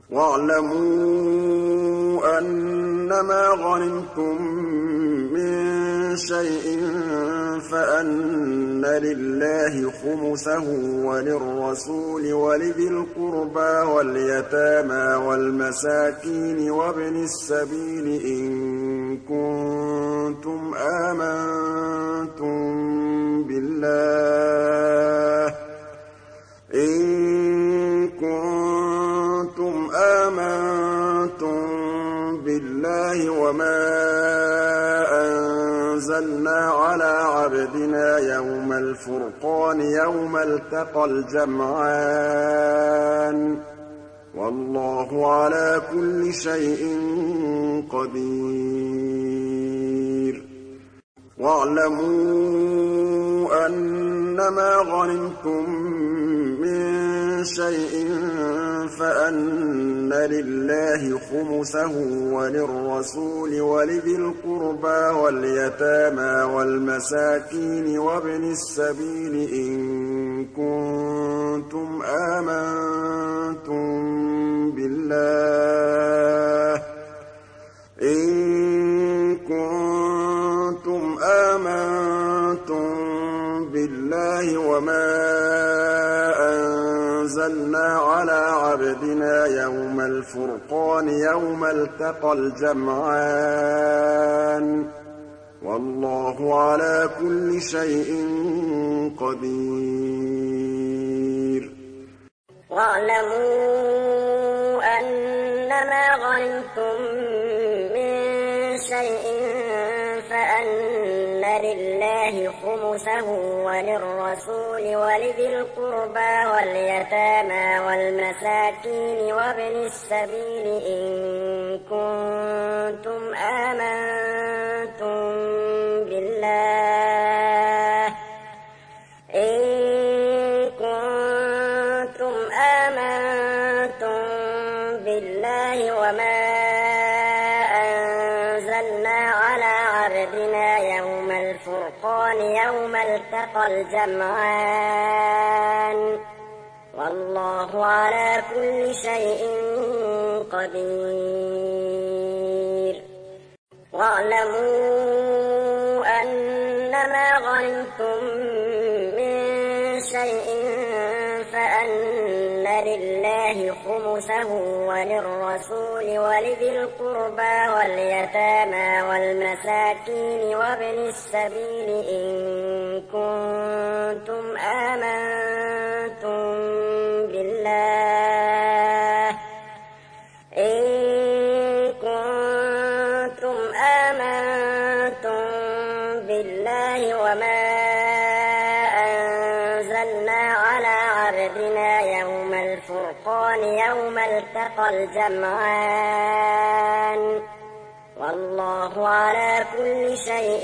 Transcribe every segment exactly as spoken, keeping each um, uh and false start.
وَاعْلَمُوا أَنَّمَا غَنِمْتُم مِّن شَيْءٍ فَأَنَّ لِلَّهِ خُمُسَهُ وَلِلرَّسُولِ وَلِذِي الْقُرْبَىٰ وَالْيَتَامَىٰ وَالْمَسَاكِينِ وَابْنِ السَّبِيلِ إِن كُنتُمْ آمَنتُم بِاللَّهِ إِن كُنتُمْ آمَنتُم بِاللَّهِ وَمَا أَنزَلْنَا عَلَىٰ عَبْدِنَا يَوْمَ الْفُرْقَانِ يَوْمَ الْتَقَى الْجَمْعَانِ ۗ وَاللَّهُ عَلَىٰ كُلِّ شَيْءٍ قَدِيرٌ وَاعْلَمُوا أَنَّمَا غَنِمْتُم مِّن شَيْءٍ فَأَنَّ لِلَّهِ خُمُسَهُ وَلِلرَّسُولِ وَلِذِي الْقُرْبَىٰ وَالْيَتَامَىٰ وَالْمَسَاكِينِ وَابْنِ السَّبِيلِ إِن كُنتُمْ آمَنتُم بِاللَّهِ إِن كُنتُمْ آمَنتُم بِاللَّهِ وَمَا أَنزَلْنَا عَلَىٰ عَبْدِنَا يَوْمَ الْفُرْقَانِ يَوْمَ الْتَقَى الْجَمْعَانِ ۗ وَاللَّهُ عَلَىٰ كُلِّ شَيْءٍ قَدِيرٌ وَاعْلَمُوا أَنَّمَا غَنِمْتُم مِّن شَيْءٍ فَأَنَّ لِلَّهِ خُمُسَهُ وَلِلرَّسُولِ وَلِذِي الْقُرْبَىٰ وَالْيَتَامَىٰ وَالْمَسَاكِينِ وَابْنِ السَّبِيلِ إِن كُنتُمْ آمَنتُم بِاللَّهِ إِن كُنتُمْ آمَنتُم بِاللَّهِ وَمَا أَنزَلْنَا عَلَىٰ عَبْدِنَا يَوْمَ الْفُرْقَانِ يَوْمَ الْتَقَى الْجَمْعَانِ ۗ وَاللَّهُ عَلَىٰ كُلِّ شَيْءٍ قَدِيرٌ وَاعْلَمُوا أَنَّمَا غَنِمْتُم مِّن شَيْءٍ فَأَنَّ لِلَّهِ خُمُسَهُ وَلِلرَّسُولِ وَلِذِي الْقُرْبَىٰ وَالْيَتَامَىٰ وَالْمَسَاكِينِ وَابْنِ السَّبِيلِ إِن كُنتُمْ آمَنتُم بِاللَّهِ إِن كُنتُمْ آمَنتُم بِاللَّهِ وَمَا أَنزَلْنَا عَلَىٰ عَبْدِنَا يَوْمَ الْفُرْقَانِ يَوْمَ الْتَقَى الْجَمْعَانِ ۗ وَاللَّهُ عَلَىٰ كُلِّ شَيْءٍ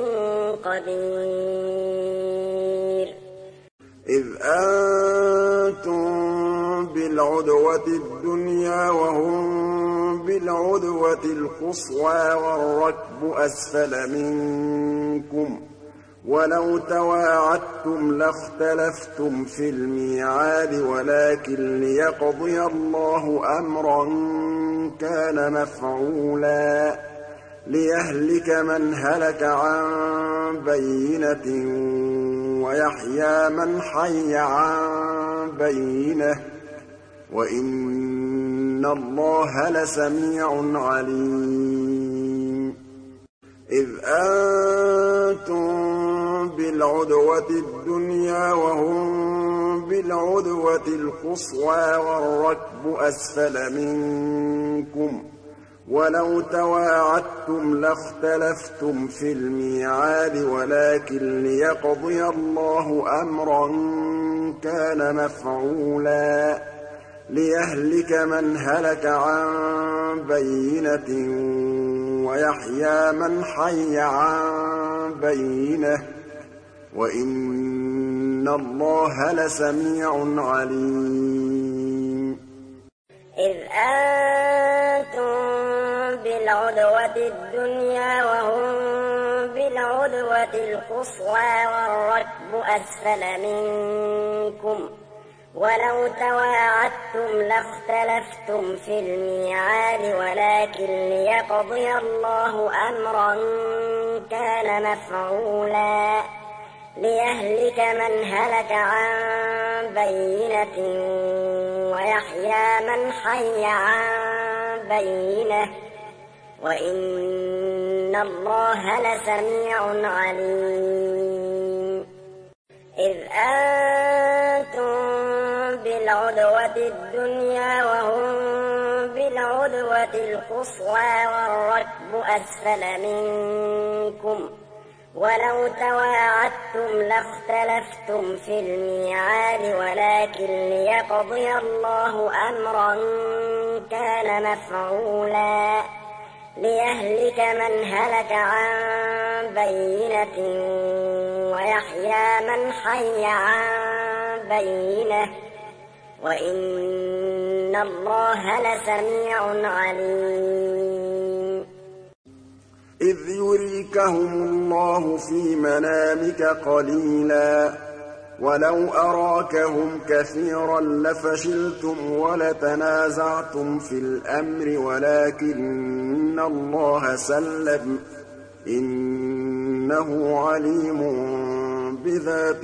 قَدِيرٌ إِذْ أَنتُم بِالْعُدْوَةِ الدُّنْيَا وَهُم بِالْعُدْوَةِ الْقُصْوَىٰ وَالرَّكْبُ أَسْفَلَ مِنكُمْ ۚ وَلَوْ تَوَاعَدتُّمْ لَاخْتَلَفْتُمْ فِي الْمِيعَادِ وَلَٰكِن لِّيَقْضِيَ اللَّهُ أَمْرًا كَانَ مَفْعُولًا لِيَهْلِكَ مَنْ هَلَكَ عَن بَيِّنَةٍ وَيَحْيَىٰ مَنْ حَيَّ عَن بَيِّنَةٍ ۗ وَإِنَّ اللَّهَ لَسَمِيعٌ عَلِيمٌ إِذْ أَنتُم بِالْعُدْوَةِ الدُّنْيَا وَهُم بِالْعُدْوَةِ الْقُصْوَىٰ وَالرَّكْبُ أَسْفَلَ مِنكُمْ ۚ وَلَوْ تَوَاعَدتُّمْ لَاخْتَلَفْتُمْ فِي الْمِيعَادِ وَلَٰكِن لِّيَقْضِيَ اللَّهُ أَمْرًا كَانَ مَفْعُولًا لِيَهْلِكَ مَنْ هَلَكَ عَن بَيِّنَةٍ وَيَحْيَىٰ مَنْ حَيَّ عَن بَيِّنَةٍ ۗ وَإِنَّ اللَّهَ لَسَمِيعٌ عَلِيمٌ إِذْ أَنتُم بِالْعُدْوَةِ الدُّنْيَا وَهُم بِالْعُدْوَةِ الْقُصْوَىٰ وَالرَّكْبُ أَسْفَلَ مِنكُمْ ۚ ولو تواعدتم لاختلفتم في الميعاد ولكن ليقضي الله أمرا كان مفعولا ليهلك من هلك عن بينة ويحيى من حي عن بينة وإن الله لسميع عليم. إذ أنتم بالعدوة الدنيا وهم بالعدوة القصوى والركب أسفل منكم ولو تواعدتم لاختلفتم في الميعاد ولكن ليقضي الله أمرا كان مفعولا ليهلك من هلك عن بينة ويحيى من حي عن بينة وإن الله لسميع عليم. إذ يريكهم الله في منامك قليلا ولو أراكهم كثيرا لفشلتم ولتنازعتم في الأمر ولكن الله سلم إنه عليم بذات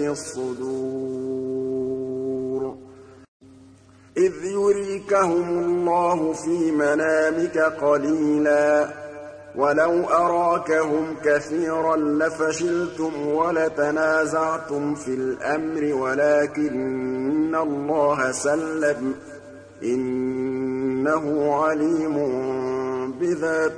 الصدور. إذ يريكهم الله في منامك قليلا ولو أراكهم كثيرا لفشلتم ولتنازعتم في الأمر ولكن الله سلم إنه عليم بذات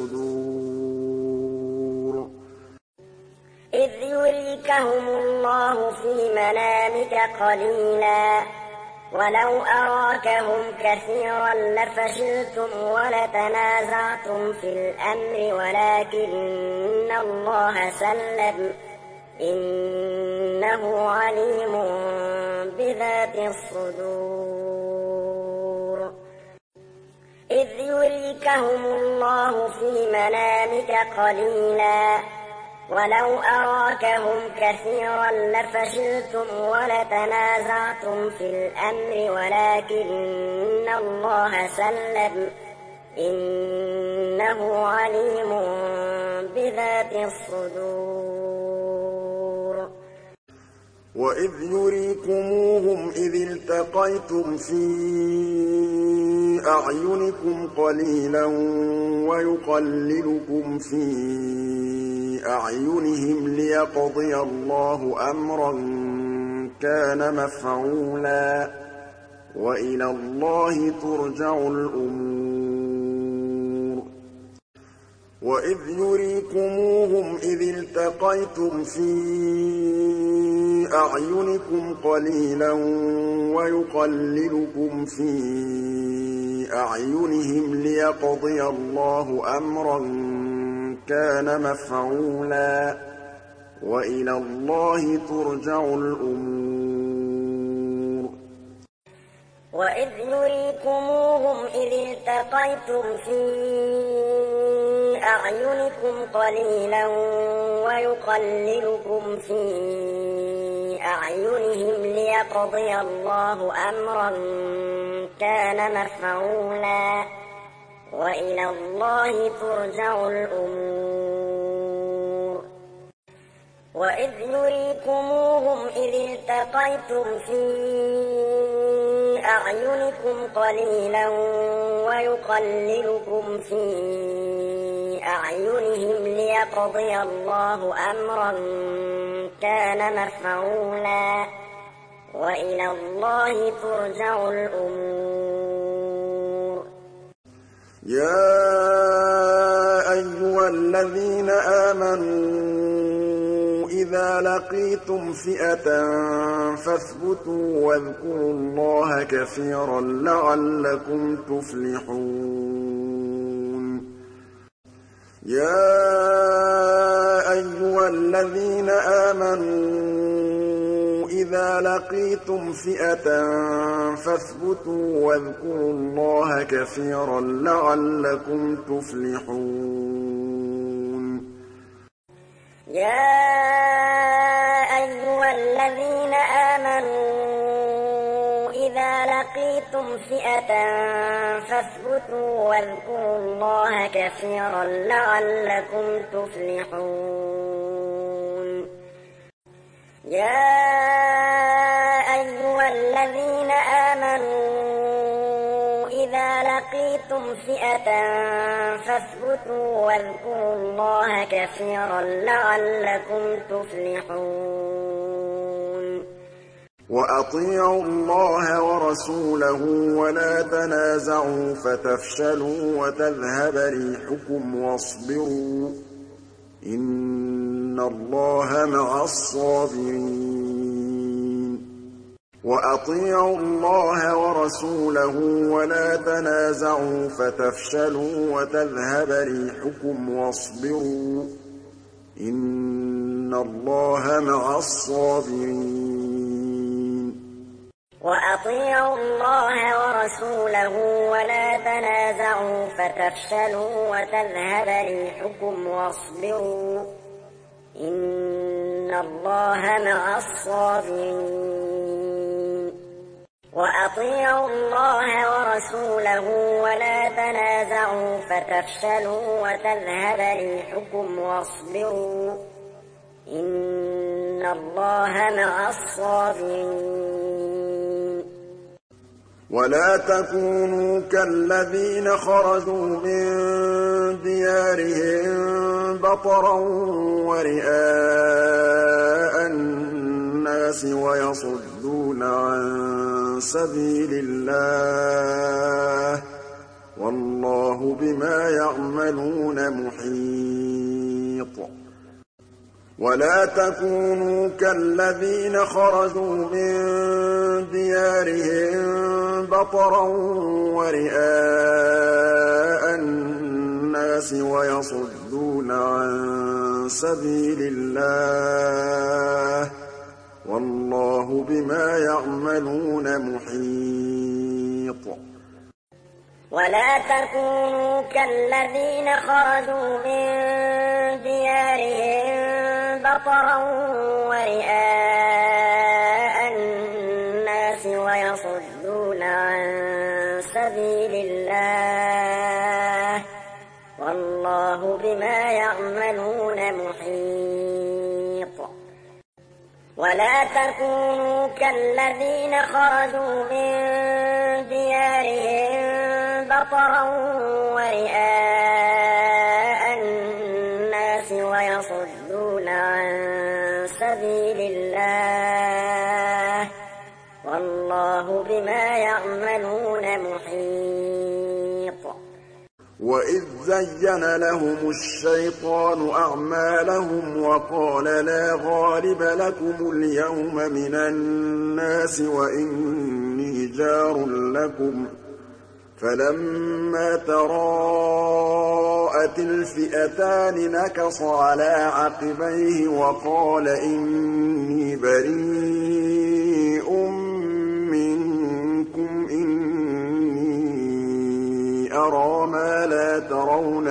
الصدور. إذ يريكهم الله في منامك قليلا ولو أراكهم كثيرا لفشلتم ولتنازعتم في الأمر ولكن الله سلم إنه عليم بذات الصدور. إذ يريكهم الله في منامك قليلا ولو أراكهم كثيرا لفشلتم ولتنازعتم في الأمر ولكن الله سلم إنه عليم بذات الصدور. وإذ يريكموهم إذ التقيتم في أعينكم قليلا ويقللكم في أعينهم ليقضي الله أمرا كان مفعولا وإلى الله ترجع الأمور. وإذ يريكموهم إذ التقيتم في أعينكم قليلا ويقللكم في أعينهم ليقضي الله أمرا كان مفعولا وإلى الله ترجع الأمور. وإذ يريكموهم إذ التقيتم في أعينكم قليلا ويقللكم في أعينهم ليقضي الله أمرا كان مفعولا وإلى الله ترجع الأمور. وإذ يريكموهم إذ التقيتم في أعينكم قليلا ويقللكم في أعينهم ليقضي الله أمرا كان مفعولا وإلى الله ترجع الأمور. يا أيها الذين آمنوا إذا لقيتم فئة فاثبتوا واذكروا الله كثيرا لعلكم تفلحون. يا أيها الذين آمنوا إذا لقيتم فئة فاثبتوا واذكروا الله كثيرا لعلكم تفلحون. يا أيها الذين آمنوا لقيتم فئة فاثبتوا واذكروا الله كثيرا لعلكم تفلحون. يا أيها الذين آمنوا إذا لقيتم فئة فاثبتوا واذكروا الله كثيرا لعلكم تفلحون. وأطيعوا الله ورسوله ولا تنازعوا فتفشلوا وتذهب ريحكم واصبروا إن الله مع الصابرين. وأطيعوا الله ورسوله ولا تنازعوا فتفشلوا وتذهب ريحكم واصبروا إن الله مع الصابرين. وأطيعوا الله ورسوله ولا تنازعوا فتفشلوا وتذهب ريحكم واصبروا إن الله مع الصابرين. وأطيعوا الله ورسوله ولا تنازعوا فتفشلوا وتذهب ريحكم واصبروا إن الله مع الصابرين. ولا تكونوا كالذين خرجوا من ديارهم بطرا ورئاء الناس ويصدون عن سبيل الله والله بما يعملون محيط. ولا تكونوا كالذين خرجوا من ديارهم بطرا ورئاء الناس ويصدون عن سبيل الله والله بما يعملون محيط. ولا تكونوا كالذين خرجوا من ديارهم بطرا ورئاء الناس ويصدون عن سبيل الله والله بما يعملون محيط. ولا تكونوا كالذين خرجوا من ديارهم بطرا ورئاء الناس ويصدون عن سبيل الله والله بما يعملون محيط. وإذ زين لهم الشيطان أعمالهم وقال لا غالب لكم اليوم من الناس وإني جار لكم فلما تراءت الفئتان نكص على عقبيه وقال إني بريء منكم إني أرى ما لا ترون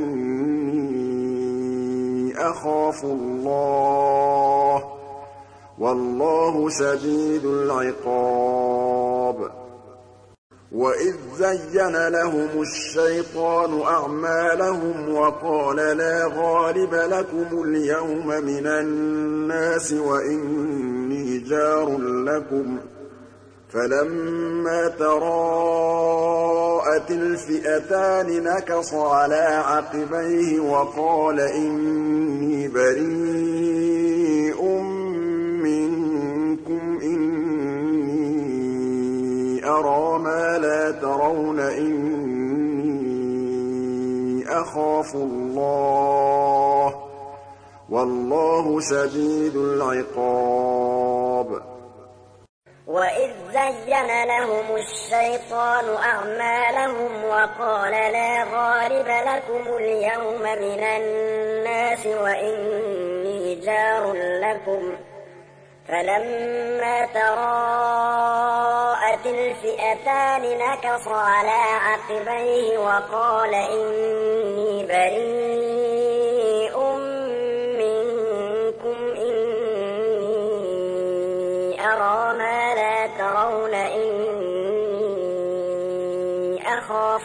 إني أخاف الله والله شديد العقاب. وإذ زين لهم الشيطان أعمالهم وقال لا غالب لكم اليوم من الناس وإني جار لكم فلما تراءت الفئتان نكص على عقبيه وقال إني بريء منكم إني أرى ما لا ترون إني أخاف الله والله شديد العقاب. وإذ زين لهم الشيطان أعمالهم وقال لا غالب لكم اليوم من الناس وإني جار لكم فلما تراءت الفئتان نكص على عقبيه وقال إني بريء منكم إني أرى ما لا ترون إني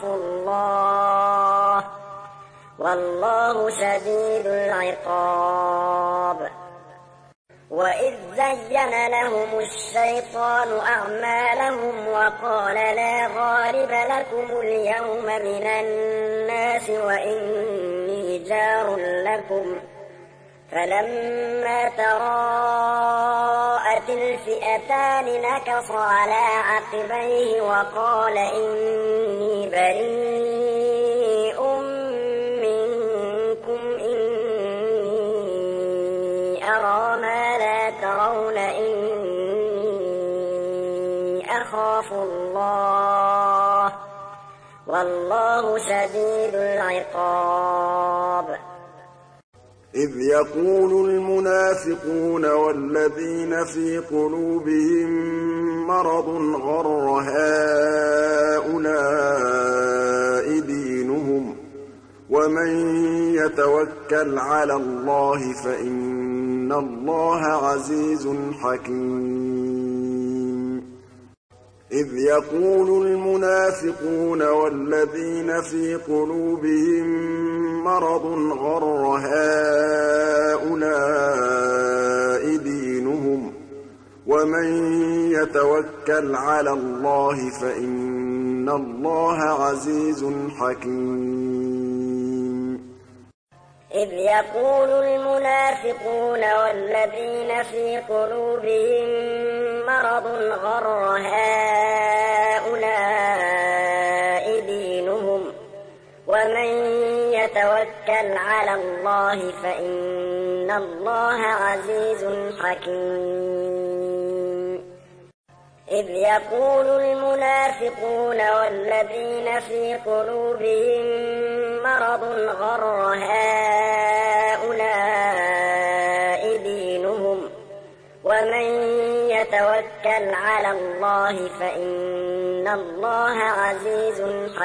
أخافوا الله والله شديد العقاب وإذ زين لهم الشيطان أعمالهم وقال لا غالب لكم اليوم من الناس وإني جار لكم فلما تراءت الفئتان نكص على عقبيه وقال إني بريء منكم إني أرى ما لا ترون إني أخاف الله والله شديد العقاب إذ يقول المنافقون والذين في قلوبهم مرض غر هؤلاء دينهم ومن يتوكل على الله فإن الله عزيز حكيم إذ يقول المنافقون والذين في قلوبهم مرض غر هؤلاء دينهم ومن يتوكل على الله فإن الله عزيز حكيم إذ يقول المنافقون والذين في قلوبهم مرض غر هؤلاء دينهم ومن يتوكل على الله فإن الله عزيز حكيم إذ يقول المنافقون والذين في قلوبهم مرض غر هؤلاء دينهم ومن يتوكل على الله فإن الله عزيز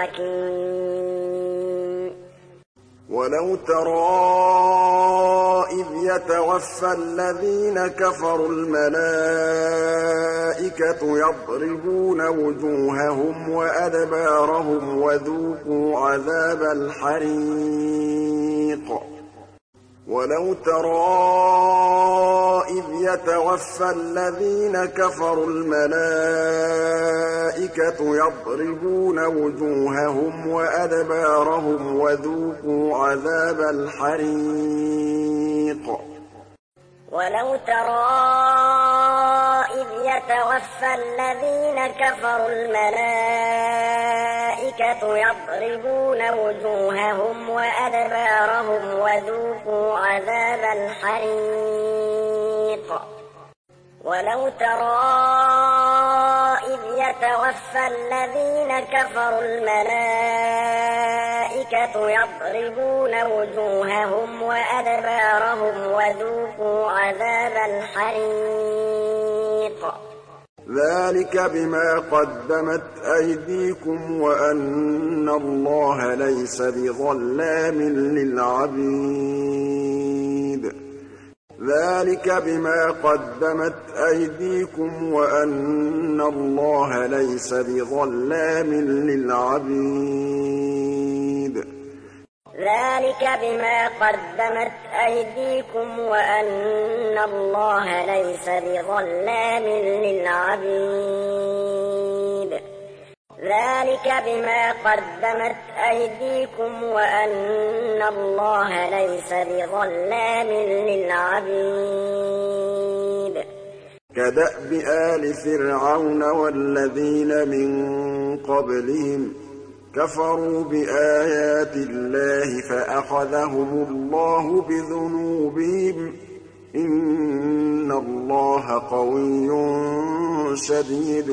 حكيم ولو ترى إذ يتوفى الذين كفروا الملائكة يضربون وجوههم وأدبارهم وذوقوا عذاب الحريق ولو ترى إذ يتوفى الذين كفروا الملائكة يضربون وجوههم وأدبارهم وذوقوا عذاب الحريق ولو ترى إذ يتوفى الذين كفروا الملائكة يضربون وجوههم وأدبارهم وذوقوا عذاب الحريق ولو ترى إذ يتوفى الذين كفروا الملائكة يضربون وجوههم وأدبارهم وذوقوا عذاب الحريق ذلك بما قدمت أيديكم وأن الله ليس بظلام للعبيد ذلك بما قدمت أيديكم وأن الله ليس بظلام للعبيد ذلك بما قدمت أيديكم وأن الله ليس بظلام للعبيد ذلك بما قدمت أيديكم وأن الله ليس بظلام للعبيد كدأب آل فرعون والذين من قبلهم كفروا بآيات الله فأخذهم الله بذنوبهم إن الله قوي شديد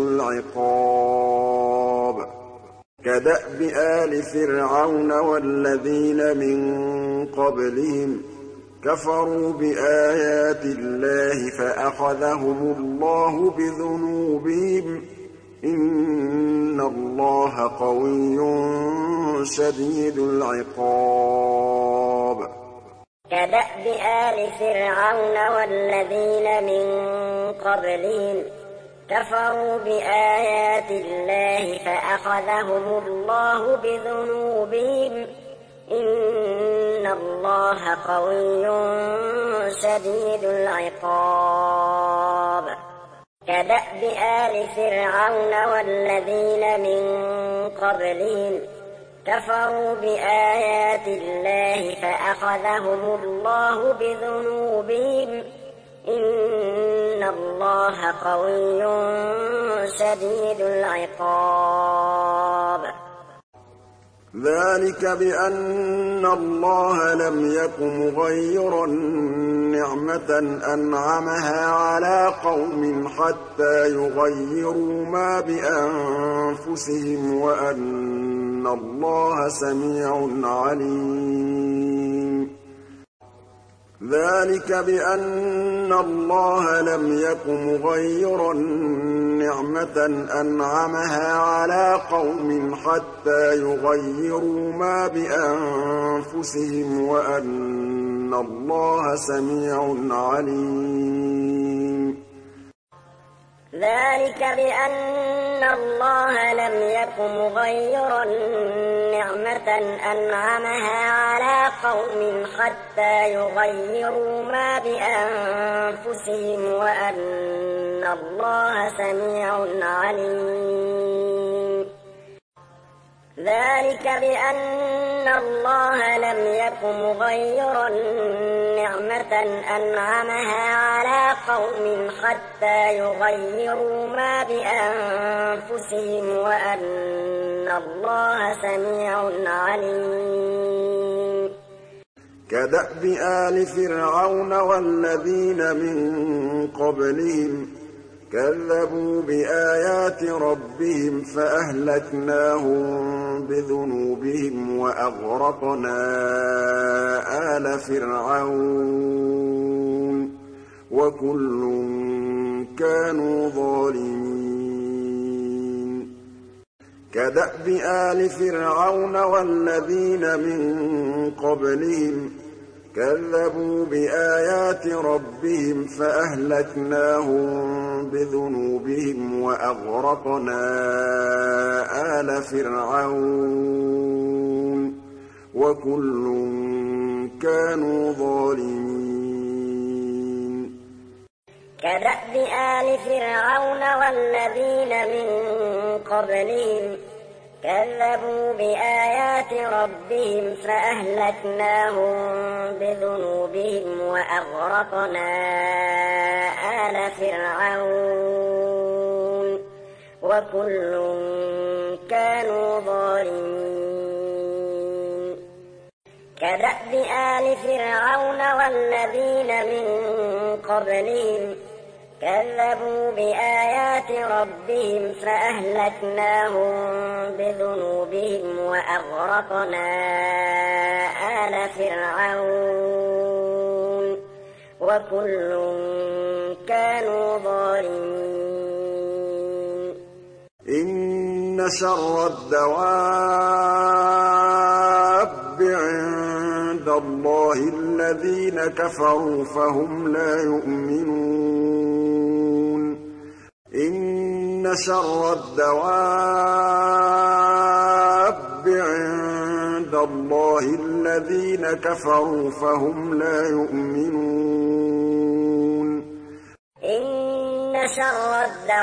العقاب كدأب آل فرعون والذين من قبلهم كفروا بآيات الله فأخذهم الله بذنوبهم إن الله قوي شديد العقاب كدأب آل فرعون والذين من قبلهم كفروا بآيات الله فأخذهم الله بذنوبهم إن الله قوي شديد العقاب كدأب آل فرعون والذين من قبلهم كفروا بآيات الله فأخذهم الله بذنوبهم إن الله قوي شديد العقاب ذلك بأن الله لم يك مغيرا نعمة أنعمها على قوم حتى يغيروا ما بأنفسهم وأن الله سميع عليم ذلك بأن الله لم يك مغيرا نعمة أنعمها على قوم حتى يغيروا ما بأنفسهم وأن الله سميع عليم ذلك بأن الله لم يك مغيرا نعمة أنعمها على قوم حتى يغيروا ما بأنفسهم وأن الله سميع عليم ذلك بأن الله لم يك مغيرا نعمة أنعمها على قوم حتى يغيروا ما بأنفسهم وأن الله سميع عليم كدأب آل فرعون والذين من قبلهم كذبوا بآيات ربهم فأهلكناهم بذنوبهم وأغرقنا آل فرعون وكل كانوا ظالمين كدأب آل فرعون والذين من قبلهم كذبوا بآيات ربهم فأهلكناهم بذنوبهم وأغرقنا آل فرعون وكل كانوا ظالمين كدأب آل فرعون والذين من قبلهم كذبوا بآيات ربهم فأهلكناهم بذنوبهم وأغرقنا آل فرعون وكل كانوا ظالمين كدأب آل فرعون والذين من قبلهم كذبوا بآيات ربهم فأهلكناهم بذنوبهم وأغرقنا آل فرعون وكل كانوا ظالمين إن شر الدواب عند الله الذين كفروا فهم لا يؤمنون إن شر الدواب عند الله الذين كفروا فهم لا يؤمنون إن شر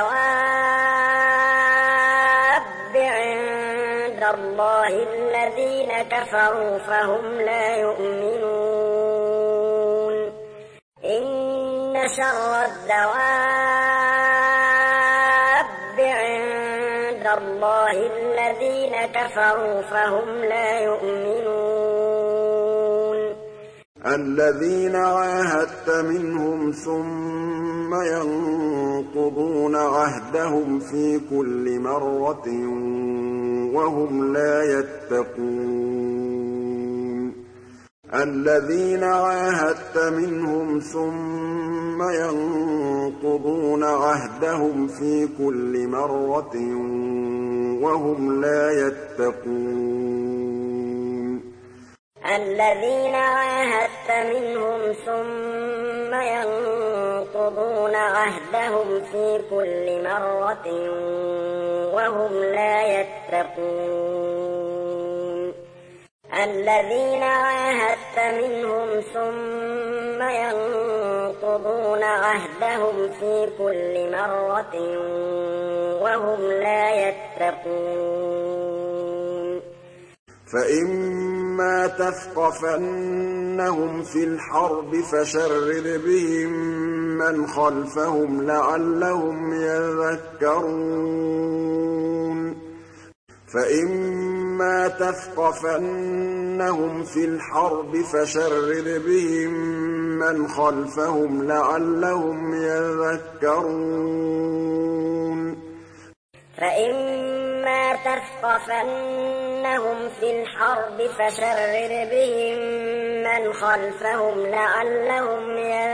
الدواب عند الله الذين كفروا فهم لا يؤمنون إن شر الدواب عند الله الذين كفروا فهم لا يؤمنون الذين عاهدت منهم ثم ينقضون عهدهم في كل مرة وهم لا يتقون الذين عاهدت منهم ثم ينقضون عهدهم في كل مرة وهم لا يتقون الذين عاهدت منهم ثم ينقضون عهدهم في كل مرة وهم لا يتقون الذين عاهدت منهم ثم ينقضون عهدهم في كل مرة وهم لا يتقون فإما تثقفنهم في الحرب فشرد بهم من خلفهم لعلهم يذكرون فإما تثقفنهم في الحرب فشرد بهم من خلفهم لعلهم يذكرون فإما تثقفنهم في الحرب فشرد بهم من خلفهم لعلهم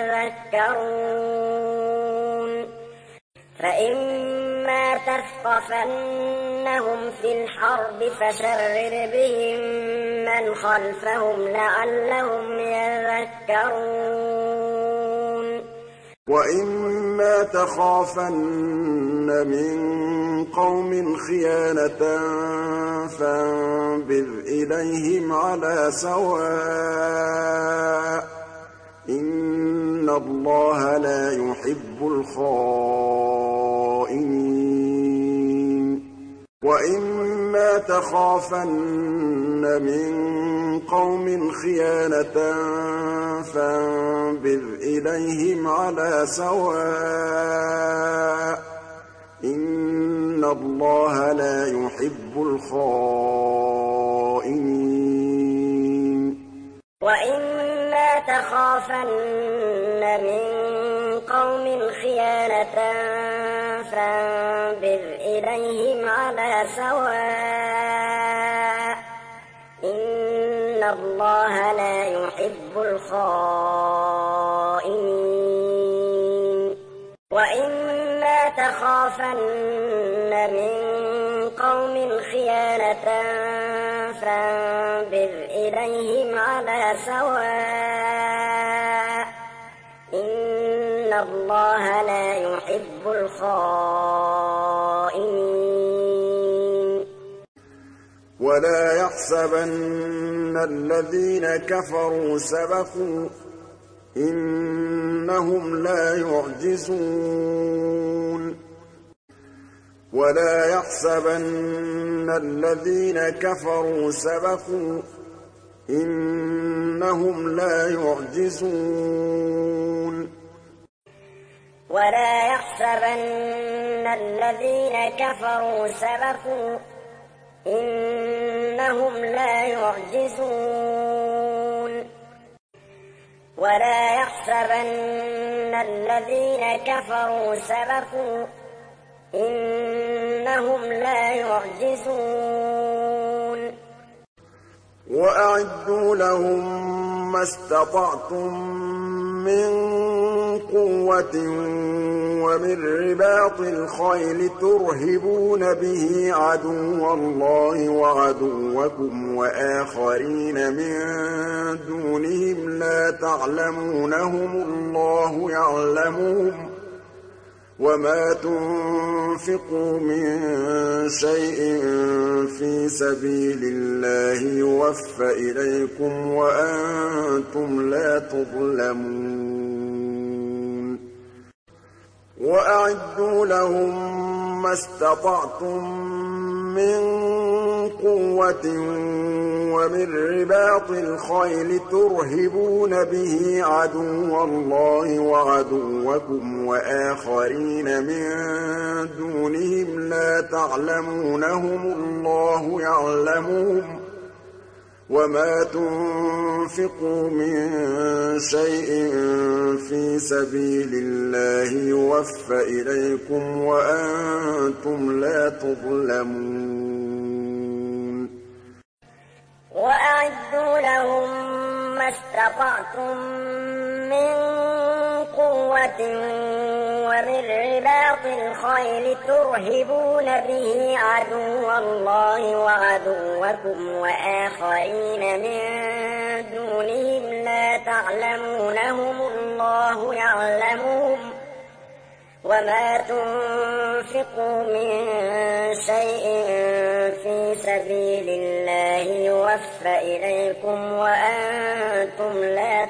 يذكرون فإما تثقفنهم في الحرب فشرد بهم من خلفهم لعلهم يذكرون وإما تخافن من قوم خيانة فانبذ إليهم على سواء إن الله لا يحب الخائنين وإما تخافن من قوم خيانة فانبذ إليهم على سواء إن الله لا يحب الخائنين وإما تخافن من قوم خيانة فانبذ إليهم على سواء إن الله لا يحب الخائنين وإما تخافن من قوم خيانة فانبذ إليهم على سواء إن الله لا يحب الخائنين ولا يحسبن الذين كفروا سبقوا إنهم لا يعجزون ولا يحسبن الذين كفروا سبقوا إنهم لا يعجزون ولا يحسبن الذين كفروا سبقوا إنهم لا يعجزون ولا يحسبن الذين كفروا سبقوا إنهم لا يعجزون وأعدوا لهم ما استطعتم من قوة ومن رباط الخيل ترهبون به عدو الله وعدوكم وآخرين من دونهم لا تعلمونهم الله يعلمهم وما تنفقوا من شيء في سبيل الله يوفى إليكم وأنتم لا تظلمون وأعدوا لهم ما استطعتم من قوة ومن رباط الخيل ترهبون به عدو الله وعدوكم وآخرين من دونهم لا تعلمونهم الله يعلمهم وما تنفقوا من شيء في سبيل الله يوفى إليكم وأنتم لا تظلمون وأعدوا لهم ما استطعتم من قوة ومن رباط الخيل ترهبون به عدو الله وعدوكم وآخرين من دونهم لا تعلمونهم الله يعلمهم وما تنفقوا من شيء في سبيل الله يوفى إليكم وأنتم لا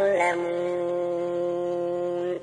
تظلمون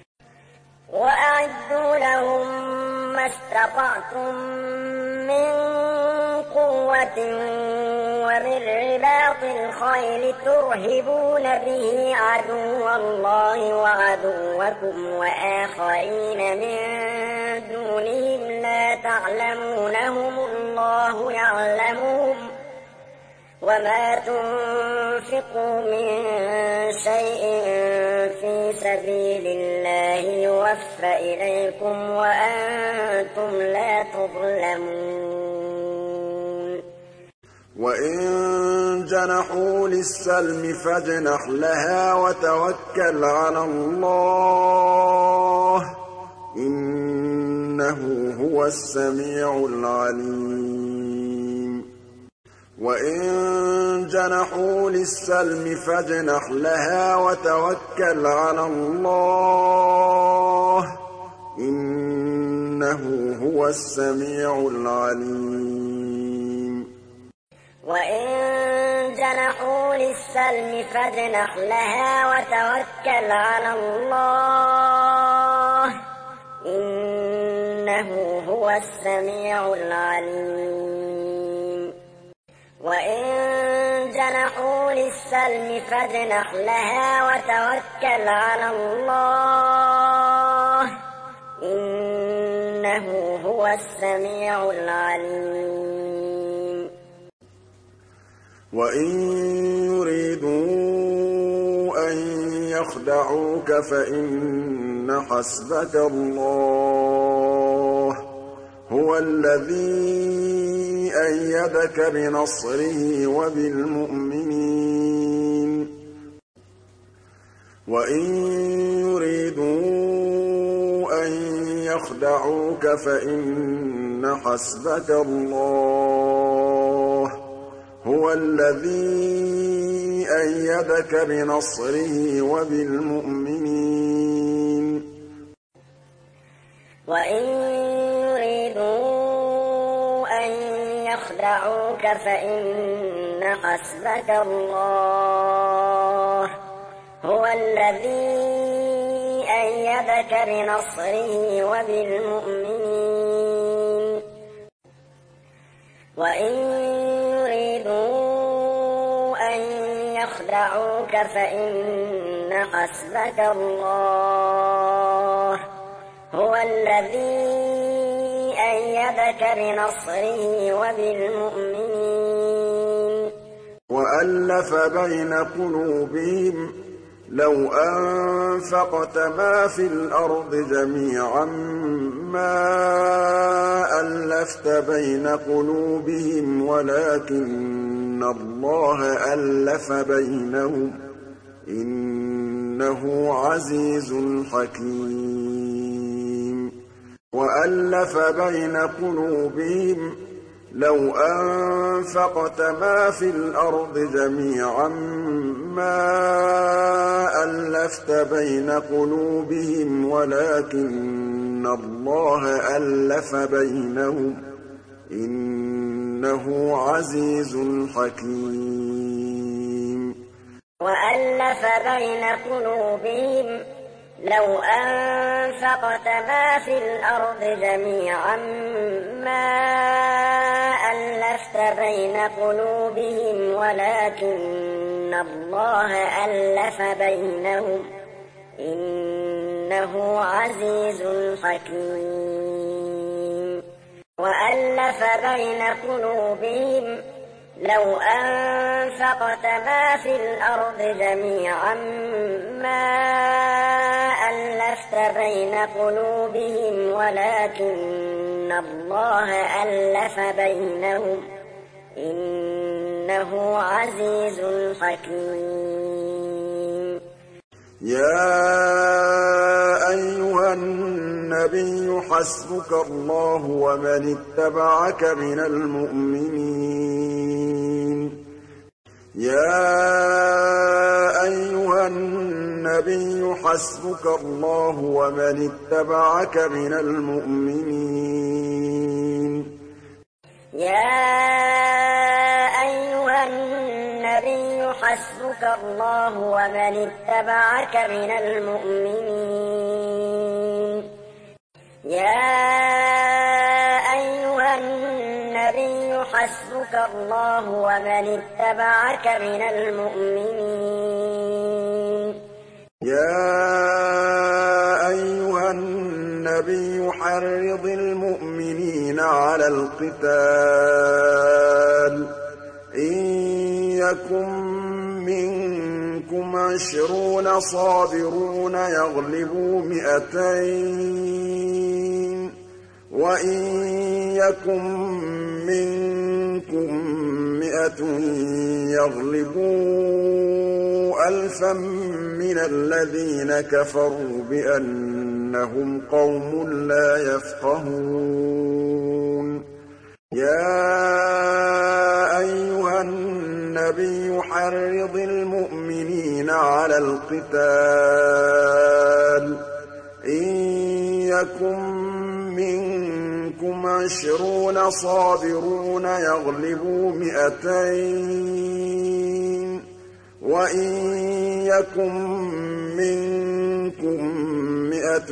وأعدوا لهم ما استطعتم من قوة ومن رباط الخيل ترهبون به عدو الله وعدوكم وآخرين من دونهم لا تعلمونهم الله يعلمهم وما تنفقوا من شيء في سبيل الله يوفى إليكم وأنتم لا تظلمون وإن جنحوا للسلم فاجنح لها وتوكل على الله إنه هو السميع العليم وإن جنحوا للسلم فاجنح لها وتوكل على الله إنه هو السميع العليم وإن جنحوا للسلم فاجنح لها وتوكل على الله إنه هو السميع العليم وإن جنحوا للسلم فاجنح لها وتوكل على الله إنه هو السميع العليم وإن يريدوا أن يخدعوك فإن حسبك الله هو الذي أيدك بنصره وبالمؤمنين وإن يريدوا أن يخدعوك فإن حسبك الله هو الذي أيدك بنصره وبالمؤمنين وإن يريدوا أن يخدعوك فإن حسبك الله هو الذي أيدك بنصره وبالمؤمنين وإن يريدوا أن يخدعوك فإن حسبك الله هو الذي أيدك بنصره وبالمؤمنين وألف بين قلوبهم لو أنفقت ما في الأرض جميعا ما ألفت بين قلوبهم ولكن الله ألف بينهم إنه عزيز حكيم وألف بين قلوبهم لو أنفقت ما في الأرض جميعا ما ألفت بين قلوبهم ولكن الله ألف بينهم إنه عزيز حكيم وألف بين قلوبهم لو أنفقت ما في الأرض جميعا ما ألفت بين قلوبهم ولكن الله ألف بينهم إنه عزيز حكيم وألف بين قلوبهم لو أنفقت ما في الأرض جميعا ما ألفت بين قلوبهم ولكن الله ألف بينهم إنه عزيز حكيم يا أيها أيها النبي حسبك الله ومن اتبعك من المؤمنين يا أيها النبي حسبك الله ومن اتبعك من المؤمنين يا أيها النبي حسبك الله ومن اتبعك من المؤمنين يا أيها النبي حسبك الله ومن اتبعك من المؤمنين يا أيها النبي حرض المؤمنين على القتال إن يكن منكم عشرون صابرون يغلبوا مئتين وإن يكن منكم مئة يغلبوا ألفا من الذين كفروا بأنهم قوم لا يفقهون يا أيها النبي حرض المؤمنين على القتال إن يكن منكم عشرون صابرون يغلبوا مئتين وإن يكن منكم مئة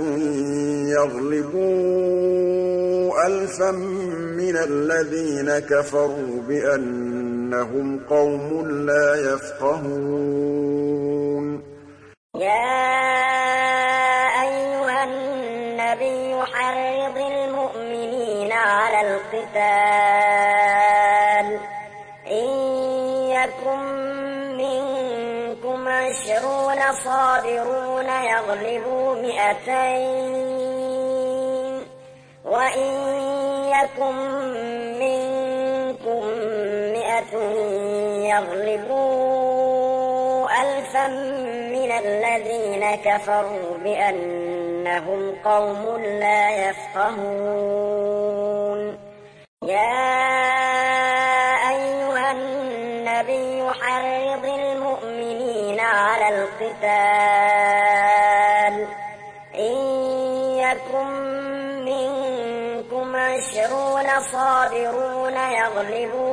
يغلبوا ألفا من الذين كفروا بأنهم قوم لا يفقهون يا أيها النبي حرض المؤمنين على القتال إن يكن منكم عشرون صابرون يغلبوا مئتين وإن يكن منكم مئة يغلبوا ألفا من الذين كفروا بأنهم قوم لا يفقهون يا أيها النبي حرض المؤمنين على القتال إن يكن منكم عشرون صابرون يغلبوا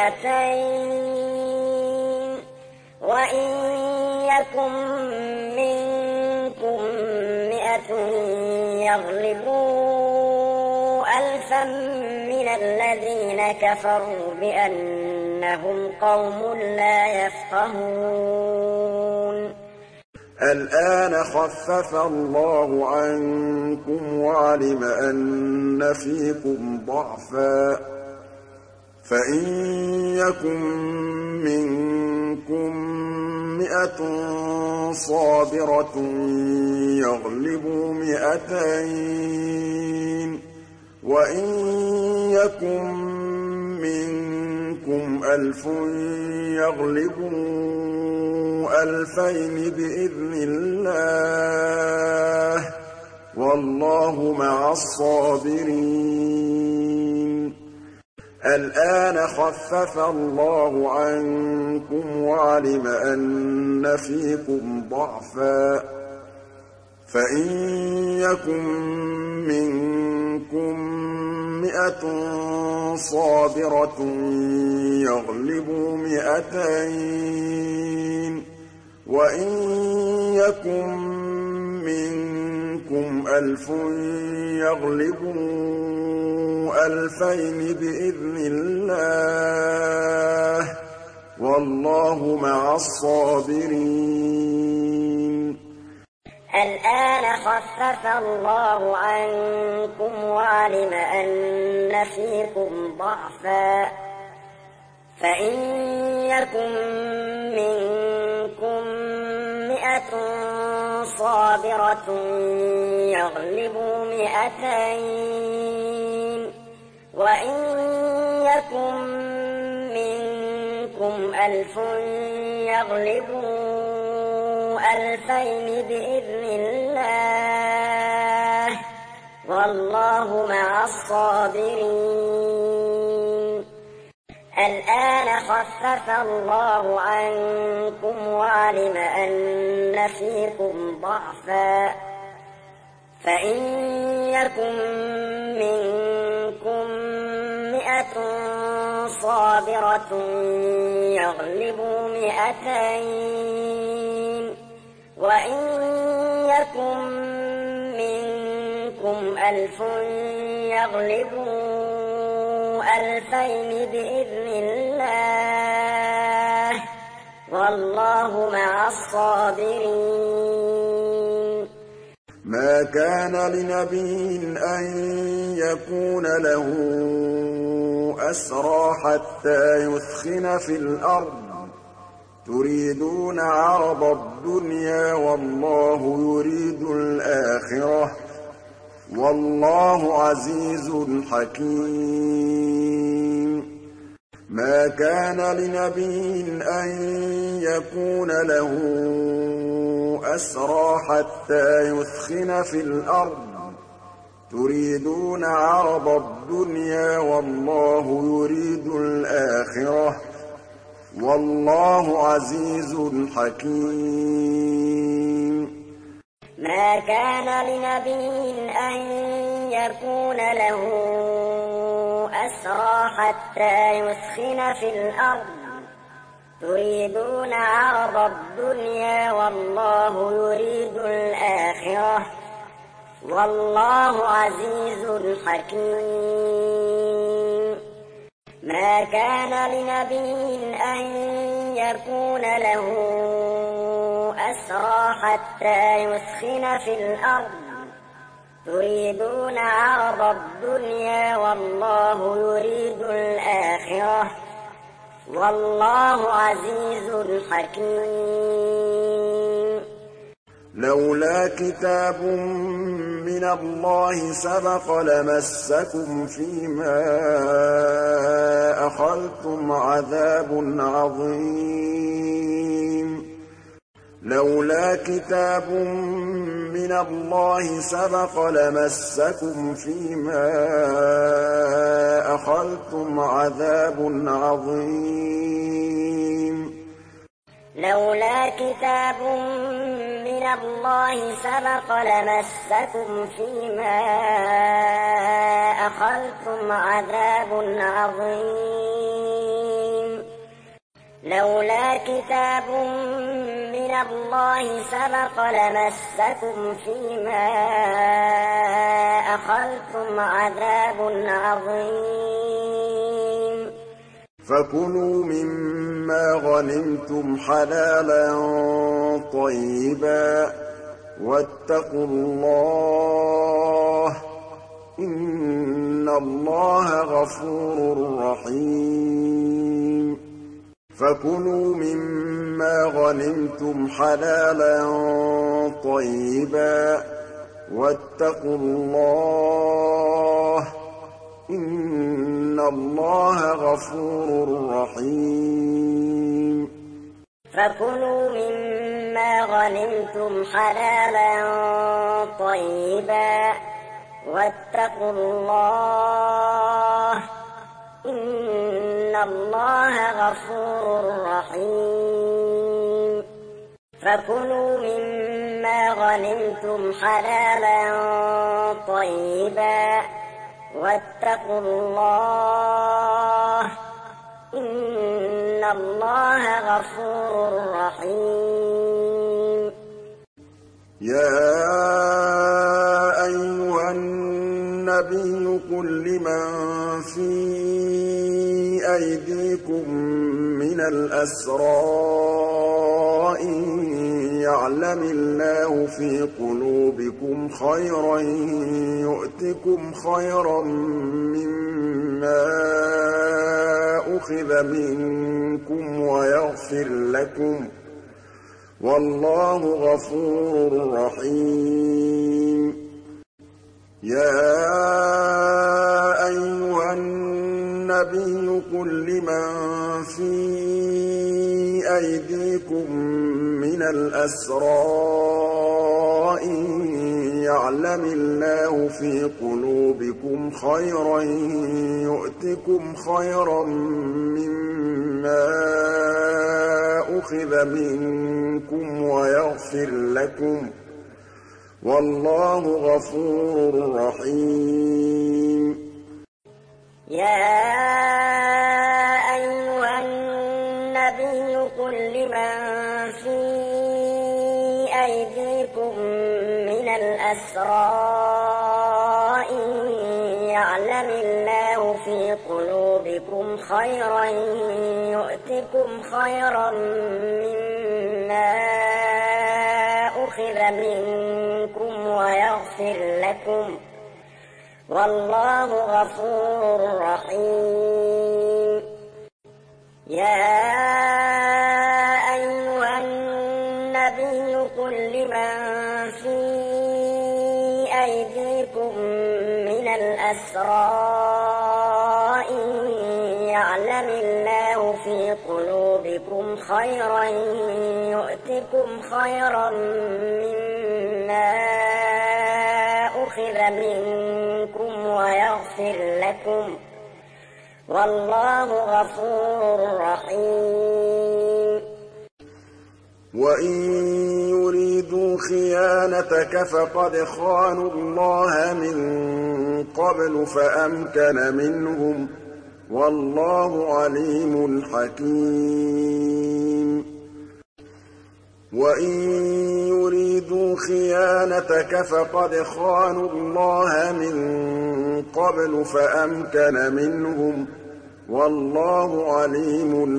مئتين وإن يكن منكم مئة يغلبوا ألفا من الذين كفروا بأنهم قوم لا يفقهون الآن خفف الله عنكم وعلم أن فيكم ضعفا فإن يكن منكم مئة صابرة يغلبوا مئتين وإن يكن منكم ألف يغلبوا ألفين بإذن الله والله مع الصابرين الآن خفف الله عنكم وعلم أن فيكم ضعفا فإن يكن منكم مئة صابرة يغلبوا مئتين وإن يكن منكم ألف يغلبوا ألفين بإذن الله والله مع الصابرين الآن خفف الله عنكم وعلم أن فيكم ضعفا فإن يكن منكم مئة صابرة يغلبوا مئتين وإن يكن منكم ألف يغلبوا ألفين بإذن الله والله مع الصابرين. الآن خفف الله عنكم وعلم أن فيكم ضعفا، فإن يكن منكم مئة صابرة يغلبوا مئتين، وإن يكن منكم ألف يغلبوا ألفين بإذن الله، والله مع الصابرين. ما كان لنبي أن يكون له أسرى حتى يثخن في الأرض، تريدون عرض الدنيا والله يريد الآخرة، والله عزيز حكيم. ما كان لنبي أن يكون له أسرى حتى يثخن في الأرض، تريدون عرض الدنيا والله يريد الآخرة، والله عزيز حكيم. ما كان لنبي أن يكون له أسرى حتى يثخن في الأرض، تريدون عرض الدنيا والله يريد الآخرة، والله عزيز حكيم. ما كان لنبي أن يكون له أسرى حتى يثخن في الأرض، تريدون عرض الدنيا والله يريد الآخرة، والله عزيز حكيم. لولا كتاب من الله سبق لمسكم فيما أخذتم عذاب عظيم. لولا كتاب من الله سبق لمسكم فيما أخذتم عذاب عظيم. لولا كتاب من الله سبق لمسكم فيما أخذتم عذاب عظيم. لولا كتاب من الله سبق لمسكم فيما أخذتم عذاب عظيم. فكلوا مما غنمتم حلالا طيبا واتقوا الله إن الله غفور رحيم. فكلوا مما غنمتم حلالا طيبا واتقوا الله إن الله غفور رحيم. فكلوا مما غنمتم حلالا طيبا واتقوا الله إن الله غفور رحيم. فكلوا مما غنمتم حلالا طيبا واتقوا الله إن الله غفور رحيم. يا أيها النبي قل لمن في أيديكم من الأسرى إن يعلم الله في قلوبكم خيرا يؤتكم خيرا مما أخذ منكم ويغفر لكم والله غفور رحيم. يا أيها النبي النبي قل لمن في أيديكم من الأسرى إن يعلم الله في قلوبكم خيرا يؤتكم خيرا مما أخذ منكم ويغفر لكم والله غفور رحيم. يا أيها النبي قل لمن في أيديكم من الأسرى إن يعلم الله في قلوبكم خيرا يؤتكم خيرا مما أخذ منكم ويغفر لكم والله غفور رحيم. يا أيها النبي قل لمن في أيديكم من الأسرى إن يعلم الله في قلوبكم خيرا يؤتكم خيرا مما أخذ منكم ويغفر لكم والله غفور رحيم. وإن يريدوا خيانتك فقد خانوا الله من قبل فأمكن منهم والله عليم حكيم. وإن يريدوا خيانتك فقد خانوا الله من قبل فأمكن منهم والله عليم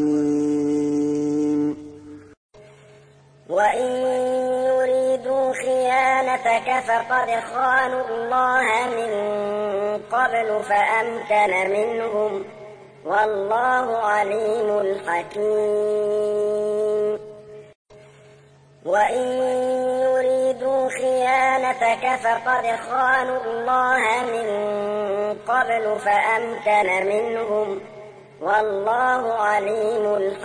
حكيم. وإن يريدوا خيانتك فقد خانوا الله من قبل فأمكن منهم والله عليم حكيم. وإن يريدوا خيانتك فقد خانوا الله من قبل فأمكن منهم والله عليم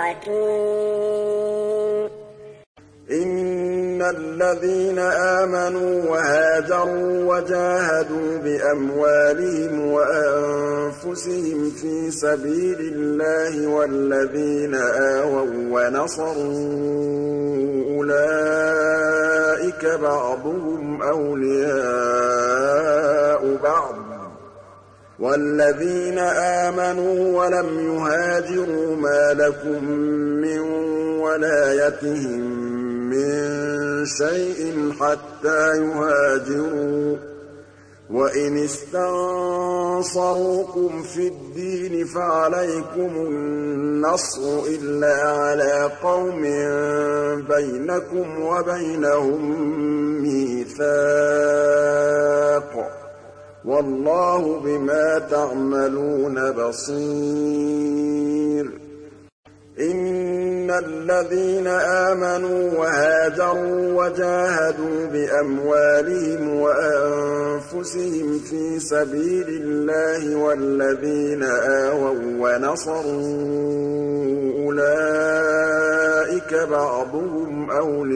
حكيم. إن الذين آمنوا وهاجروا وجاهدوا بأموالهم وأنفسهم في سبيل الله والذين آووا ونصروا أولئك بعضهم أولياء بعض والذين آمنوا ولم يهاجروا ما لكم من ولايتهم من شيء حتى يهاجروا وإن استنصروكم في الدين فعليكم النصر إلا على قوم بينكم وبينهم ميثاق والله بما تعملون بصير. إن الذين آمنوا وهاجروا وجاهدوا بأموالهم وأنفسهم في سبيل الله والذين آووا ونصروا أولئك بعضهم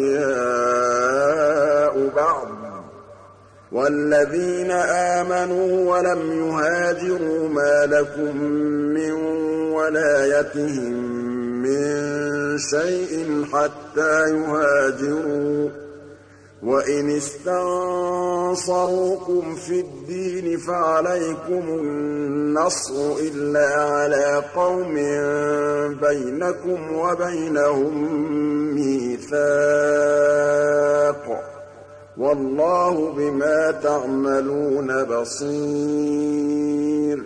أولياء بعض والذين آمنوا ولم يهاجروا ما لكم من ولايتهم من شيء حتى يهاجروا وإن استنصروكم في الدين فعليكم النصر إلا على قوم بينكم وبينهم ميثاق والله بما تعملون بصير.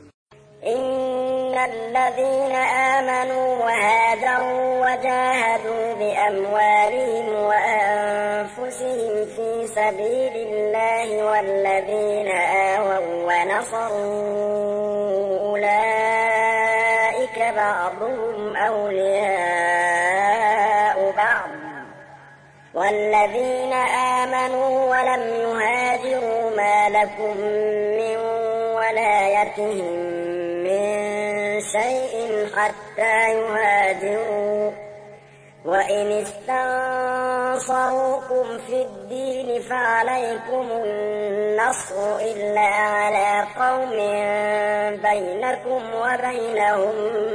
إن الذين آمنوا وهاجروا وجاهدوا بأموالهم وأنفسهم في سبيل الله والذين آووا ونصروا أولئك بعضهم أولياء بعض والذين آمنوا ولم يهاجروا ما لكم من ولايتهم من شيء حتى يهاجروا وإن استنصروكم في الدين فعليكم النصر إلا على قوم بينكم وبينهم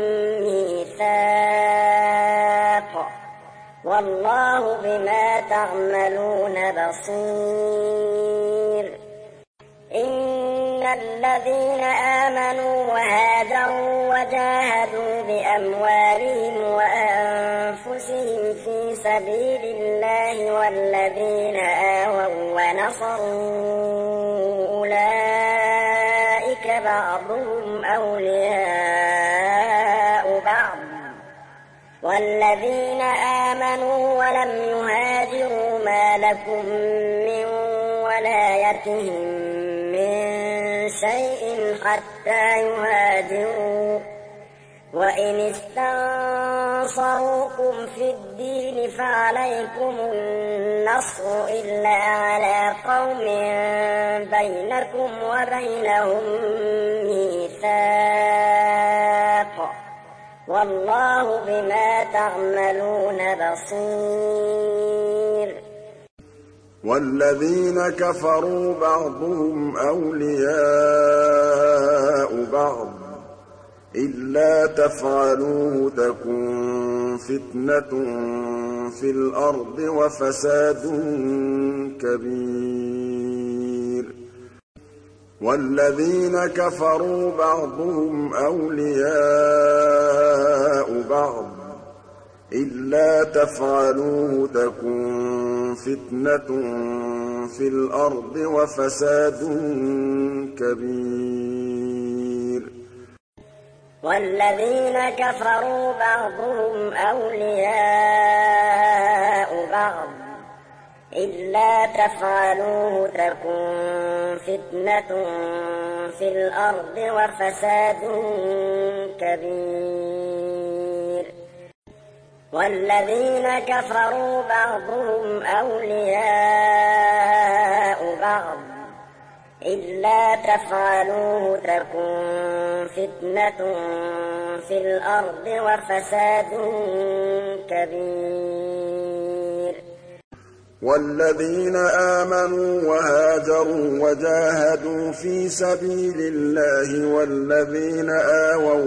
ميثاق والله بما تعملون بصير إن الذين آمنوا وهاجروا وجاهدوا بأموالهم وأنفسهم في سبيل الله والذين آووا ونصروا أولئك بعضهم أولياء بعض والذين آمنوا ولم يهاجروا ما لكم من ولايتهم من شيء حتى يهاجروا وإن استنصروكم في الدين فعليكم النصر إلا على قوم بينكم وبينهم ميثاق والله بما تعملون بصير والذين كفروا بعضهم أولياء بعض إلا تفعلوه تكن فتنة في الأرض وفساد كبير والذين كفروا بعضهم أولياء بعض إلا تفعلوه تكن فتنة في الأرض وفساد كبير والذين كفروا بعضهم أولياء بعض إلا تفعلوه تكن فتنة في الأرض وفساد كبير والذين كفروا بعضهم أولياء بعض إلا تفعلوه تكن فتنة في الأرض وفساد كبير والذين آمنوا وهاجروا وجاهدوا في سبيل الله والذين آووا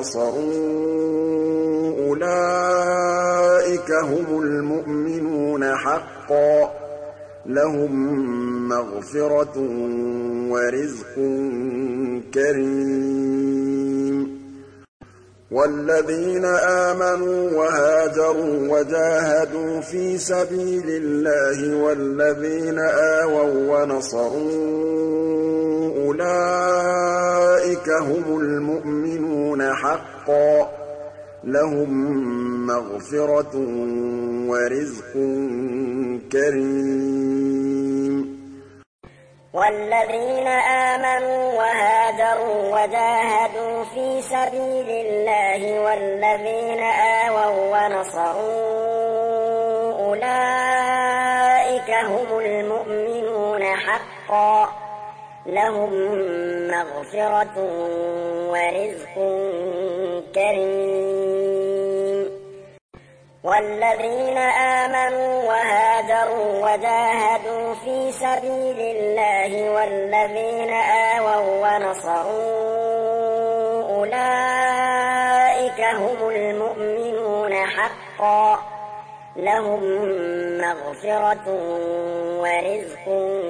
ونصروا أولئك هم المؤمنون حقا لهم مغفرة ورزق كريم والذين آمنوا وهاجروا وجاهدوا في سبيل الله والذين آووا ونصروا أولئك هم المؤمنون حقا لهم مغفرة ورزق كريم والذين آمنوا وهاجروا وجاهدوا في سبيل الله والذين آووا ونصروا أولئك هم المؤمنون حقا لهم مغفرة ورزق كريم والذين آمنوا وهاجروا وجاهدوا في سبيل الله والذين آووا ونصروا أولئك هم المؤمنون حقا لهم مغفرة ورزق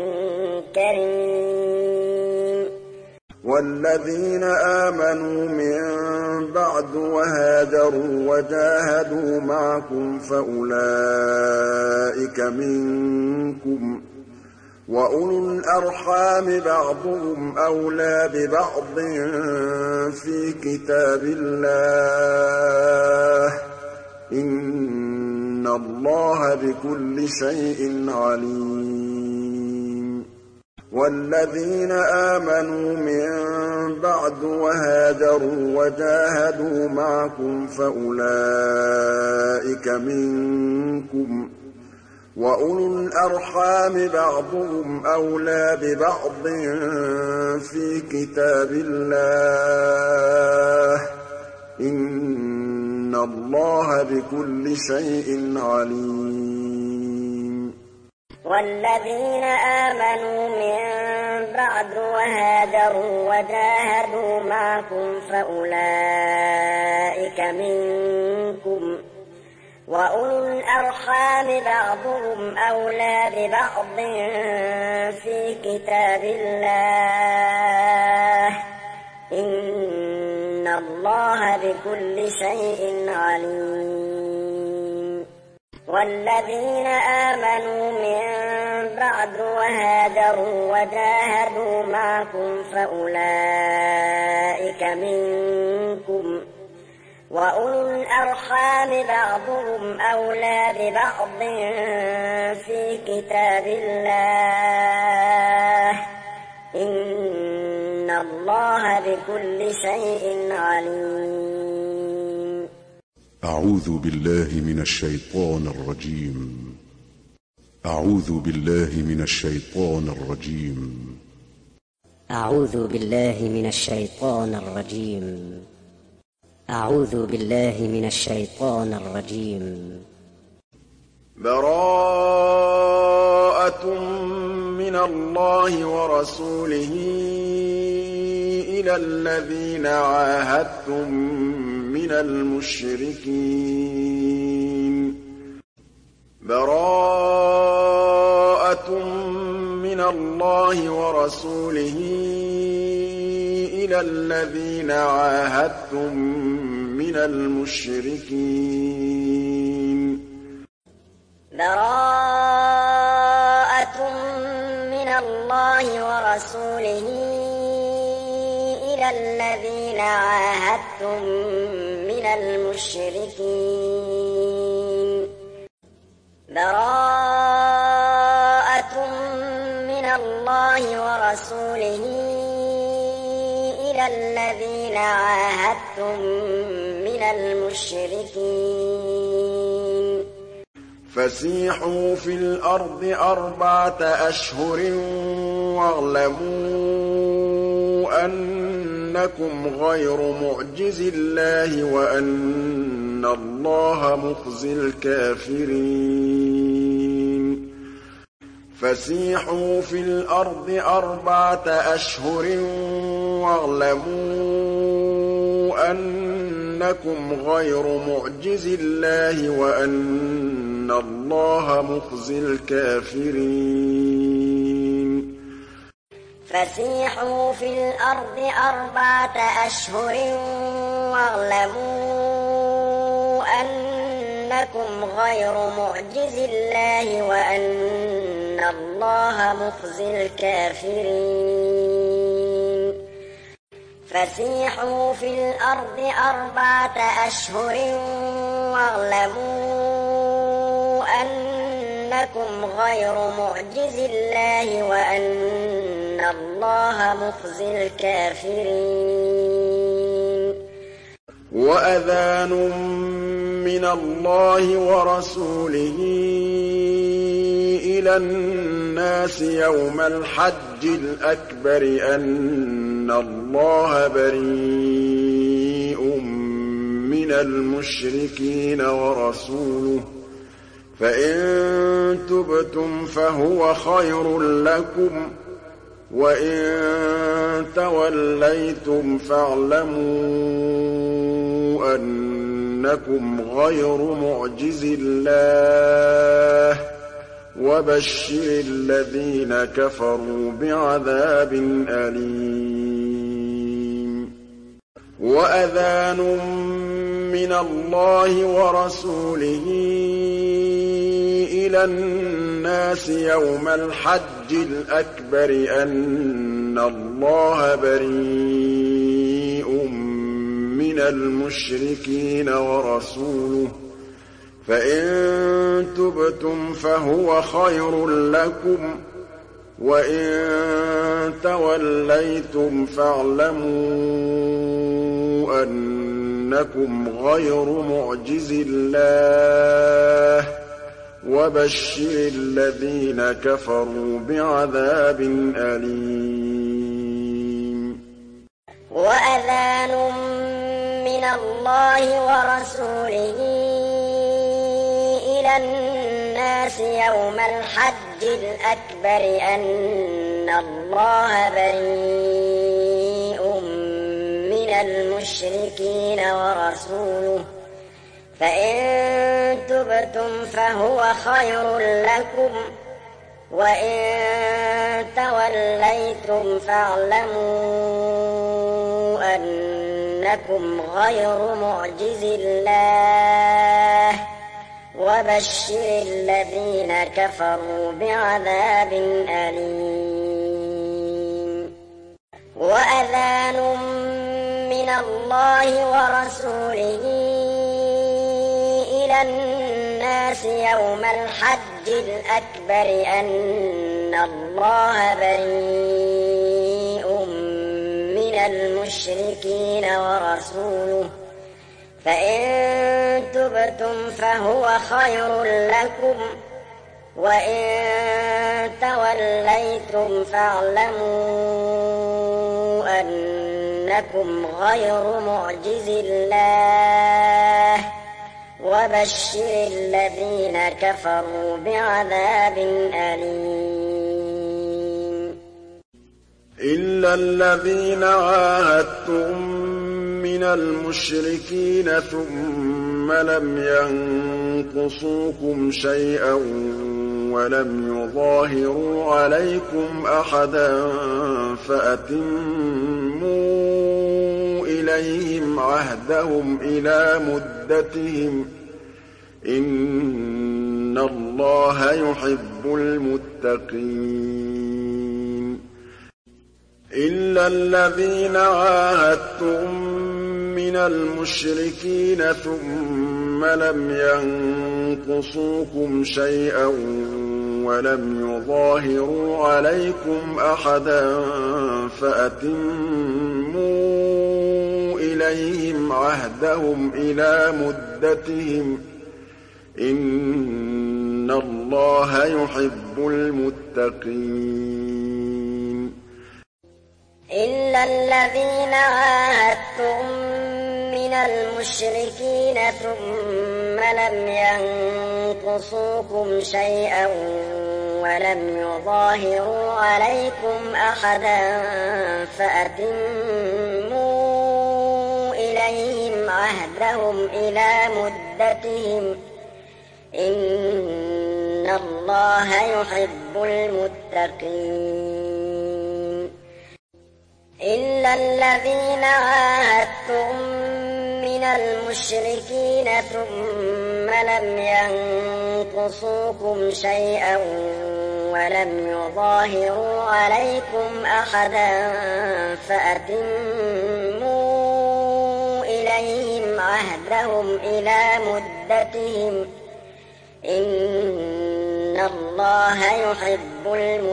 كريم والذين آمنوا من بعد وهاجروا وجاهدوا معكم فأولئك منكم وأولو الأرحام بعضهم أولى ببعض في كتاب الله إن الله بكل شيء عليم والذين آمنوا من بعد وهاجروا وجاهدوا معكم فأولئك منكم وَأُولُو الْأَرْحَامِ بَعْضُهُمْ أَوْلَىٰ بِبَعْضٍ فِي كِتَابِ اللَّهِ ۗ إِنَّ اللَّهَ بِكُلِّ شَيْءٍ عَلِيمٌ وَالَّذِينَ آمَنُوا مِن بَعْدُ وَهَاجَرُوا وَجَاهَدُوا مَعَكُمْ فَأُولَٰئِكَ مِنكُمْ ۖ وَأُولُو الْأَرْحَامِ بَعْضُهُمْ أَوْلَىٰ بِبَعْضٍ فِي كِتَابِ اللَّهِ ۗ إِنَّ اللَّهَ بِكُلِّ شَيْءٍ عَلِيمٌ وَالَّذِينَ آمَنُوا مِن بَعْدُ وَهَاجَرُوا وَجَاهَدُوا مَعَكُمْ فَأُولَٰئِكَ مِنكُمْ ۖ وَأُولُو الْأَرْحَامِ بَعْضُهُمْ أَوْلَىٰ بِبَعْضٍ فِي كِتَابِ اللَّهِ ۗ إِنَّ اللَّهَ بِكُلِّ شَيْءٍ عَلِيمٌ أعوذ بالله من الشيطان الرجيم أعوذ بالله من الشيطان الرجيم أعوذ بالله من الشيطان الرجيم أعوذ بالله من الشيطان الرجيم براءة من الله ورسوله إلى الذين عاهدتم من المشركين براءة من الله ورسوله إلى الذين عاهدتم من المشركين براءة من الله ورسوله إلى الذين عاهدتم من المشركين براءة من الله ورسوله إلى الذين عاهدتم من المشركين فسيحوا في الأرض أربعة أشهر واعلموا أنكم غير معجز الله وأن الله مخزي الكافرين فسيحوا في الأرض أربعة أشهر واعلموا أنكم غير معجز الله وأن الله مخزي الكافرين فسيحوا في الأرض أربعة أشهر واعلموا أنكم غير معجز الله وأن الله مخزي الكافرين فسيحوا في الأرض أربعة أشهر واعلموا أنكم غير معجز الله وأن الله مخزي الكافرين وأذان من الله ورسوله إلى الناس يوم الحج الأكبر أن الله بريء من المشركين ورسوله فإن تبتم فهو خير لكم وإن توليتم فاعلموا أنكم غير معجز الله وبشر الذين كفروا بعذاب أليم وأذان من الله ورسوله إلى الناس يوم الحج الأكبر أن الله بريء من المشركين ورسوله فإن تبتم فهو خير لكم وإن توليتم فاعلموا أنكم غير معجز الله وبشر الذين كفروا بعذاب أليم. وأذان من الله ورسوله إلى الناس يوم الحج الأكبر أن الله بريء من المشركين ورسوله فإن تبتم فهو خير لكم وإن توليتم فاعلموا أنكم غير معجز الله وبشر الذين كفروا بعذاب أليم. وأذان من الله ورسوله إلى الناس يوم الحج الأكبر أن الله بريء من المشركين ورسوله فإن تبتم فهو خير لكم وإن توليتم فاعلموا أنكم غير معجز الله وبشر الذين كفروا بعذاب أليم. إلا الذين عاهدتم من المشركين ثم لم ينقصوكم شيئا ولم يظاهروا عليكم أحدا فأتموا إليهم عهدهم إلى مدتهم إن الله يحب المتقين. إلا الذين عاهدتم من المشركين ثم لم ينقصوكم شيئا ولم يظاهروا عليكم أحدا فأتموا إليهم عهدهم إلى مدتهم إن الله يحب المتقين. إلا الذين عاهدتم من المشركين ثم لم ينقصوكم شيئا ولم يظاهروا عليكم أحدا فأتموا إليهم عهدهم إلى مدتهم إن الله يحب المتقين. إلا الذين عاهدتم من المشركين ثم لم ينقصوكم شيئا ولم يظاهروا عليكم أحدا فأتموا إليهم عهدهم إلى مدتهم إن الله يحب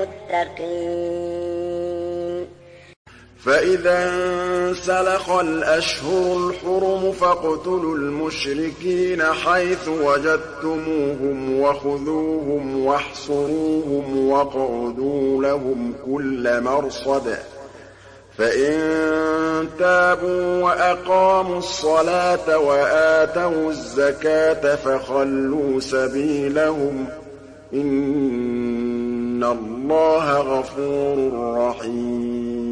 المتقين. فإذا انسلخ الأشهر الحرم فاقتلوا المشركين حيث وجدتموهم وخذوهم واحصروهم واقعدوا لهم كل مرصد فإن تابوا وأقاموا الصلاة وآتوا الزكاة فخلوا سبيلهم إن الله غفور رحيم.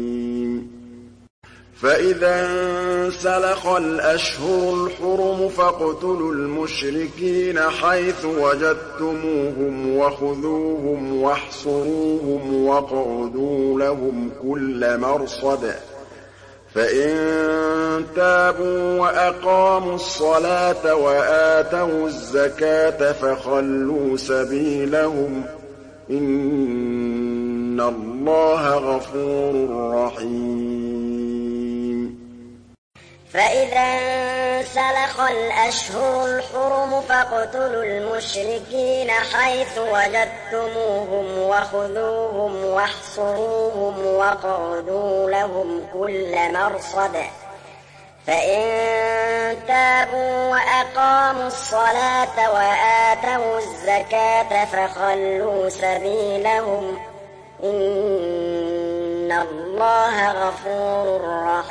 فإذا انسلخ الأشهر الحرم فاقتلوا المشركين حيث وجدتموهم وخذوهم واحصروهم واقعدوا لهم كل مرصد فإن تابوا وأقاموا الصلاة وآتوا الزكاة فخلوا سبيلهم إن الله غفور رحيم. فإذا انسلخ الأشهر الحرم فاقتلوا المشركين حيث وجدتموهم وخذوهم واحصروهم واقعدوا لهم كل مرصد فإن تابوا وأقاموا الصلاة وآتوا الزكاة فخلوا سبيلهم إن الله غفور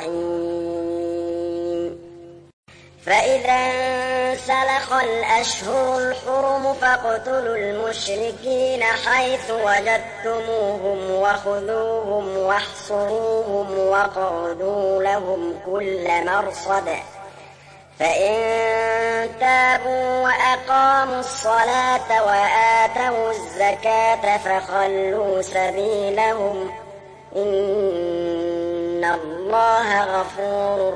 رحيم فإذا انسلخ الأشهر الحرم فاقتلوا المشركين حيث وجدتموهم وخذوهم واحصروهم واقعدوا لهم كل مرصد فإن تابوا وأقاموا الصلاة وآتوا الزكاة فخلوا سبيلهم إن الله غفور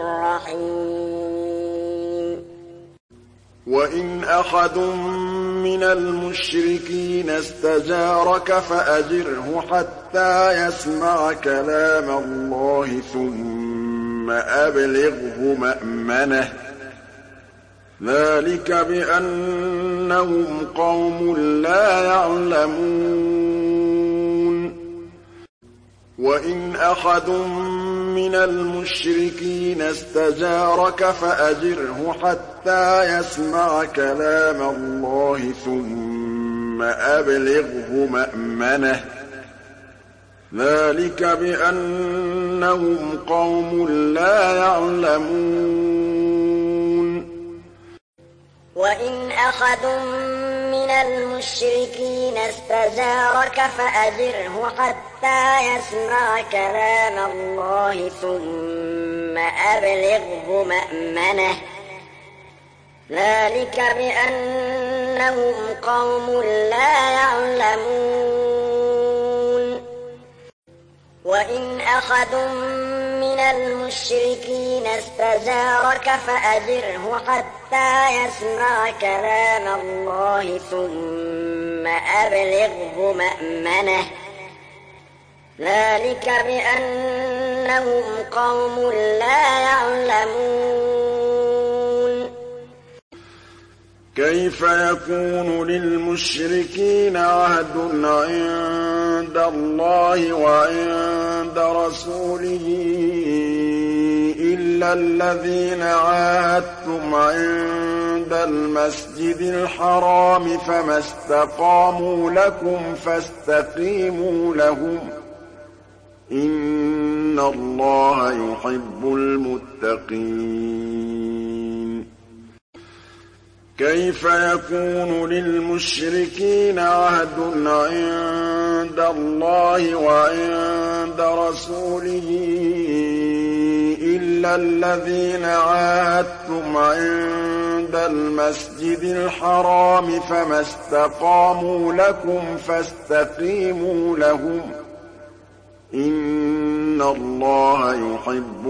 رحيم وإن أحد من المشركين استجارك فأجره حتى يسمع كلام الله ثم أبلغه مأمنه ذلك بأنهم قوم لا يعلمون وإن أحد من المشركين استجارك فأجره حتى يسمع كلام الله ثم أبلغه مأمنه ذلك بأنهم قوم لا يعلمون وإن أحد من المشركين استجارك فأجره حتى يسمع كلام الله ثم أبلغه مأمنه ذلك بأنهم قوم لا يعلمون وإن أحد من المشركين استجارك فأجره حتى يسمع كلام الله ثم أبلغه مأمنه ذلك بأنهم قوم لا يعلمون كيف يكون للمشركين عهد عند الله وعند رسوله إلا الذين عاهدتم عند المسجد الحرام فما استقاموا لكم فاستقيموا لهم إن الله يحب المتقين كيف يكون للمشركين عهد عند الله وعند رسوله إلا الذين عاهدتم عند المسجد الحرام فما استقاموا لكم فاستقيموا لهم إن الله يحب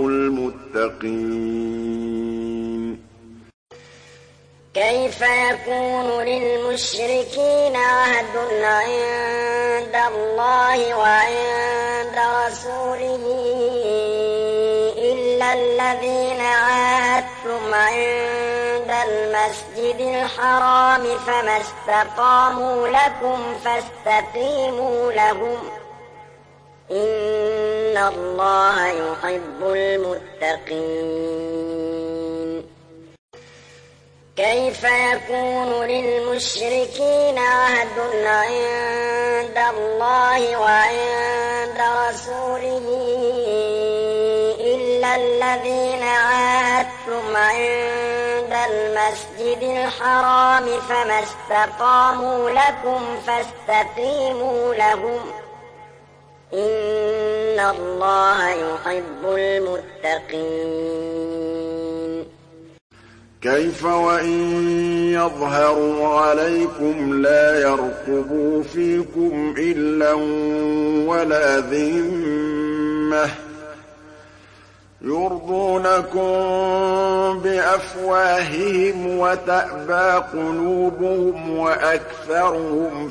المتقين كيف يكون للمشركين عهد عند الله وعند رسوله إلا الذين عاهدتم عند المسجد الحرام فما استقاموا لكم فاستقيموا لهم إن الله يحب المتقين كيف يكون للمشركين عهد عند الله وعند رسوله إلا الذين عاهدتم عند المسجد الحرام فما استقاموا لكم فاستقيموا لهم إن الله يحب المتقين كيف وإن يظهروا عليكم لا يرقبوا فيكم إلا ولا ذمة يرضونكم بأفواههم وتأبى قلوبهم وأكثرهم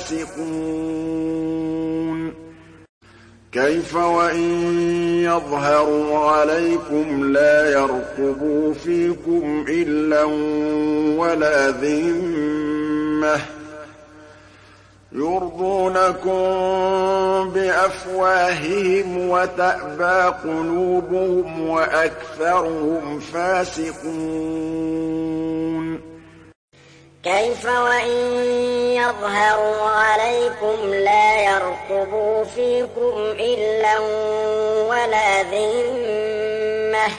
فاسقون كيف وإن يظهروا عليكم لا يرقبوا فيكم إلا ولا ذمة يرضونكم بأفواههم وتأبى قلوبهم وأكثرهم فاسقون كيف وإن يظهروا عليكم لا يرقبوا فيكم إلا ولا ذمة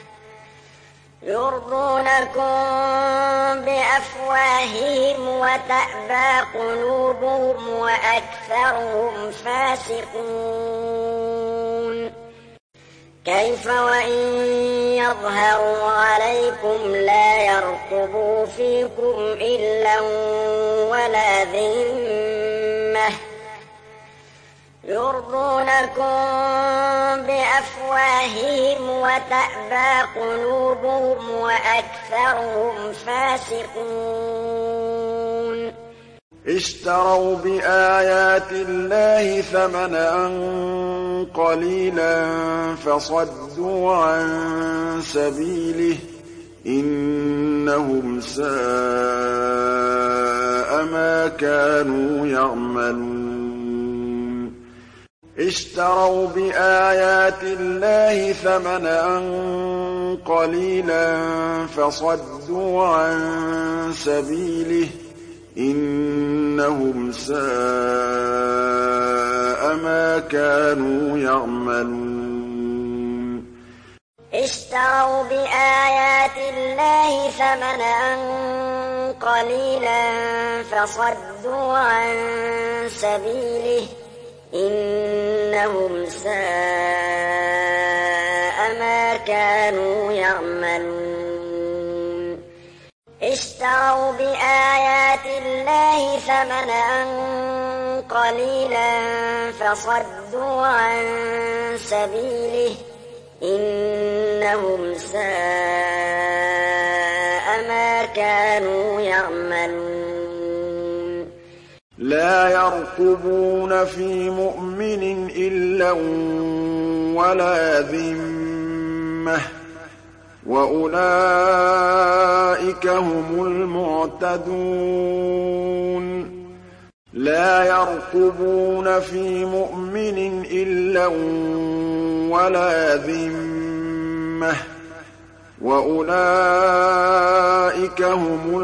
يرضونكم بأفواههم وتأبى قلوبهم وأكثرهم فاسقون كيف وإن يظهروا عليكم لا يرقبوا فيكم إلا ولا ذمة يرضونكم بأفواههم وتأبى قلوبهم وأكثرهم فاسقون اشتروا بآيات الله ثمنا قليلا فصدوا عن سبيله إنهم ساء ما كانوا يعملون اشتروا بآيات الله ثمنا قليلا فصدوا عن سبيله إنهم ساء ما كانوا يعملون اشتروا بآيات الله ثمنا قليلا فصدوا عن سبيله إنهم ساء ما كانوا يعملون اشتروا بآيات الله ثمنا قليلا فصدوا عن سبيله إنهم ساء ما كانوا يعملون لا يرقبون في مؤمن إلا ولا ذمة وأولئك هم المعتدون لا يرقبون في مؤمن إلا ولا ذمة وأولئك هم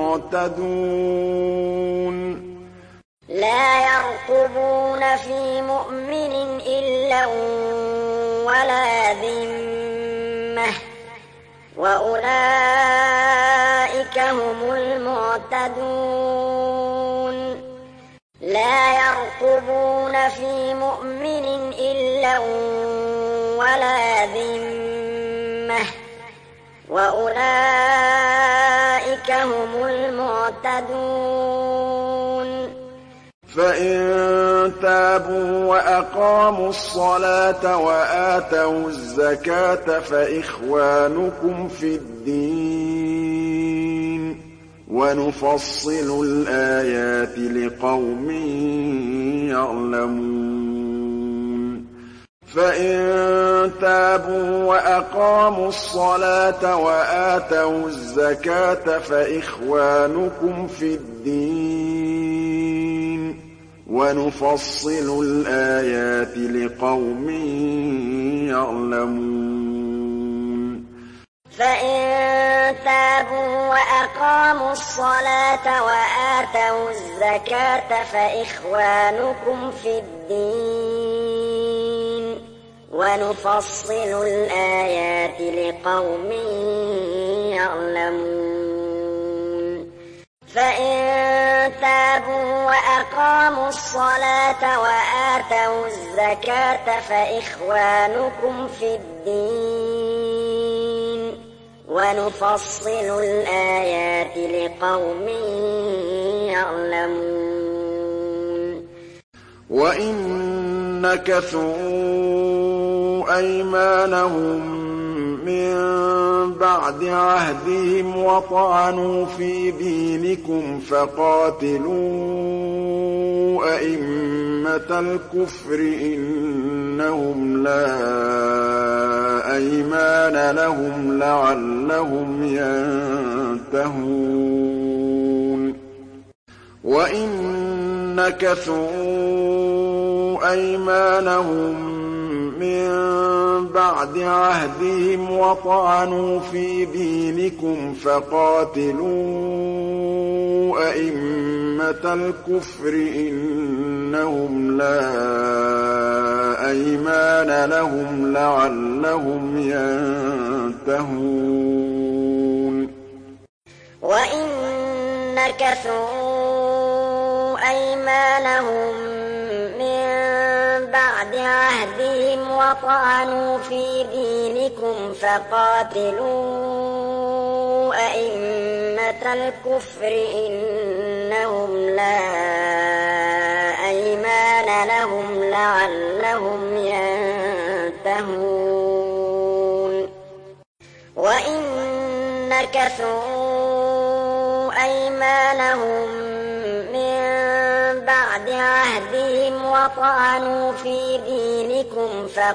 المعتدون لا يرقبون في مؤمن إلا ولا ذمة وأولئك هم المعتدون لا يرقبون في مؤمن إلا ولا ذمة وأولئك هم المعتدون فإن تابوا وأقاموا الصلاة وآتوا الزكاة فإخوانكم في الدين ونفصل الآيات لقوم يعلمون فإن تابوا وأقاموا الصلاة وآتوا الزكاة فإخوانكم في الدين ونفصل الآيات لقوم يعلمون فإن تابوا وأقاموا الصلاة وآتوا الزكاة فإخوانكم في الدين ونفصل الآيات لقوم يعلمون فإن تابوا وأقاموا الصلاة وآتوا الزكاة فإخوانكم في الدين ونفصل الآيات لقوم يعلمون وإن نكثوا أيمانهم من بعد عهدهم وطعنوا في دينكم فقاتلوا أئمة الكفر إنهم لا أيمان لهم لعلهم ينتهون وإن نكثوا أيمانهم من بعد عهدهم وطعنوا في دينكم فقاتلوا أئمة الكفر إنهم لا أيمان لهم لعلهم ينتهون وإن نكثوا أيمانهم من بعد عهدهم وطعنوا في دينكم فقاتلوا أئمة الكفر إنهم لا أيمان لهم لعلهم ينتهون وإن نكثوا أيمانهم من بعد عهدهم وطعنوا في دينكم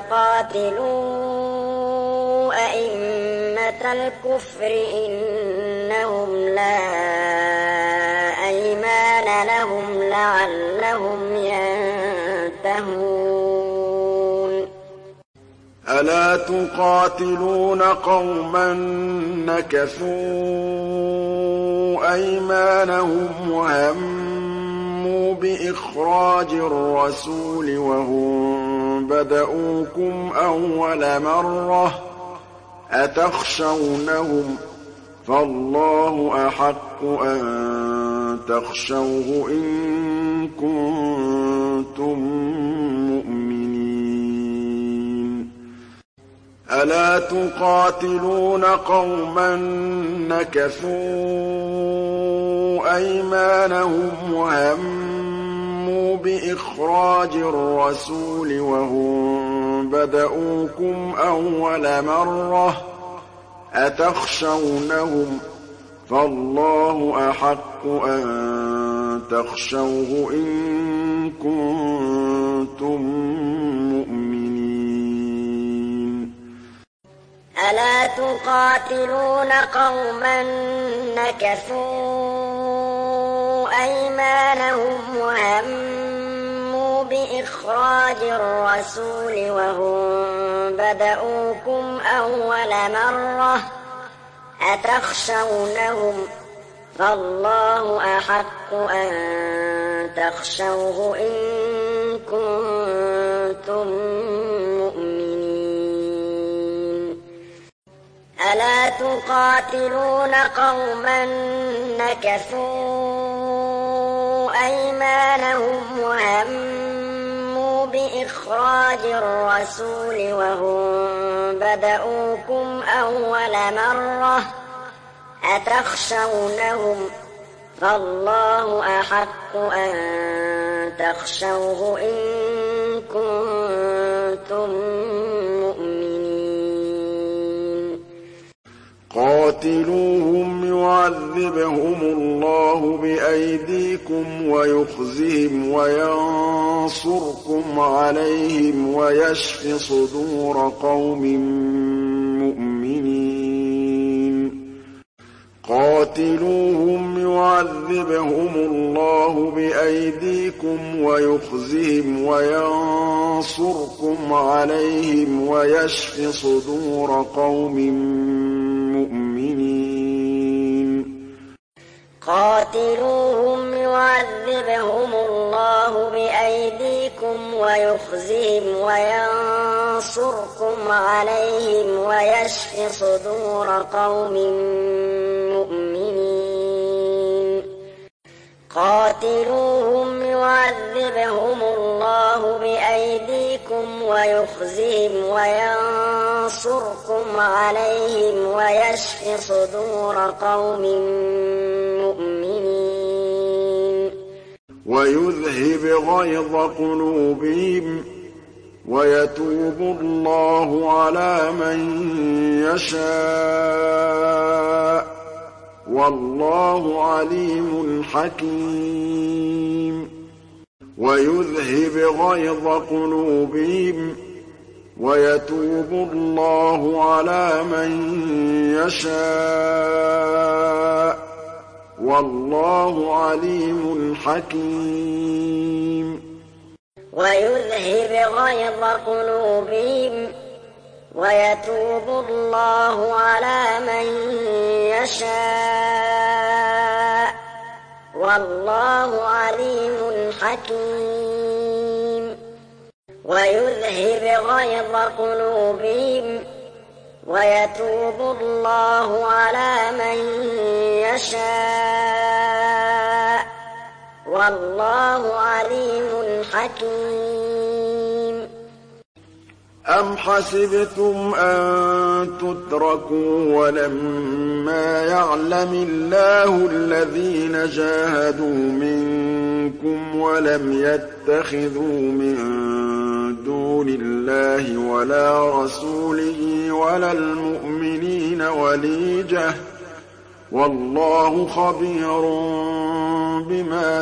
فقاتلوا أئمة الكفر إنهم لا أيمان لهم لعلهم ينتهون ألا تقاتلون قوما نكثوا أيمانهم وهموا بإخراج الرسول وهم بدؤوكم أول مرة أتخشونهم فالله أحق أن تخشوه إن كنتم مؤمنين ألا تقاتلون قوما نكثوا أيمانهم وهموا بإخراج الرسول وهم بدؤوكم أول مرة أتخشونهم فالله أحق أن تخشوه إن كنتم مؤمنين ألا تقاتلون قوما نكثوا أيمانهم وهموا بإخراج الرسول وهم بدؤوكم أول مرة أتخشونهم فالله أحق أن تخشوه إن كنتم مؤمنين ألا تقاتلون قوما نكثوا أيمانهم وهموا بإخراج الرسول وهم بدؤوكم أول مرة أتخشونهم فالله أحق أن تخشوه إن كنتم مؤمنين قاتلوهم يعذبهم الله بأيديكم ويخزهم وينصركم عليهم ويشف صدور قوم مؤمنين قاتلوهم يعذبهم الله بأيديكم ويخزهم وينصركم عليهم ويشف صدور قوم مؤمنين قاتلوهم يعذبهم الله بأيديكم ويخزهم وينصركم عليهم ويشف صدور قوم مؤمنين قاتلوهم يعذبهم الله بأيديكم ويخزهم وينصركم عليهم ويشف صدور قوم مؤمنين ويذهب غيظ قلوبهم ويتوب الله على من يشاء والله عليم حكيم ويذهب غيظ قلوبهم ويتوب الله على من يشاء وَاللَّهُ عَلِيمٌ حَكِيمٌ وَيُذْهِبْ غَيْظَ قُلُوبِهِمْ وَيَتُوبُ اللَّهُ عَلَىٰ مَن يَشَاءُ وَاللَّهُ عَلِيمٌ حَكِيمٌ وَيُذْهِبْ غَيْظَ قُلُوبِهِمْ وَيَتُوبُ اللَّهُ عَلَىٰ مَن يَشَاءُ وَاللَّهُ عَلِيمٌ حَكِيمٌ أَمْ حَسِبْتُمْ أَن تُتْرَكُوا وَلَمَّا يَعْلَمِ اللَّهُ الَّذِينَ جَاهَدُوا مِنكُمْ وَلَمْ يَتَّخِذُوا مِن دُونِ اللَّهِ وَلَا رَسُولِهِ وَلَا الْمُؤْمِنِينَ وَلِيجَةً ۚ وَاللَّهُ خَبِيرٌ بِمَا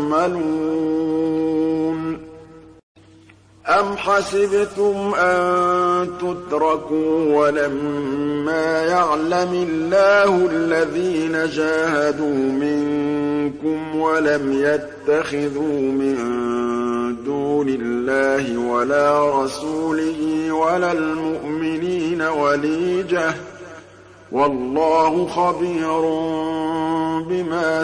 تَعْمَلُونَ أَمْ حَسِبْتُمْ أَن تُتْرَكُوا وَلَمَّا يَعْلَمِ اللَّهُ الَّذِينَ جَاهَدُوا مِنكُمْ وَلَمْ يَتَّخِذُوا مِن دُونِ اللَّهِ وَلَا رَسُولِهِ وَلَا الْمُؤْمِنِينَ وَلِيجَةً ۚ وَاللَّهُ خَبِيرٌ بِمَا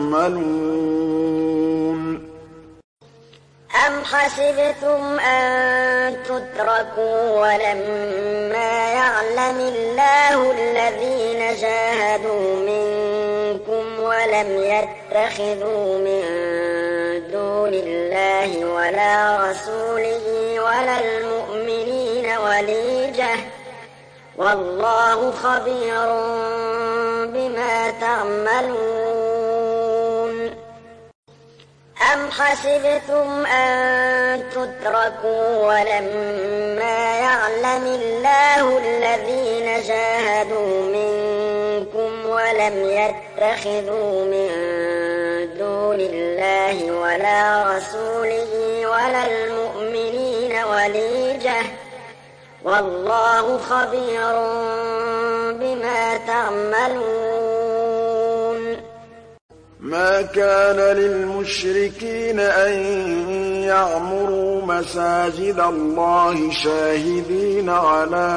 تَعْمَلُونَ أَمْ حَسِبْتُمْ أَن تُتْرَكُوا وَلَمَّا يَعْلَمِ اللَّهُ الَّذِينَ جَاهَدُوا مِنكُمْ وَلَمْ يَتَّخِذُوا مِن دُونِ اللَّهِ وَلَا رَسُولِهِ وَلَا الْمُؤْمِنِينَ وَلِيجَةً ۚ وَاللَّهُ خَبِيرٌ بِمَا تَعْمَلُونَ أَمْ حَسِبْتُمْ أَن تُتْرَكُوا وَلَمَّا يَعْلَمِ اللَّهُ الَّذِينَ جَاهَدُوا مِنكُمْ وَلَمْ يَتَّخِذُوا مِن دُونِ اللَّهِ وَلَا رَسُولِهِ وَلَا الْمُؤْمِنِينَ وَلِيجَةً ۚ وَاللَّهُ خَبِيرٌ بِمَا تَعْمَلُونَ مَا كَانَ لِلْمُشْرِكِينَ أَن يَعْمُرُوا مَسَاجِدَ اللَّهِ شَاهِدِينَ عَلَىٰ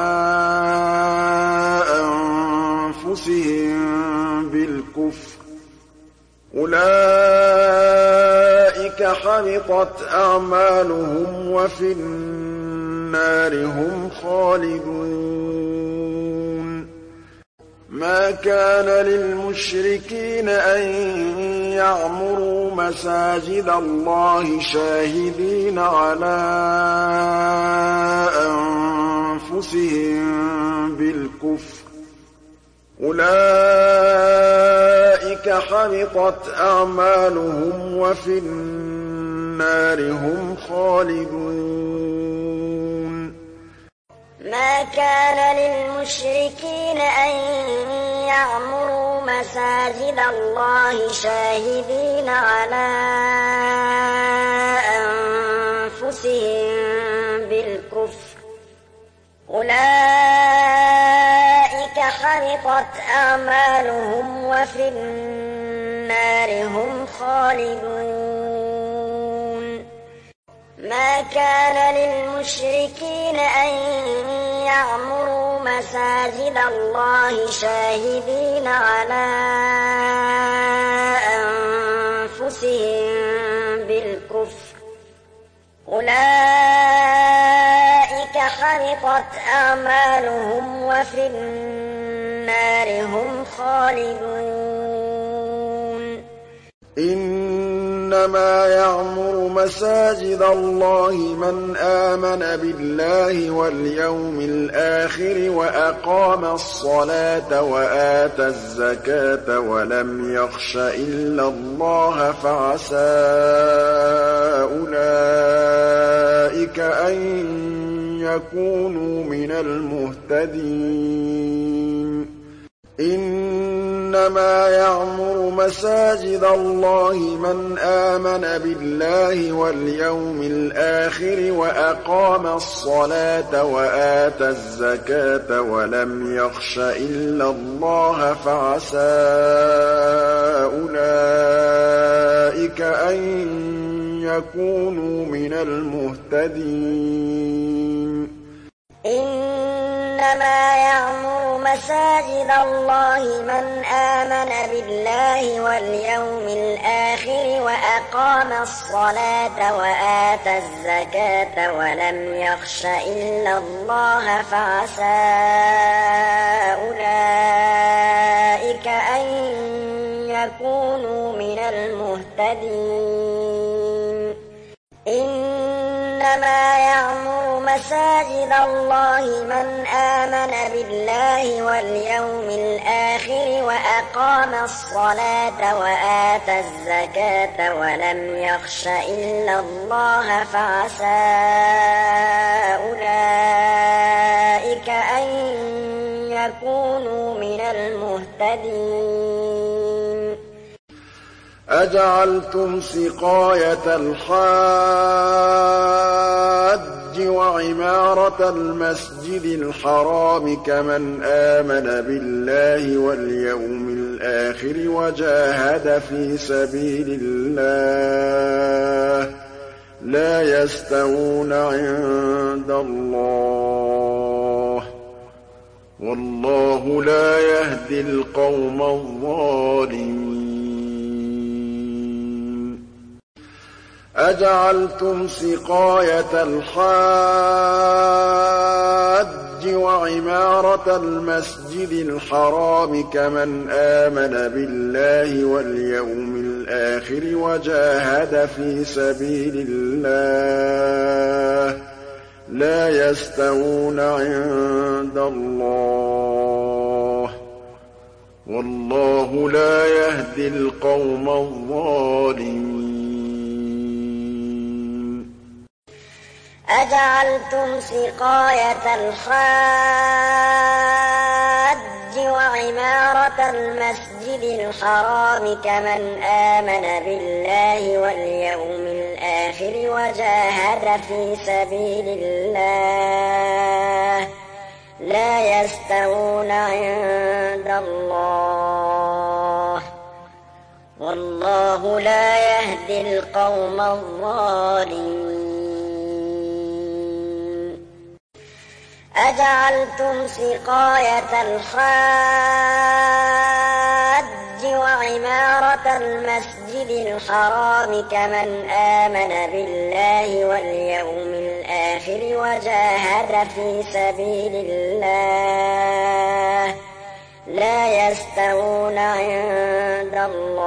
أَنفُسِهِم بِالْكُفْرِ ۚ أُولَٰئِكَ حَبِطَتْ أَعْمَالُهُمْ وَفِي النَّارِ هُمْ خَالِدُونَ مَا كَانَ لِلْمُشْرِكِينَ أَن يَعْمُرُوا مَسَاجِدَ اللَّهِ شَاهِدِينَ عَلَىٰ أَنفُسِهِم بِالْكُفْرِ ۚ أُولَٰئِكَ حَبِطَتْ أَعْمَالُهُمْ وَفِي النَّارِ هُمْ خَالِدُونَ مَا كَانَ لِلْمُشْرِكِينَ أَن يَعْمُرُوا مَسَاجِدَ اللَّهِ شَاهِدِينَ عَلَىٰ أَنفُسِهِم بِالْكُفْرِ ۚ أُولَٰئِكَ حَبِطَتْ أَعْمَالُهُمْ وَفِي النَّارِ هُمْ خَالِدُونَ مَا كَانَ لِلْمُشْرِكِينَ أَن يَعْمُرُوا مَسَاجِدَ اللَّهِ شَاهِدِينَ عَلَىٰ أَنفُسِهِم بِالْكُفْرِ ۚ أُولَٰئِكَ حَبِطَتْ أَعْمَالُهُمْ وَفِي النَّارِ هُمْ خَالِدُونَ إِنَّمَا يَعْمُرُ مَسَاجِدَ اللَّهِ مَنْ آمَنَ بِاللَّهِ وَالْيَوْمِ الْآخِرِ وَأَقَامَ الصَّلَاةَ وَآتَى الزَّكَاةَ وَلَمْ يَخْشَ إِلَّا اللَّهَ فَعَسَىٰ أُولَٰئِكَ أَن يَكُونُوا مِنَ الْمُهْتَدِينَ إنما يعمر مساجد الله من آمن بالله واليوم الآخر وأقام الصلاة وآتى الزكاة ولم يخش إلا الله فعسى أولئك أن يكونوا من المهتدين. إنما يعمر مساجد الله من آمن بالله واليوم الآخر وأقام الصلاة وآتى الزكاة ولم يخش إلا الله فعسى أولئك أن يكونوا من المهتدين. إنما يعمر مساجد الله من آمن بالله واليوم الآخر وأقام الصلاة وآتى الزكاة ولم يخش إلا الله فعسى أولئك أن يكونوا من المهتدين. أجعلتم سقاية الحاج وعمارة المسجد الحرام كمن آمن بالله واليوم الآخر وجاهد في سبيل الله لا يستوون عند الله والله لا يهدي القوم الظالمين. أجعلتم سقاية الحاج وعمارة المسجد الحرام كمن آمن بالله واليوم الآخر وجاهد في سبيل الله لا يستوون عند الله والله لا يهدي القوم الظالمين. أجعلتم سقاية الحاج وعمارة المسجد الحرام كمن آمن بالله واليوم الآخر وجاهد في سبيل الله لا يستوون عند الله والله لا يهدي القوم الظالمين. أجعلتم سقاية الحاج وعمارة المسجد الحرام كمن آمن بالله واليوم الآخر وجاهد في سبيل الله لا يستوون عند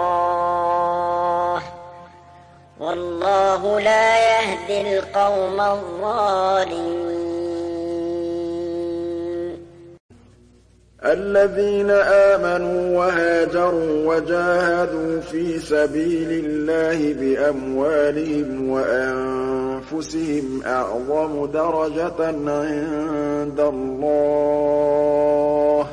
الله والله لا يهدي القوم الظالمين. الذين آمنوا وهاجروا وجاهدوا في سبيل الله بأموالهم وأنفسهم أعظم درجة عند الله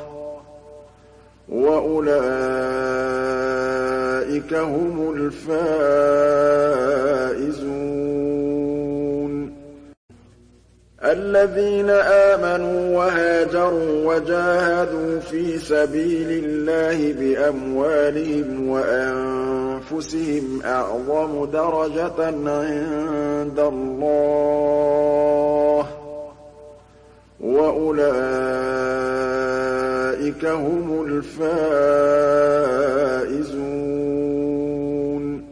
وأولئك هم الفائزون. الذين آمنوا وهاجروا وجاهدوا في سبيل الله بأموالهم وأنفسهم أعظم درجة عند الله وأولئك هم الفائزون.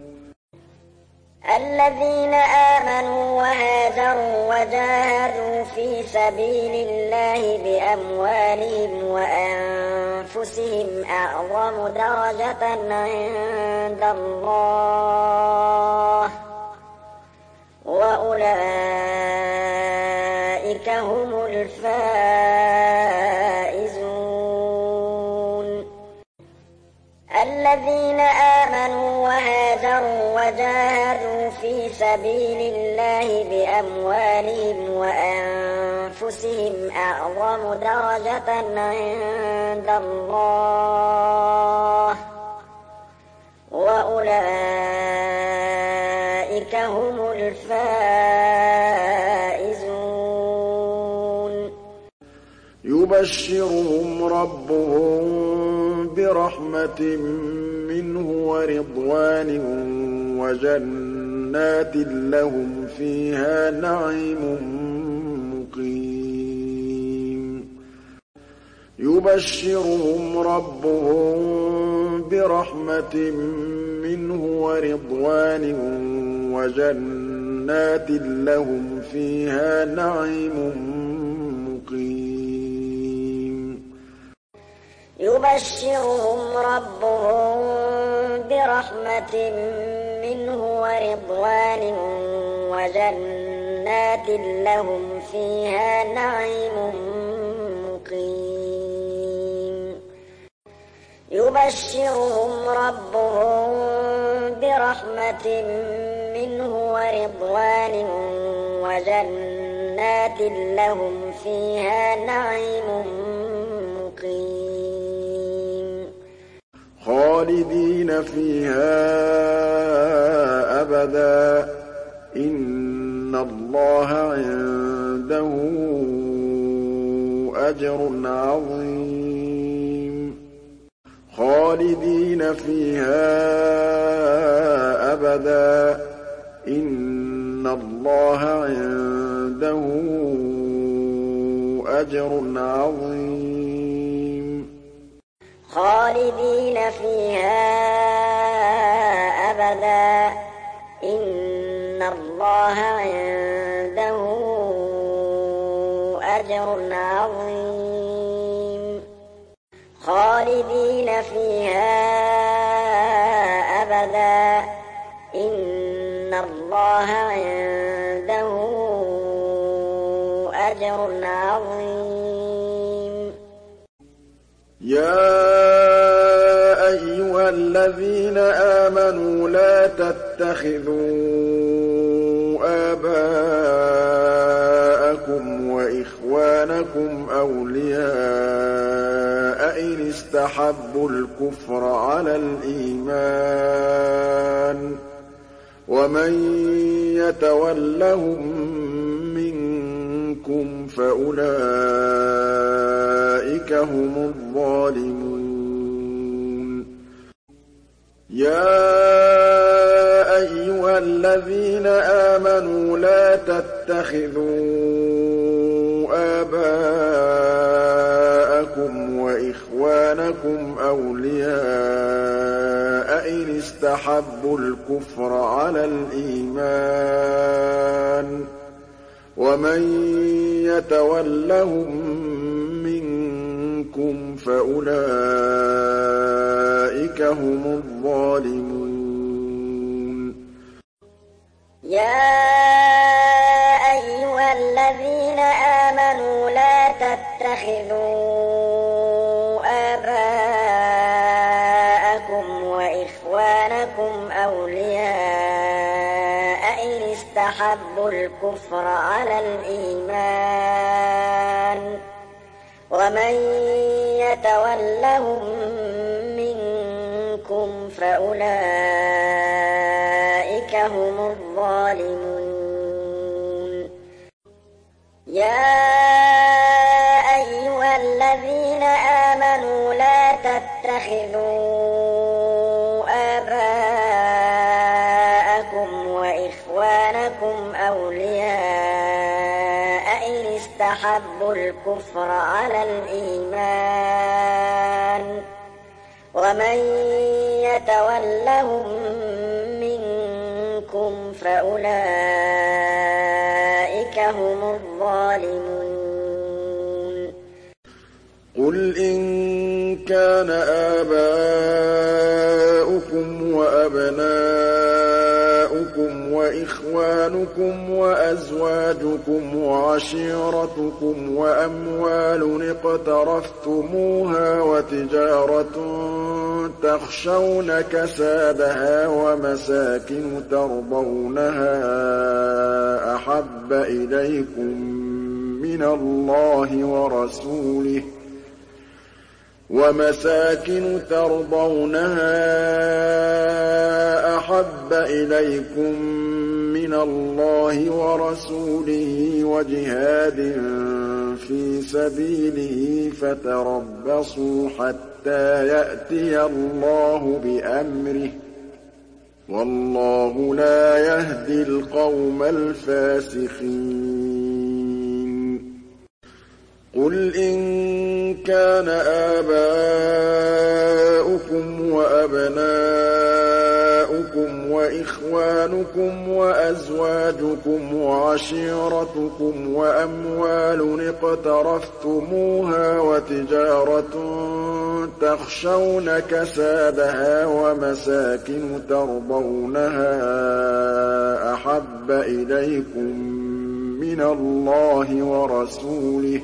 الذين آمنوا وهاجروا وجاهدوا في سبيل الله بأموالهم وأنفسهم أعظم درجة عند الله وأولئك هم الفائزون. الذين آمنوا وهاجروا وجاهدوا في سبيل الله بأموالهم وأنفسهم أنفسهم أعظم درجة عند الله وأولئك هم الفائزون يبشرهم ربهم برحمة منه ورضوان وجنات لهم فيها نعيم مقيم يبشرهم ربهم برحمة منه ورضوان وجنات لهم فيها نعيم مقيم يبشرهم ربهم برحمة منه ورضوان وجنات لهم فيها نعيم مقيم يبشرهم ربهم برحمة منه ورضوان وجنات لهم فيها نعيم مقيم خالدين فيها أبدا إن الله عنده أجر عظيم خالدين فيها أبدا إن الله عنده أجر عظيم خالدين فيها أبدا إن الله عنده أجر عظيم خالدين فيها أبدا إن الله عنده أجر عظيم يا أيها الذين آمنوا لا تتخذوا آباءكم وإخوانكم أولياء إن استحبوا الكفر على الإيمان ومن يتولهم منكم فأولئك هم الظالمون يا أيها الذين آمنوا لا تتخذوا آباءكم وإخوانكم أولياء إن استحبوا الكفر على الإيمان ومن يتولهم منكم فأولئك هم الظالمون يا أيها الذين آمنوا لا تتخذوا آباءكم وإخوانكم أولياء إن استحبوا الكفر على الإيمان ومن يتولهم منكم فأولئك هم الظالمون يا أيها الذين آمنوا لا تتخذوا آباءكم وإخوانكم أولياء إن استحبوا الكفر على الإيمان ومن يتولهم منكم فأولئك هم الظالمون قل إن كان آباؤكم وأبناؤكم وإخوانكم وأزواجكم وعشيرتكم وأموال اقترفتموها وتجارة تخشون كسادها ومساكن ترضونها أحب إليكم مِّنَ اللَّهِ وَرَسُولِهِ وَمَسَاكِنُ تَرْضَوْنَهَا أَحَبَّ إِلَيْكُم مِّنَ اللَّهِ وَرَسُولِهِ وَجِهَادٍ فِي سَبِيلِهِ فَتَرَبَّصُوا حَتَّىٰ يَأْتِيَ اللَّهُ بِأَمْرِهِ ۗ وَاللَّهُ لَا يَهْدِي الْقَوْمَ الْفَاسِقِينَ قُلْ إِن كَانَ آبَاؤُكُمْ وَأَبْنَاؤُكُمْ وَإِخْوَانُكُمْ وَأَزْوَاجُكُمْ وَعَشِيرَتُكُمْ وَأَمْوَالٌ اقْتَرَفْتُمُوهَا وَتِجَارَةٌ تَخْشَوْنَ كَسَادَهَا وَمَسَاكِنُ تَرْضَوْنَهَا أَحَبَّ إِلَيْكُم مِّنَ اللَّهِ وَرَسُولِهِ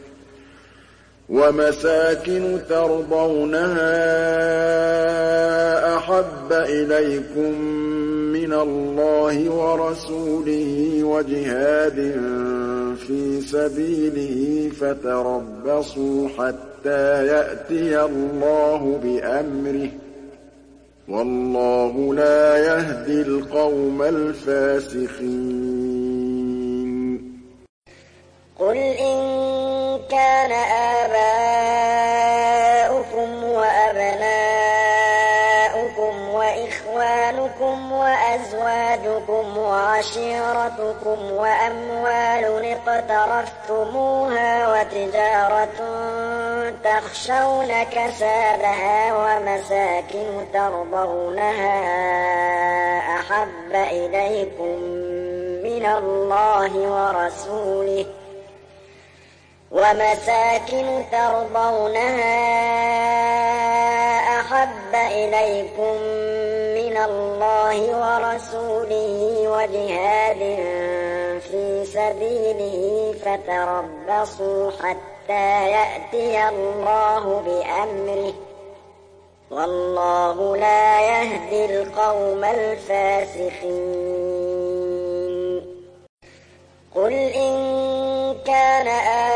وَمَسَاكِنُ تَرْضَوْنَهَا أَحَبَّ إِلَيْكُم مِّنَ اللَّهِ وَرَسُولِهِ وَجِهَادٍ فِي سَبِيلِهِ فَتَرَبَّصُوا حَتَّىٰ يَأْتِيَ اللَّهُ بِأَمْرِهِ ۗ وَاللَّهُ لَا يَهْدِي الْقَوْمَ الْفَاسِقِينَ قُلْ إِن كَانَ آبَاؤُكُمْ وَأَبْنَاؤُكُمْ وَإِخْوَانُكُمْ وَأَزْوَاجُكُمْ وَعَشِيرَتُكُمْ وَأَمْوَالٌ اقْتَرَفْتُمُوهَا وَتِجَارَةٌ تَخْشَوْنَ كَسَادَهَا وَمَسَاكِنُ تَرْضَوْنَهَا أَحَبَّ إِلَيْكُم مِّنَ اللَّهِ وَرَسُولِهِ وَمَسَاكِنُ تَرْضَوْنَهَا أَحَبَّ إِلَيْكُم مِّنَ اللَّهِ وَرَسُولِهِ وَجِهَادٍ فِي سَبِيلِهِ فَتَرَبَّصُوا حَتَّىٰ يَأْتِيَ اللَّهُ بِأَمْرِهِ ۗ وَاللَّهُ لَا يَهْدِي الْقَوْمَ الْفَاسِقِينَ قُلْ إِن كَانَ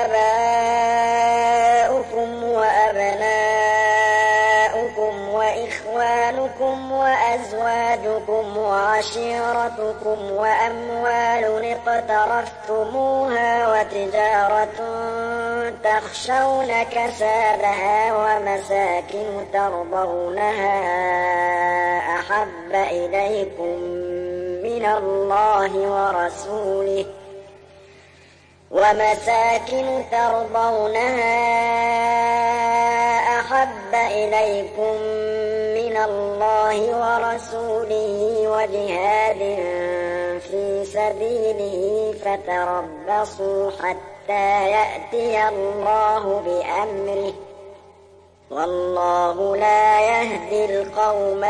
آبَاؤُكُمْ وَأَبْنَاؤُكُمْ وَإِخْوَانُكُمْ وَأَزْوَاجُكُمْ وَعَشِيرَتُكُمْ وَأَمْوَالٌ اقْتَرَفْتُمُوهَا وَتِجَارَةٌ تَخْشَوْنَ كَسَادَهَا وَمَسَاكِنُ تَرْضَوْنَهَا أَحَبَّ إِلَيْكُم مِّنَ اللَّهِ وَرَسُولِهِ وَمَسَاكِنُ تَرْضَوْنَهَا أَحَبَّ إِلَيْكُم مِّنَ اللَّهِ وَرَسُولِهِ وَجِهَادٍ فِي سَبِيلِهِ فَتَرَبَّصُوا حَتَّىٰ يَأْتِيَ اللَّهُ بِأَمْرِهِ ۗ وَاللَّهُ لَا يَهْدِي الْقَوْمَ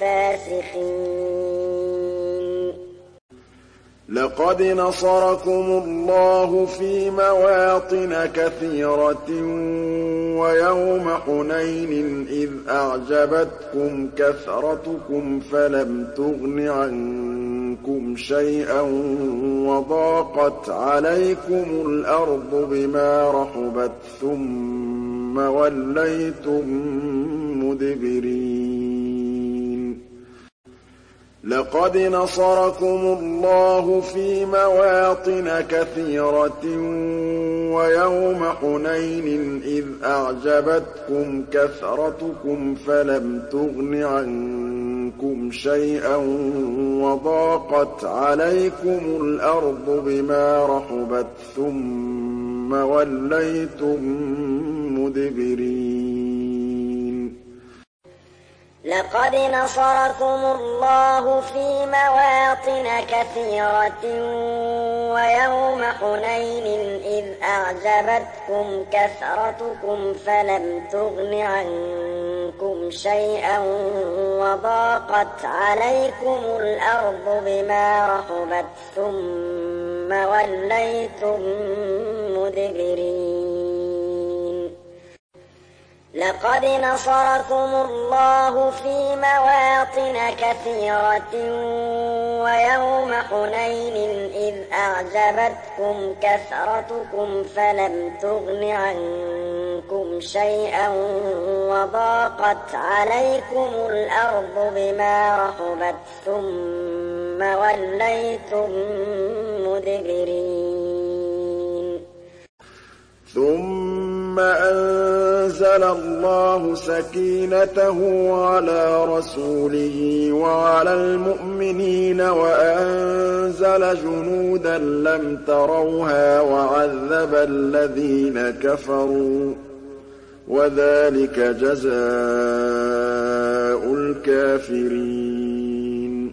الْفَاسِقِينَ لَقَدْ نَصَرَكُمُ اللَّهُ فِي مَوَاطِنَ كَثِيرَةٍ وَيَوْمَ حُنَيْنٍ إِذْ أَعْجَبَتْكُمْ كَثْرَتُكُمْ فَلَمْ تُغْنِ عَنكُمْ شَيْئًا وَضَاقَتْ عَلَيْكُمُ الْأَرْضُ بِمَا رَحُبَتْ ثُمَّ وَلَّيْتُم مُّدْبِرِينَ لَقَدْ نَصَرَكُمُ اللَّهُ فِي مَوَاطِنَ كَثِيرَةٍ وَيَوْمَ حُنَيْنٍ إِذْ أَعْجَبَتْكُمْ كَثْرَتُكُمْ فَلَمْ تُغْنِ عَنكُمْ شَيْئًا وَضَاقَتْ عَلَيْكُمُ الْأَرْضُ بِمَا رَحُبَتْ ثُمَّ وَلَّيْتُم مُّدْبِرِينَ لَقَدْ نَصَرَكُمُ اللَّهُ فِي مَوَاطِنَ كَثِيرَةٍ وَيَوْمَ حُنَيْنٍ إِذْ أَعْجَبَتْكُمْ كَثْرَتُكُمْ فَلَمْ تُغْنِ عَنكُمْ شَيْئًا وَضَاقَتْ عَلَيْكُمُ الْأَرْضُ بِمَا رَحُبَتْ ثُمَّ وَلَّيْتُم مُّدْبِرِينَ لقد نصركم الله في مواطن كثيرة ويوم حنين إذ أعجبتكم كثرتكم فلم تغن عنكم شيئا وضاقت عليكم الأرض بما رحبت ثم وليتم مدبرين ثم أنزل الله سكينته على رسوله وعلى المؤمنين وأنزل جنودا لم تروها وعذب الذين كفروا وذلك جزاء الكافرين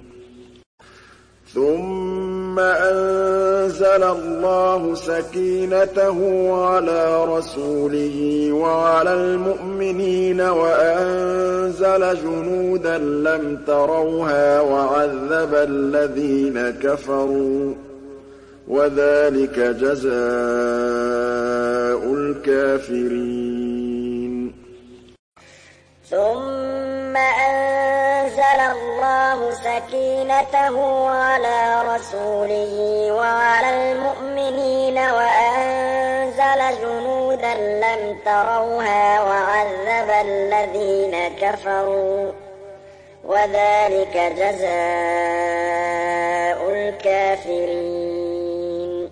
ثم أنزل الله سكينته على رسوله وعلى المؤمنين وأنزل جنودا لم تروها وعذب الذين كفروا وذلك جزاء الكافرين ثم أنزل الله سكينته على رسوله وعلى المؤمنين وأنزل جنودا لم تروها وعذب الذين كفروا وذلك جزاء الكافرين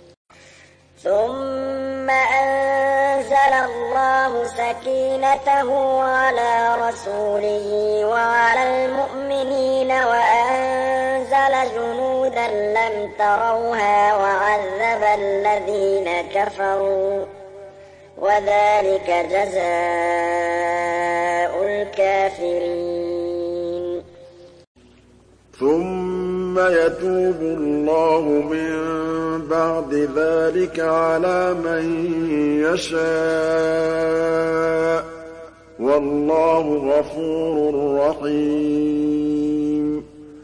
ثم أنزل الله سكينته على رسوله وعلى المؤمنين وأنزل جنودا لم تروها وعذب الذين كفروا وذلك جزاء الكافرين ثم يتوب الله من بعد ذلك على من يشاء والله غفور رحيم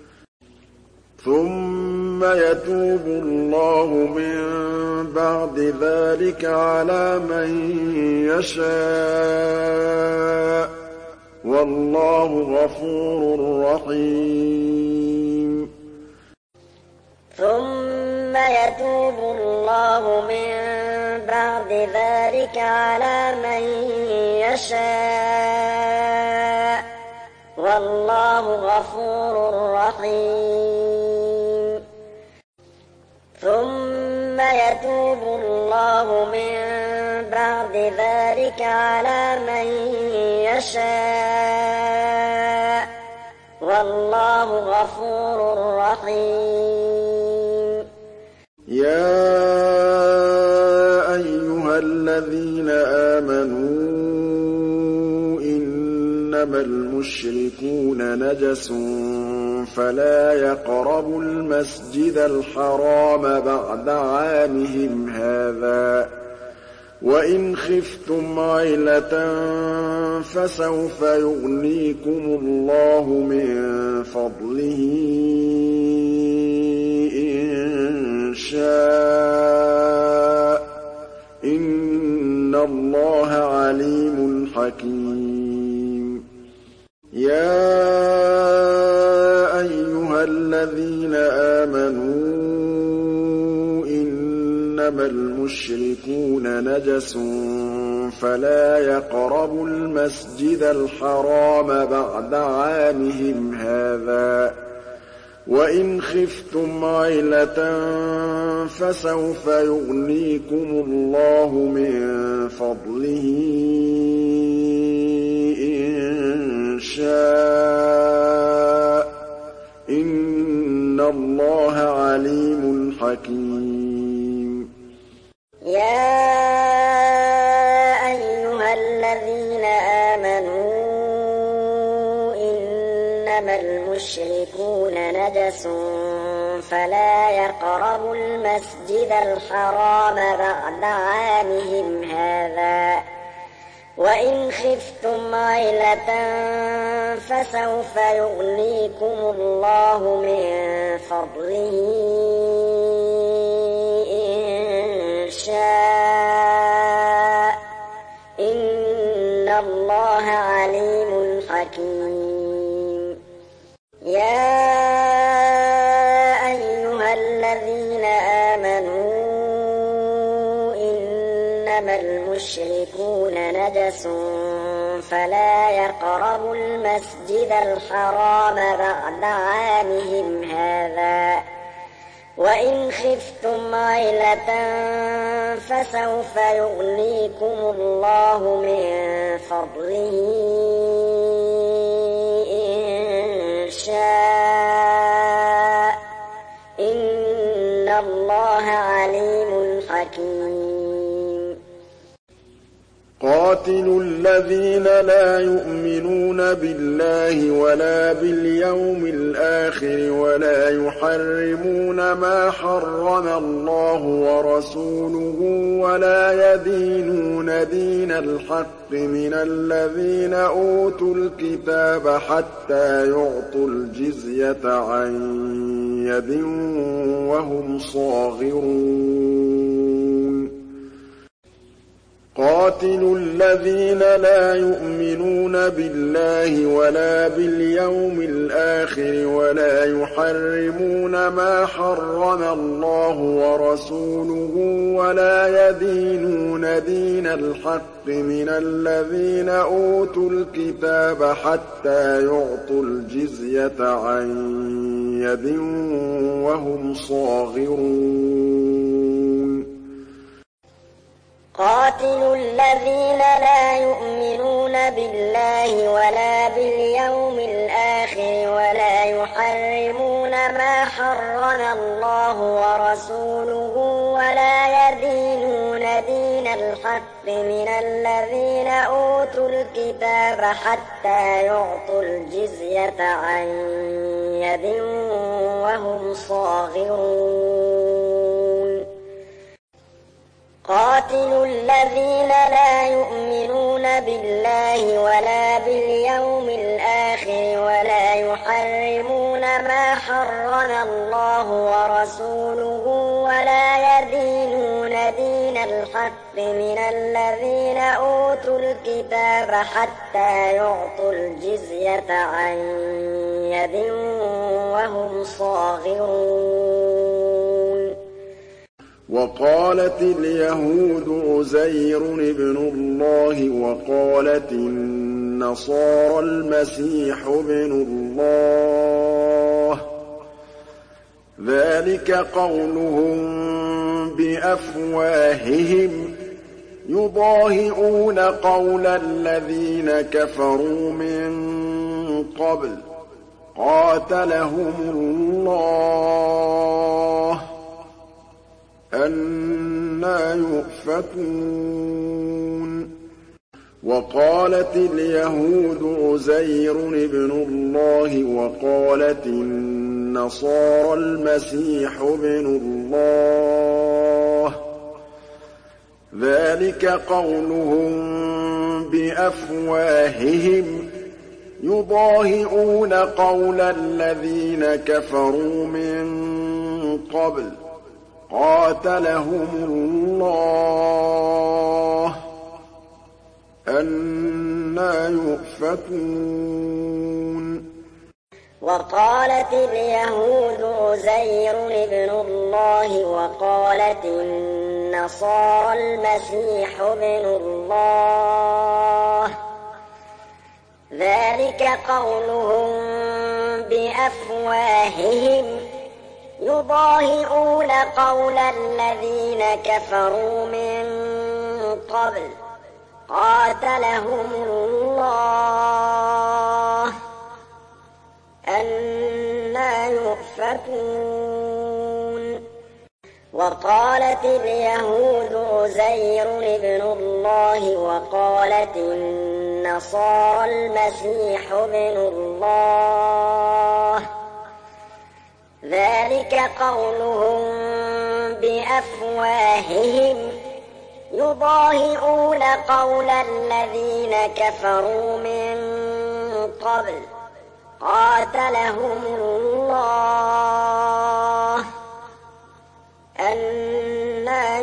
ثم يتوب الله من بعد ذلك على من يشاء والله غفور رحيم ثم يتوب الله من بعد ذلك على من يشاء والله غفور رحيم ثم يتوب الله من بعد ذلك على من يشاء والله غفور رحيم يا أيها الذين آمنوا إنما المشركون نجس فلا يقربوا المسجد الحرام بعد عامهم هذا وإن خفتم عيلة فسوف يغنيكم الله من فضله إن شاء إن الله عليم حكيم يا أيها الذين آمنوا إنما المشركون نجس فلا يقربوا المسجد الحرام بعد عامهم هذا وإن خفتم عيلة فسوف يغنيكم الله من فضله إن شاء إن الله عليم حكيم يا أيها الذين آمنوا إنما المشركون نجس فلا يقربوا المسجد الحرام بعد عامهم هذا وإن خفتم عيلة فسوف يغنيكم الله من فضله إن شاء إن إنما المشركون نجس فلا يقربوا المسجد الحرام بعد عامهم هذا وإن خفتم عيلة فسوف يغنيكم الله من فضله إن شاء إن الله عليم حكيم. قاتلوا الذين لا يؤمنون بالله ولا باليوم الآخر ولا يحرمون ما حرم الله ورسوله ولا يدينون دين الحق من الذين أوتوا الكتاب حتى يعطوا الجزية عن يد وهم صاغرون. قاتلوا الذين لا يؤمنون بالله ولا باليوم الآخر ولا يحرمون ما حرم الله ورسوله ولا يدينون دين الحق من الذين أوتوا الكتاب حتى يعطوا الجزية عن يد وهم صاغرون. قاتلوا الذين لا يؤمنون بالله ولا باليوم الآخر ولا يحرمون ما حرم الله ورسوله ولا يدينون دين الحق من الذين أوتوا الكتاب حتى يعطوا الجزية عن يد وهم صاغرون. قاتلوا الذين لا يؤمنون بالله ولا باليوم الآخر ولا يحرمون ما حرم الله ورسوله ولا يدينون دين الحق من الذين أوتوا الكتاب حتى يعطوا الجزية عن يد وهم صاغرون. وقالت اليهود عزير ابن الله وقالت النصارى المسيح ابن الله ذلك قولهم بأفواههم يضاهئون قول الذين كفروا من قبل قاتلهم الله أنى يؤفكون. وقالت اليهود عزير ابن الله وقالت النصارى المسيح ابن الله ذلك قولهم بأفواههم يضاهئون قول الذين كفروا من قبل قاتلهم الله أنى يؤفكون. وقالت اليهود عزير ابن الله وقالت النصارى المسيح ابن الله ذلك قولهم بأفواههم يضاهئون قول الذين كفروا من قبل قاتلهم الله أنى يؤفكون. وقالت اليهود عزير ابن الله وقالت النصارى المسيح ابن الله ذلك قولهم بأفواههم يضاهئون قول الذين كفروا من قبل قاتلهم الله أنى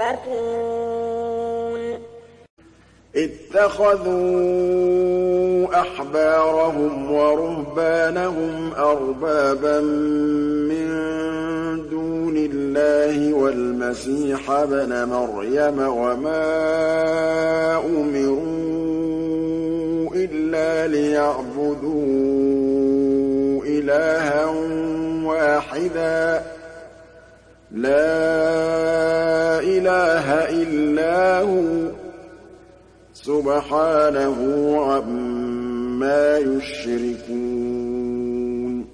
يؤفكون. اتخذوا أَحْبَارَهُمْ وَرُهْبَانَهُمْ أَرْبَابًا مِّن دُونِ اللَّهِ وَالْمَسِيحَ ابْنَ مَرْيَمَ وَمَا أُمِرُوا إِلَّا لِيَعْبُدُوا إِلَٰهًا وَاحِدًا لَّا إِلَٰهَ إِلَّا هُوَ سُبْحَانَهُ عَمَّا يُشْرِكُونَ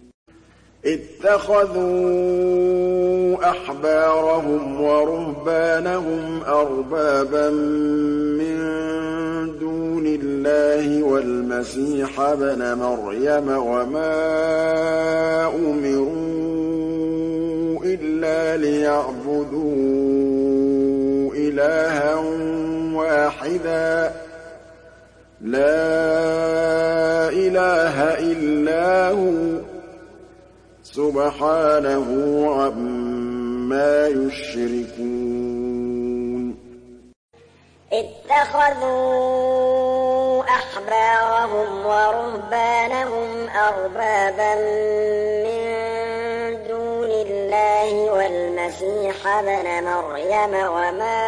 اتَّخَذُوا أَحْبَارَهُمْ وَرُهْبَانَهُمْ أَرْبَابًا مِّن دُونِ اللَّهِ وَالْمَسِيحَ ابْنَ مَرْيَمَ وَمَا أُمِرُوا إِلَّا لِيَعْبُدُوا إِلَٰهًا وَاحِدًا لَّا إِلَٰهَ إِلَّا هُوَ سُبْحَانَهُ عَمَّا يُشْرِكُونَ اتَّخَذُوا أَحْبَارَهُمْ وَرُهْبَانَهُمْ أَرْبَابًا مِّن دُونِ اللَّهِ وَالْمَسِيحَ ابْنَ مَرْيَمَ وَمَا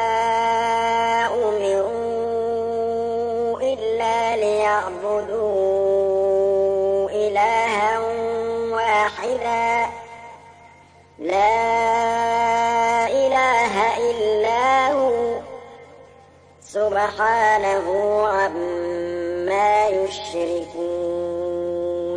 أُمِرُوا إِلَّا لِيَعْبُدُوا إِلَٰهًا وَاحِدًا لَّا إِلَٰهَ إِلَّا هُوَ سُبْحَانَهُ عَمَّا يُشْرِكُونَ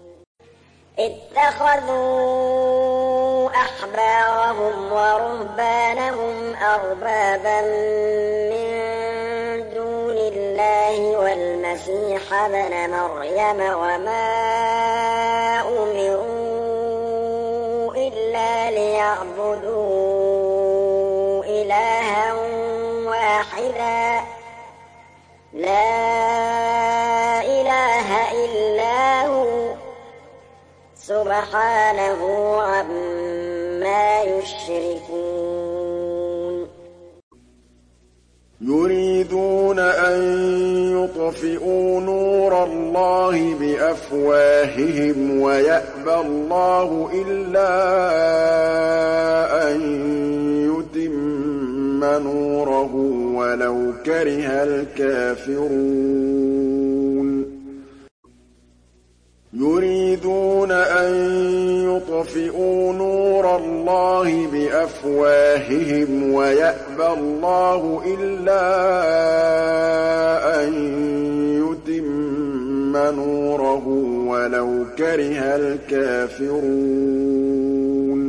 اتَّخَذُوا أَحْبَارَهُمْ وَرُهْبَانَهُمْ أَرْبَابًا مِّن دُونِ اللَّهِ وَالْمَسِيحَ ابْنَ مَرْيَمَ وَمَا أُمِرُوا إِلَّا لِيَعْبُدُوا إِلَٰهًا وَاحِدًا لَّا إِلَٰهَ إِلَّا هُوَ سُبْحَانَهُ عَمَّا يُشْرِكُونَ يُرِيدُونَ أَن يُطْفِئُوا نُورَ اللَّهِ بِأَفْوَاهِهِمْ وَيَأْبَى اللَّهُ إِلَّا أَن يُتِمَّ نُورَهُ وَلَوْ كَرِهَ الْكَافِرُونَ يُرِيدُونَ أَن يُطْفِئُوا نُورَ اللَّهِ بِأَفْوَاهِهِمْ وَيَأْبَى اللَّهُ إِلَّا أَن يُتِمَّ نُورَهُ وَلَوْ كَرِهَ الْكَافِرُونَ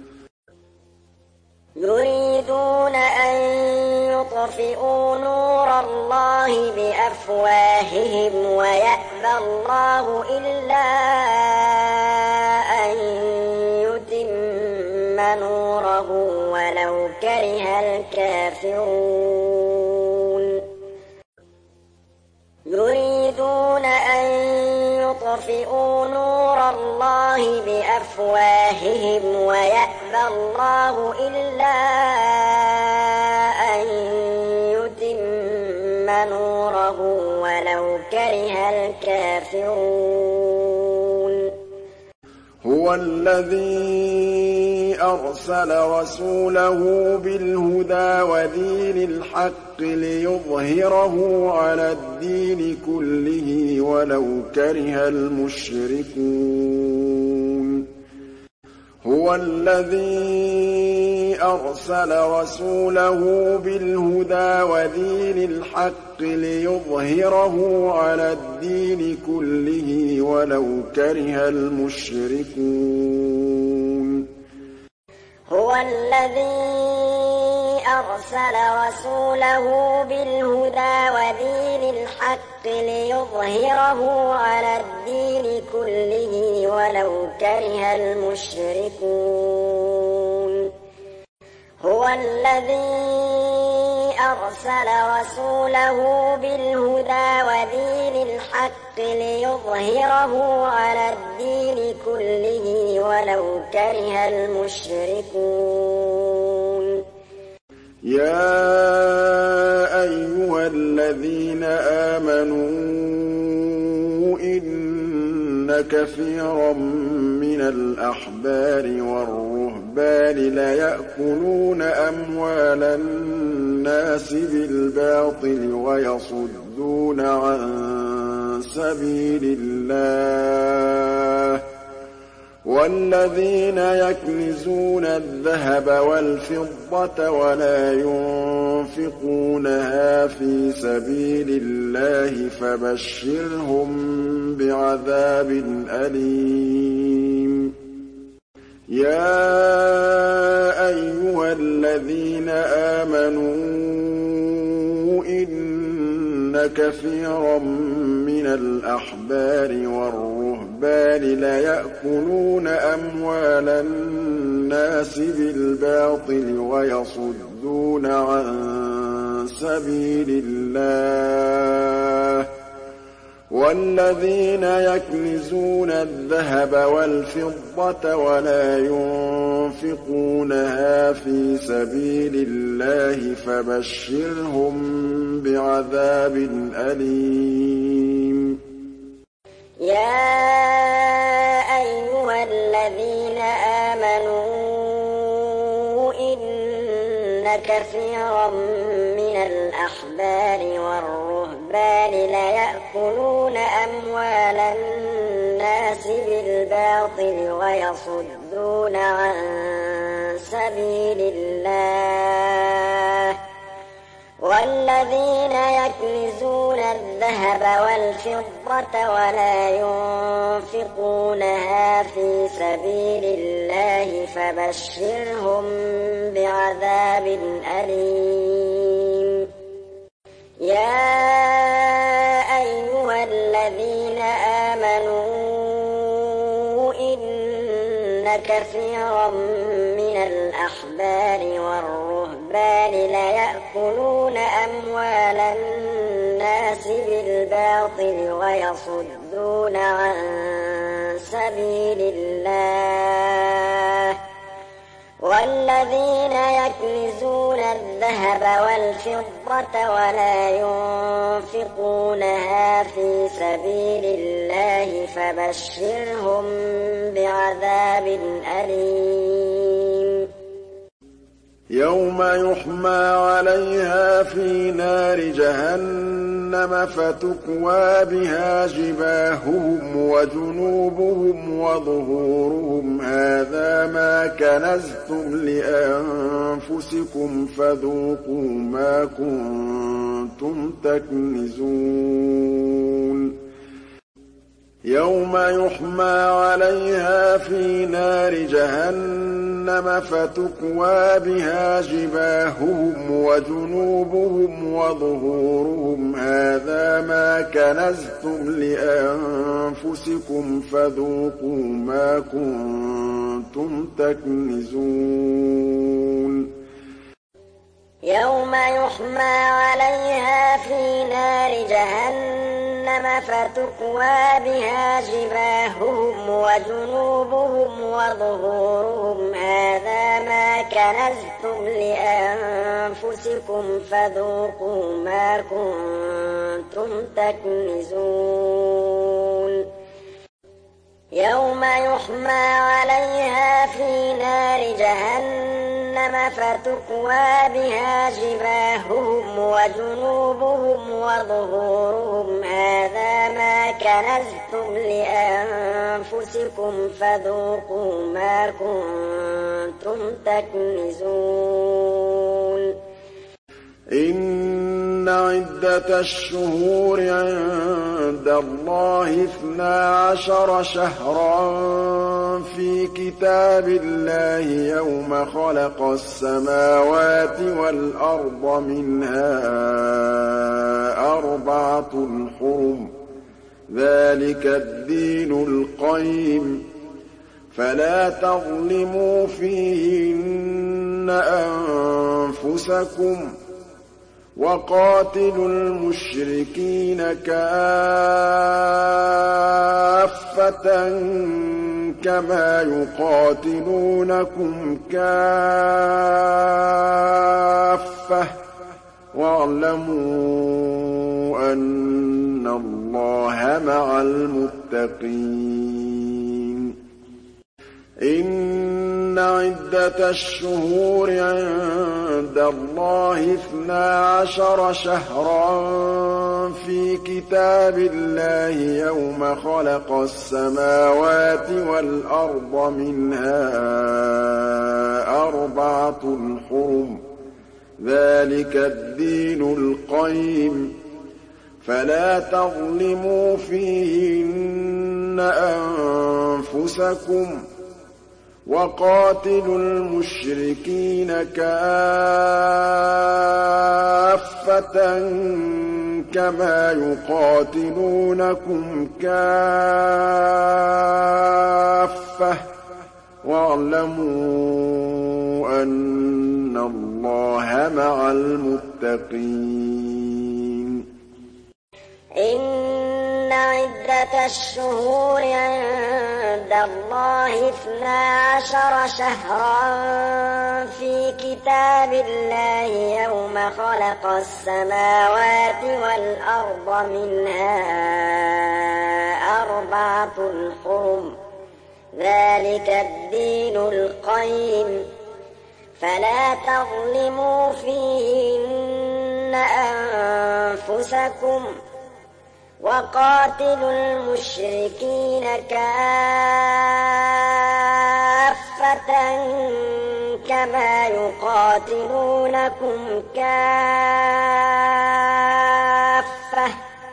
يُرِيدُونَ أَن يُطْفِئُوا نُورَ اللَّهِ بِأَفْوَاهِهِمْ وَيَأْبَى اللَّهُ إِلَّا أَن يُتِمَّ نُورَهُ وَلَوْ كَرِهَ الْكَافِرُونَ يُرِيدُونَ أَن يُطْفِئُوا نُورَ اللَّهِ بِأَفْوَاهِهِمْ وَيَأْبَى اللَّهُ إِلَّا أَن يُتِمَّ نُورَهُ وَلَوْ كَرِهَ الْكَافِرُونَ هُوَ الَّذِي أَرْسَلَ رَسُولَهُ بِالْهُدَىٰ وَدِينِ الْحَقِّ لِيُظْهِرَهُ عَلَى الدِّينِ كُلِّهِ وَلَوْ كَرِهَ الْمُشْرِكُونَ هُوَ الَّذِي أَرْسَلَ رَسُولَهُ بِالْهُدَىٰ وَدِينِ الْحَقِّ لِيُظْهِرَهُ عَلَى الدِّينِ كُلِّهِ وَلَوْ كَرِهَ الْمُشْرِكُونَ هُوَ الَّذِي أَرْسَلَ رَسُولَهُ بِالْهُدَىٰ وَدِينِ الْحَقِّ لِيُظْهِرَهُ عَلَى الدِّينِ كُلِّهِ وَلَوْ كَرِهَ الْمُشْرِكُونَ هُوَ الَّذِي أَرْسَلَ رَسُولَهُ بِالْهُدَىٰ وَدِينِ الْحَقِّ لِيُظْهِرَهُ عَلَى الدِّينِ كُلِّهِ وَلَوْ كَرِهَ الْمُشْرِكُونَ يَا أَيُّهَا الَّذِينَ آمَنُوا كثيرا من الأحبار والرهبان ليأكلون أموال الناس بالباطل ويصدون عن سبيل الله والذين يكنزون الذهب والفضة ولا ينفقونها في سبيل الله فبشرهم بعذاب أليم يا أيها الذين آمنوا إن كثيرا من الأحبار والرهبان ليأكلون أموال الناس بالباطل ويصدون عن سبيل الله والذين يكنزون الذهب والفضة ولا ينفقونها في سبيل الله فبشرهم بعذاب أليم يا أيها الذين آمنوا إن كثيرا من الأحبار والرهبان ليأكلون أموال الناس بالباطل ويصدون عن سبيل الله والذين يكنزون الذهب والفضة ولا ينفقونها في سبيل الله فبشرهم بعذاب أليم يا أيها الذين آمنوا إن كثيرا من الأحبار والرهبان ليأكلون أموال الناس بالباطل ويصدون عن سبيل الله والذين يكنزون الذهب والفضة ولا ينفقونها في سبيل الله فبشرهم بعذاب أليم يوم يحمى عليها في نار جهنم فتكوى بها جباههم وجنوبهم وظهورهم هذا ما كنزتم لأنفسكم فذوقوا ما كنتم تكنزون يوم يحمى عليها في نار جهنم فتكوى بها جباههم وجنوبهم وظهورهم هذا ما كنزتم لأنفسكم فذوقوا ما كنتم تكنزون يوم يحمى عليها في نار جهنم فتكوى بها جباههم وجنوبهم وظهورهم هذا ما كنزتم لأنفسكم فذوقوا ما كنتم تكنزون يوم يحمى عليها في نار جهنم فتكوى بها جباههم وجنوبهم وظهورهم هذا ما كنزتم لأنفسكم فذوقوا ما كنتم تكنزون إن عدة الشهور عند الله اثنا عشر شهرا في كتاب الله يوم خلق السماوات والأرض منها أربعة حرم ذلك الدين القيم فلا تظلموا فيهن أنفسكم وقاتلوا المشركين كافة كما يقاتلونكم كافة واعلموا أن اللَّهَ مَعَ الْمُتَّقِينَ إِنَّ عِدَّةَ الشُّهُورِ عِندَ اللَّهِ اثْنَا عَشَرَ شَهْرًا فِي كِتَابِ اللَّهِ يَوْمَ خَلَقَ السَّمَاوَاتِ وَالْأَرْضَ مِنْهَا أَرْبَعَةٌ حُرُمٌ ۚ ذَٰلِكَ الدِّينُ الْقَيِّمُ ۚ فَلَا تَظْلِمُوا فِيهِنَّ أَنفُسَكُمْ ۚ وَقَاتِلُوا الْمُشْرِكِينَ كَافَّةً كَمَا يُقَاتِلُونَكُمْ كَافَّةً ۚ وَاعْلَمُوا أَنَّ اللَّهَ مَعَ الْمُتَّقِينَ إِنَّ عِدَّةَ الشُّهُورِ عِندَ اللَّهِ اثْنَا عَشَرَ شَهْرًا فِي كِتَابِ اللَّهِ يَوْمَ خَلَقَ السَّمَاوَاتِ وَالْأَرْضَ مِنْهَا أَرْبَعَةٌ حُرُمٌ ۚ ذَٰلِكَ الدِّينُ الْقَيِّمُ ۚ فَلَا تَظْلِمُوا فِيهِنَّ أَنفُسَكُمْ ۚ وَقَاتِلُوا الْمُشْرِكِينَ كَافَّةً كَمَا يُقَاتِلُونَكُمْ كَافَّةً ۚ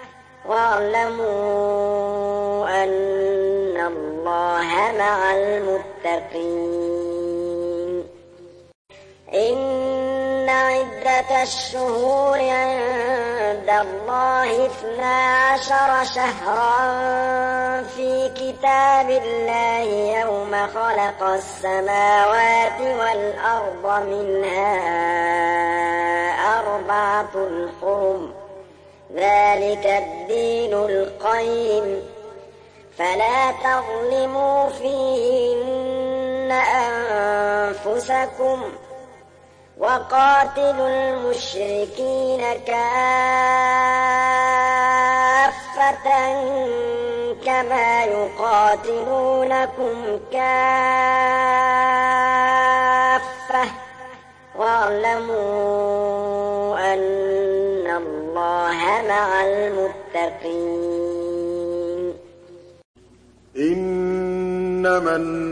وَاعْلَمُوا أَنَّ اللَّهَ مَعَ الْمُتَّقِينَ إِنَّ عِدَّةَ الشُّهُورِ عِندَ اللَّهِ اثْنَا عَشَرَ شَهْرًا فِي كِتَابِ اللَّهِ يَوْمَ خَلَقَ السَّمَاوَاتِ وَالْأَرْضَ مِنْهَا أَرْبَعَةٌ حُرُمٌ ۚ ذَٰلِكَ الدِّينُ الْقَيِّمُ ۚ فَلَا تَظْلِمُوا فِيهِنَّ أَنفُسَكُمْ ۚ وَقَاتِلُوا الْمُشْرِكِينَ كَافَّةً كَمَا يُقَاتِلُونَكُمْ كَافَّةً ۚ وَاعْلَمُوا أَنَّ اللَّهَ مَعَ الْمُتَّقِينَ إِنَّمَا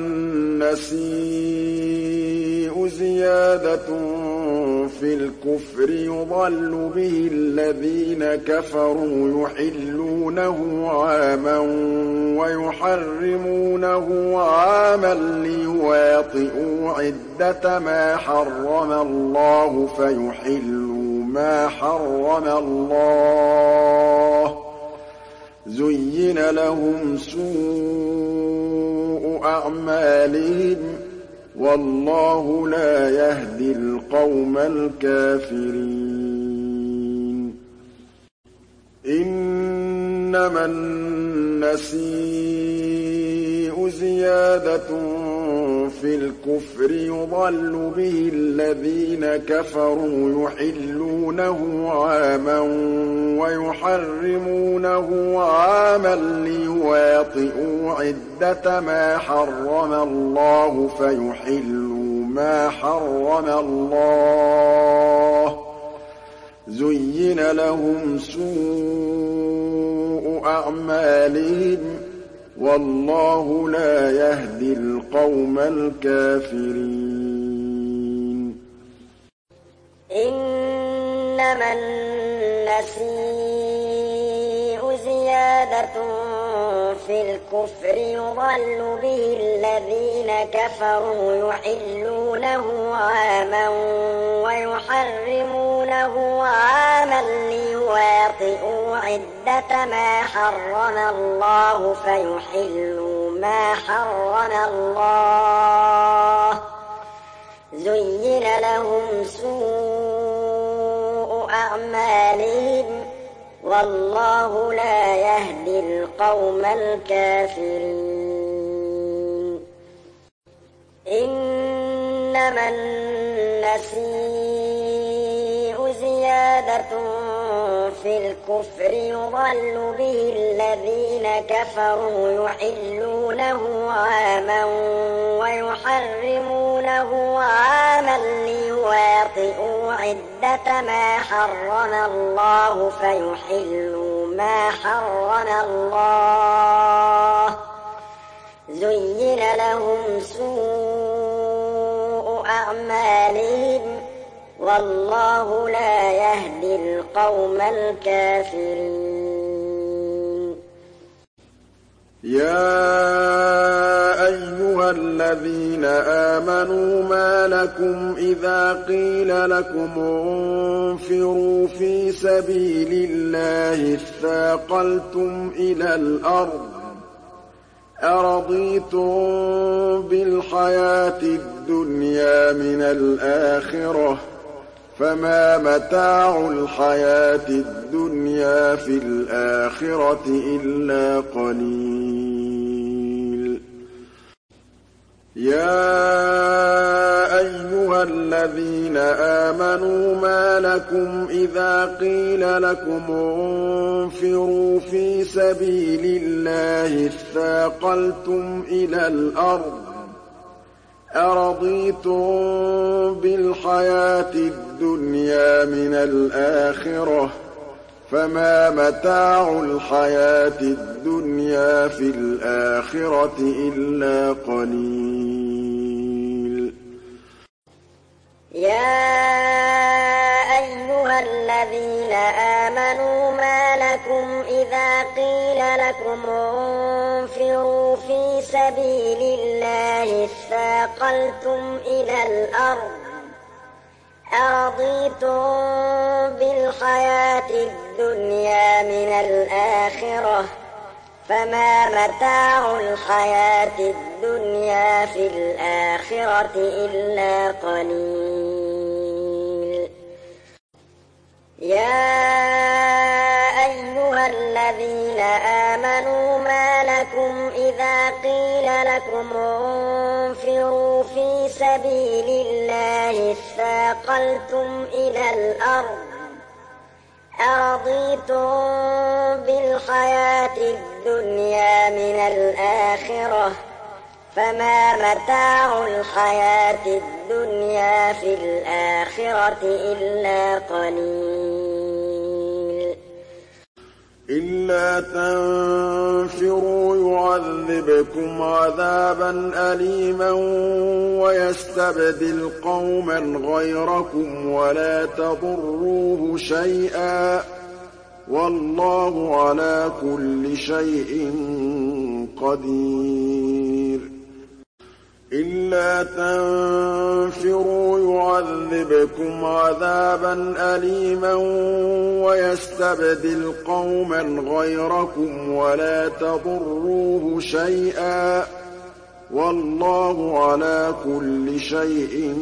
النَّسِيءُ زِيَادَةٌ فِي الْكُفْرِ يُضَلُّ بِهِ الَّذِينَ كَفَرُوا يُحِلُّونَهُ عَامًا وَيُحَرِّمُونَهُ عَامًا لِّيُوَاطِئُوا عِدَّةَ مَا حَرَّمَ اللَّهُ فَيُحِلُّوا مَا حَرَّمَ اللَّهُ ۚ زُيِّنَ لَهُمْ سُوءُ أَعْمَالِهِمْ ۗ وَاللَّهُ لَا يَهْدِي الْقَوْمَ الْكَافِرِينَ إِنَّمَا النَّسِيءُ زِيَادَةٌ فِي الْكُفْرِ يُضَلُّ بِهِ الَّذِينَ كَفَرُوا يُحِلُّونَهُ عَامًا وَيُحَرِّمُونَهُ عَامًا لِّيُوَاطِئُوا عِدَّةَ مَا حَرَّمَ اللَّهُ فَيُحِلُّوا مَا حَرَّمَ اللَّهُ ۚ زُيِّنَ لَهُمْ سُوءُ أَعْمَالِهِمْ ۗ وَاللَّهُ لَا يَهْدِي الْقَوْمَ الْكَافِرِينَ إِنَّمَا النَّسِيءُ زِيَادَةٌ فِي الْكُفْرِ يُضَلُّ بِهِ الَّذِينَ كَفَرُوا يُحِلُّونَهُ عَامًا وَيُحَرِّمُونَهُ عَامًا لِّيُوَاطِئُوا عِدَّةَ مَا حَرَّمَ اللَّهُ فَيُحِلُّوا مَا حَرَّمَ اللَّهُ ۚ زُيِّنَ لَهُمْ سُوءُ أَعْمَالِهِمْ ۗ وَاللَّهُ لَا يَهْدِي الْقَوْمَ الْكَافِرِينَ إِنَّمَا النَّسِيءُ زِيَادَةٌ في الكفر يضل به الذين كفروا يحلونه عاما ويحرمونه عاما ليواطئوا عدة ما حرم الله فيحلوا ما حرم الله زين لهم سوء أعمالهم والله لا يهدي القوم الكافرين. يا أيها الذين آمنوا ما لكم إذا قيل لكم انفروا في سبيل الله اثاقلتم إلى الأرض أرضيتم بالحياة الدنيا من الآخرة فما متاع الحياة الدنيا في الآخرة إلا قليل. يا أيها الذين آمنوا ما لكم إذا قيل لكم انفروا في سبيل الله اثاقلتم إلى الأرض أرضيتم بالحياة الدنيا من الآخرة فما متاع الحياة الدنيا في الآخرة إلا قليل. يا أيها الذين آمنوا ما لكم إذا قيل لكم انفروا في سبيل الله اثاقلتم إلى الأرض أرضيتم بالحياة الدنيا من الآخرة فما متاع الحياة الدنيا في الآخرة إلا قليل. يا أيها الذين آمنوا ما لكم إذا قيل لكم انفروا في سبيل الله اثاقلتم إلى الأرض أرضيتم بالحياة الدنيا من الآخرة فما متاع الحياة الدنيا في الآخرة إلا قليل. إلا تنفروا يعذبكم عذابا أليما ويستبدل قوما غيركم ولا تضروه شيئا والله على كل شيء قدير. إلا تنفروا يعذبكم عذابا أليما ويستبدل قوما غيركم ولا تضروه شيئا والله على كل شيء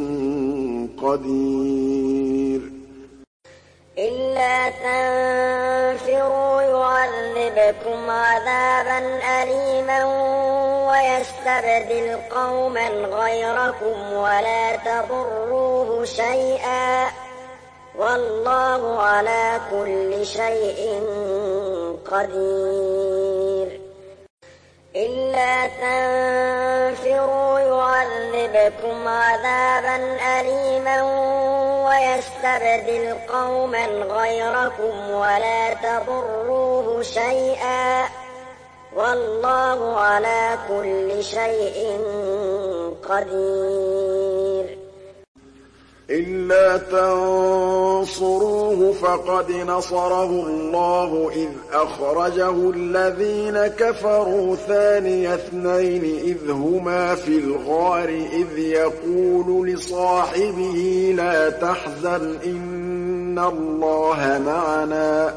قدير. إلا تنفروا يعذبكم عذابا أليما ويستبدل قوما غيركم ولا تضروه شيئا والله على كل شيء قدير. إلا تنفروا يعذبكم عذابا أليما ويستبدل قوما غيركم ولا تضروه شيئا والله على كل شيء قدير. إلا تنصروه فقد نصره الله إذ أخرجه الذين كفروا ثاني اثنين إذ هما في الغار إذ يقول لصاحبه لا تحزن إن الله معنا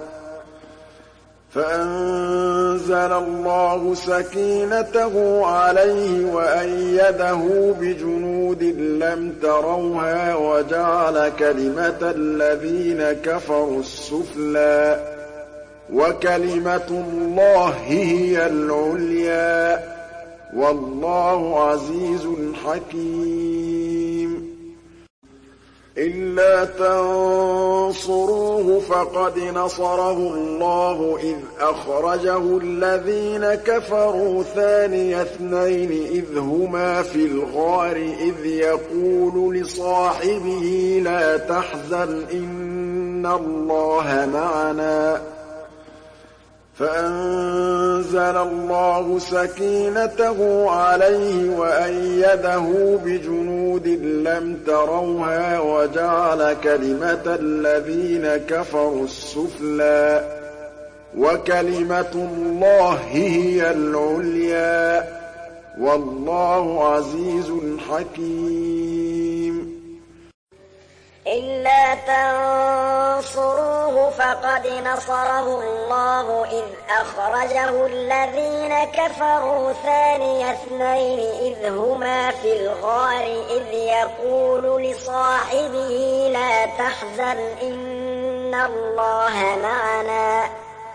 فأنزل الله سكينته عليه وأيده بجنود لم تروها وجعل كلمة الذين كفروا السفلى وكلمة الله هي العليا والله عزيز حكيم. إِلَّا تَنصُرُوهُ فَقَدْ نَصَرَهُ اللَّهُ إِذْ أَخْرَجَهُ الَّذِينَ كَفَرُوا ثَانِيَ اثْنَيْنِ إِذْ هُمَا فِي الْغَارِ إِذْ يَقُولُ لِصَاحِبِهِ لَا تَحْزَنْ إِنَّ اللَّهَ مَعَنَا ۖ فَأَنزَلَ اللَّهُ سَكِينَتَهُ عَلَيْهِ وَأَيَّدَهُ بِجُنُودٍ لَّمْ تَرَوْهَا وَجَعَلَ كَلِمَةَ الَّذِينَ كَفَرُوا السُّفْلَىٰ ۗ وَكَلِمَةُ اللَّهِ هِيَ الْعُلْيَا ۗ وَاللَّهُ عَزِيزٌ حَكِيمٌ. إِلَّا تَنصُرُوهُ فَقَدْ نَصَرَهُ اللَّهُ إِذْ أَخْرَجَهُ الَّذِينَ كَفَرُوا ثَانِيَ اثْنَيْنِ إِذْ هُمَا فِي الْغَارِ إِذْ يَقُولُ لِصَاحِبِهِ لَا تَحْزَنْ إِنَّ اللَّهَ مَعَنَا ۖ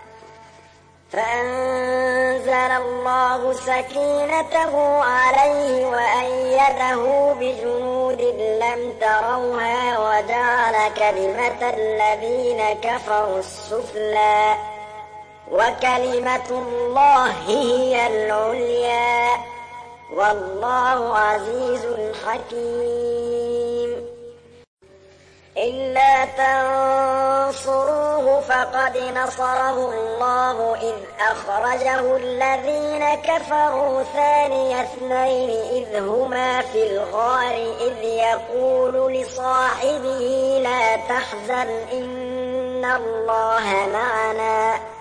فَأَنزَلَ اللَّهُ سَكِينَتَهُ عَلَيْهِ وَأَيَّدَهُ بِجُنُودٍ لَّمْ تَرَوْهَا وَجَعَلَ كَلِمَةَ الَّذِينَ كَفَرُوا السُّفْلَىٰ ۗ وَكَلِمَةُ اللَّهِ هِيَ الْعُلْيَا ۗ وَاللَّهُ عَزِيزٌ حَكِيمٌ. إِلَّا تَنصُرُوهُ فَقَدْ نَصَرَهُ اللَّهُ إِذْ أَخْرَجَهُ الَّذِينَ كَفَرُوا ثَانِيَ اثْنَيْنِ إِذْ هُمَا فِي الْغَارِ إِذْ يَقُولُ لِصَاحِبِهِ لَا تَحْزَنْ إِنَّ اللَّهَ مَعَنَا ۖ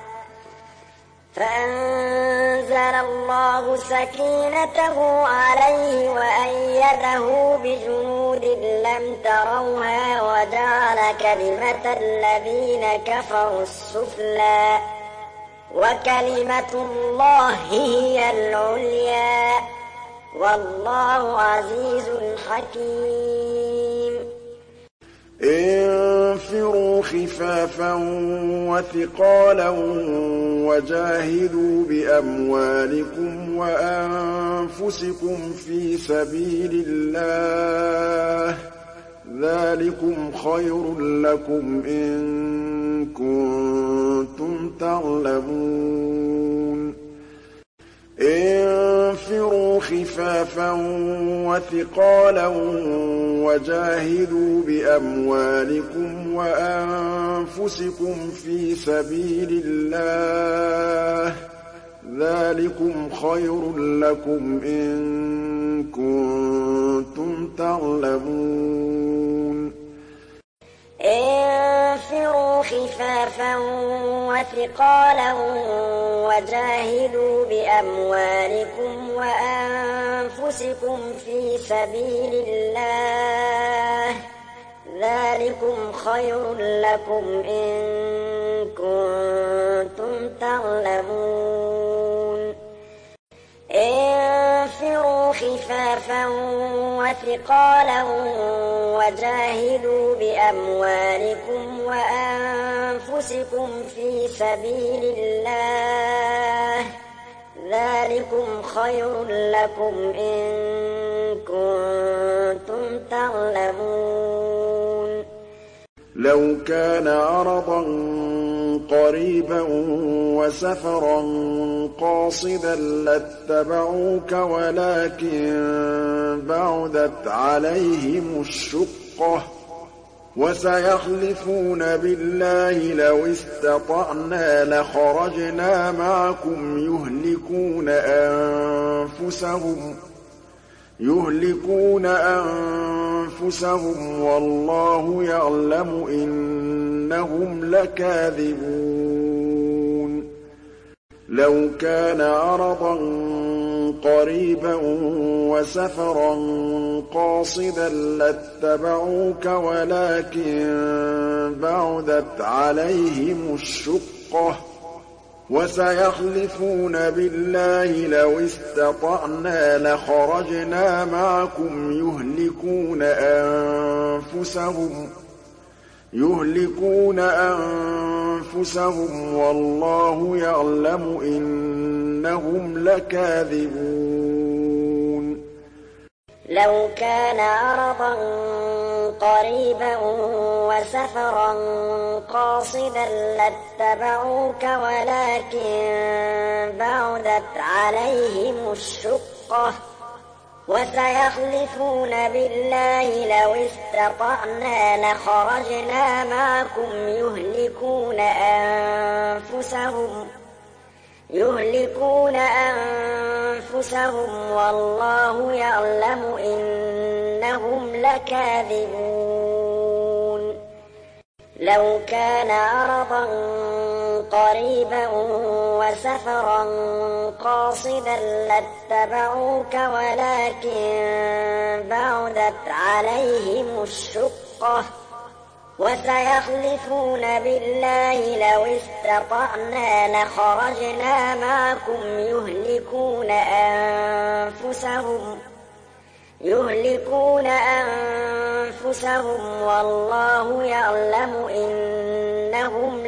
فَأَنزَلَ اللَّهُ سَكِينَتَهُ عَلَيْهِ وَأَيَّدَهُ بِجُنُودٍ لَّمْ تَرَوْهَا وَجَعَلَ كَلِمَةَ الَّذِينَ كَفَرُوا السُّفْلَىٰ ۗ وَكَلِمَةُ اللَّهِ هِيَ الْعُلْيَا ۗ وَاللَّهُ عَزِيزٌ حَكِيمٌ. انفروا خفافا وثقالا وجاهدوا بأموالكم وأنفسكم في سبيل الله، ذلكم خير لكم إن كنتم تعلمون. انفروا خفافا وثقالا وجاهدوا بأموالكم وأنفسكم في سبيل الله، ذلكم خير لكم إن كنتم تعلمون. انفروا خفافا وثقالا وجاهدوا بأموالكم وأنفسكم في سبيل الله، ذلكم خير لكم إن كنتم تعلمون. انفروا خفافا وثقالا وجاهدوا بأموالكم وأنفسكم في سبيل الله، ذلكم خير لكم إن كنتم تعلمون. لو كان عرضا قريبا وسفرا قاصدا لاتبعوك ولكن بعدت عليهم الشقة، وسيحلفون بالله لو استطعنا لخرجنا معكم يهلكون أنفسهم يهلكون أنفسهم والله يعلم إنهم لكاذبون. لو كان عرضا قريبا وسفرا قاصدا لاتبعوك ولكن بعدت عليهم الشقة، وسيحلفون بالله لو استطعنا لخرجنا معكم يهلكون أنفسهم يهلكون أنفسهم والله يعلم إنهم لكاذبون. لو كان عرضا قريبا وسفرا قاصدا لاتبعوك ولكن بعدت عليهم الشقة وسيحلفون بالله لو استطعنا لخرجنا معكم يهلكون أنفسهم يهلكون أنفسهم والله يعلم إنهم لكاذبون لو كان عرضا قريبا وسفرا قاصدا لاتبعوك ولكن بعدت عليهم الشقة وسيحلفون بالله لو استطعنا لخرجنا معكم يهلكون أنفسهم يهلكون أنفسهم والله يعلم إنهم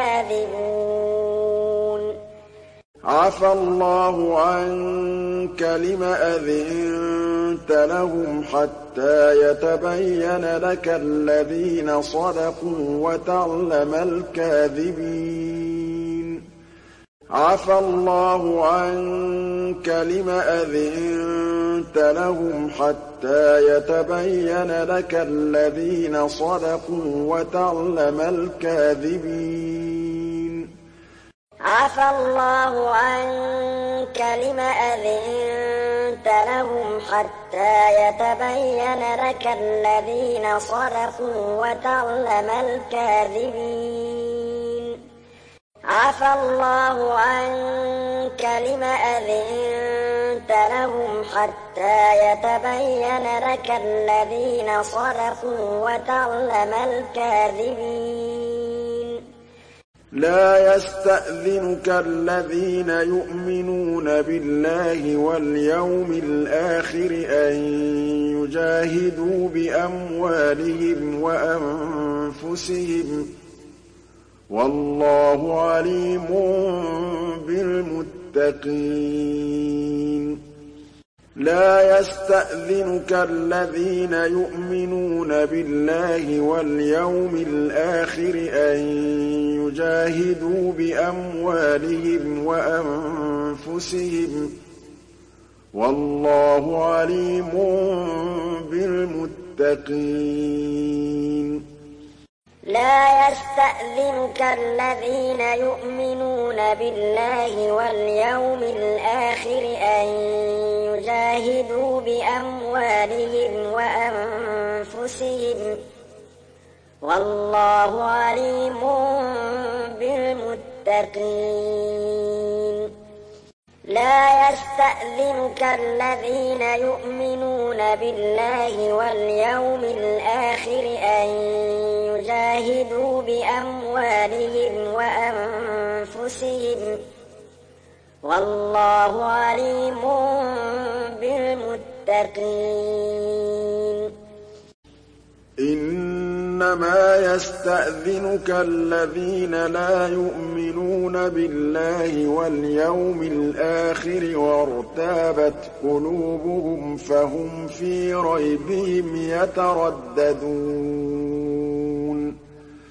لكاذبون عفى الله عنك لم أذنت لهم حتى يتبين لك الذين صدقوا وتعلم الكاذبين عفى الله عنك لم أذنت لهم حتى يتبين لك الذين صدقوا وتعلم الكاذبين عفى الله عنك لم أذنت لهم حتى يتبين لك الذين صدقوا وتعلم الكاذبين عفى الله عنك لم أذنت لهم حتى يتبين لك الذين صدقوا وتعلم الكاذبين لا يستأذنك الذين يؤمنون بالله واليوم الآخر أن يجاهدوا بأموالهم وأنفسهم والله عليم بالمتقين لا يستأذنك الذين يؤمنون بالله واليوم الآخر أن يجاهدوا بأموالهم وأنفسهم والله عليم بالمتقين لا يستأذنك الذين يؤمنون بالله واليوم الآخر أن يجاهدوا بأموالهم وأنفسهم والله عليم بالمتقين لا يستأذنك الذين يؤمنون بالله واليوم الآخر أن يجاهدوا بأموالهم وأنفسهم والله عليم بالمتقين إنما يستأذنك الذين لا يؤمنون بالله واليوم الآخر وارتابت قلوبهم فهم في ريبهم يترددون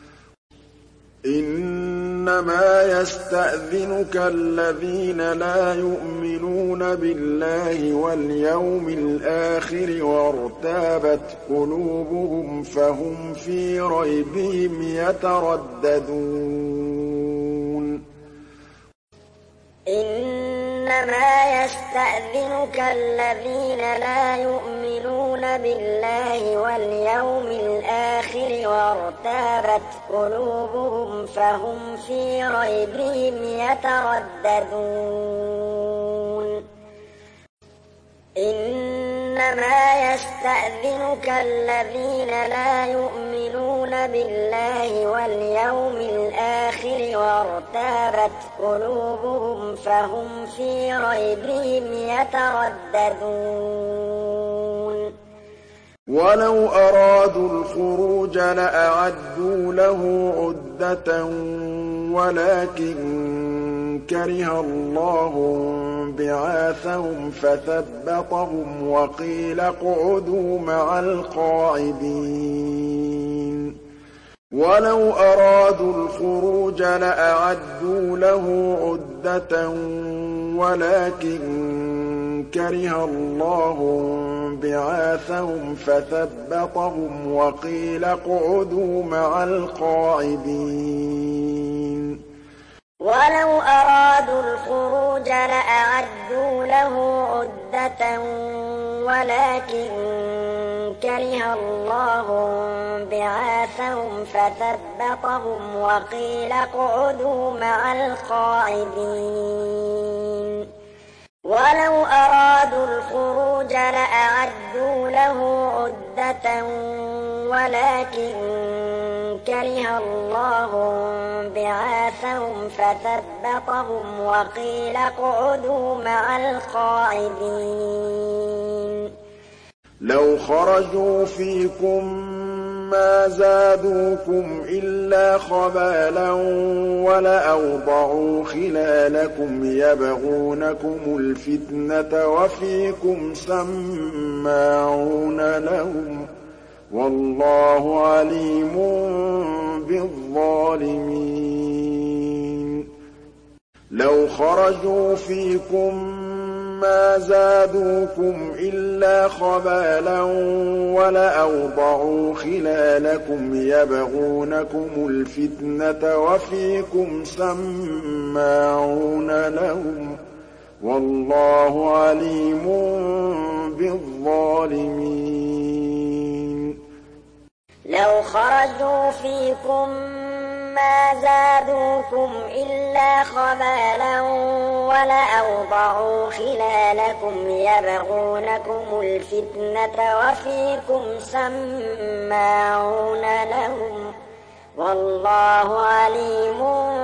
إنما يستأذنك الذين لا يؤمنون بالله واليوم الآخر وارتابت قلوبهم فهم في ريبهم يترددون إنما يستأذنك الذين لا يؤمنون بالله واليوم الآخر وارتابت قلوبهم فهم في ريبهم يترددون إنما يستأذنك الذين لا يؤمنون بالله واليوم الآخر وارتابت قلوبهم فهم في ريبهم يترددون وَلَوْ أَرَادُوا الْخُرُوجَ لَأَعَدُّوا لَهُ عُدَّةً وَلَٰكِن كَرِهَ اللَّهُ انبِعَاثَهُمْ فَثَبَّطَهُمْ وَقِيلَ اقْعُدُوا مَعَ الْقَاعِدِينَ وَلَوْ أَرَادُوا الْخُرُوجَ لَأَعَدُّوا لَهُ عُدَّةً وَلَٰكِن كَرِهَ اللَّهُ انبِعَاثَهُمْ فَثَبَّطَهُمْ وَقِيلَ اقْعُدُوا مَعَ الْقَاعِدِينَ وَلَوْ أَرَادُوا الْخُرُوجَ لَأَعَدُّوا لَهُ عُدَّةً وَلَٰكِن كَرِهَ اللَّهُ انبِعَاثَهُمْ فَثَبَّطَهُمْ وَقِيلَ اقْعُدُوا مَعَ الْقَاعِدِينَ وَلَوْ أَرَادُوا الْخُرُوجَ لَأَعَدُّوا لَهُ عُدَّةً وَلَٰكِن كَرِهَ اللَّهُ انبِعَاثَهُمْ فَثَبَّطَهُمْ وَقِيلَ اقْعُدُوا مَعَ الْقَاعِدِينَ لَوْ خَرَجُوا فِيكُم مَّا زَادُوكُمْ إِلَّا خَبَالًا وَلَأَوْضَعُوا خِلَالَكُمْ يَبْغُونَكُمُ الْفِتْنَةَ وَفِيكُمْ سَمَّاعُونَ لَهُمْ ۗ وَاللَّهُ عَلِيمٌ بِالظَّالِمِينَ لَوْ خَرَجُوا فِيكُم مَّا زَادُوكُمْ إِلَّا خَبَالًا وَلَأَوْضَعُوا خِلَالَكُمْ يَبْغُونَكُمُ الْفِتْنَةَ وَفِيكُمْ سَمَّاعُونَ لَهُمْ ۗ وَاللَّهُ عَلِيمٌ بِالظَّالِمِينَ لَوْ خَرَجُوا فِيكُم مَّا زَادُوكُمْ إِلَّا خَبَالًا وَلَأَوْضَعُوا خِلَالَكُمْ يَبْغُونَكُمُ الْفِتْنَةَ وَفِيكُمْ سَمَّاعُونَ لَهُمْ ۗ وَاللَّهُ عَلِيمٌ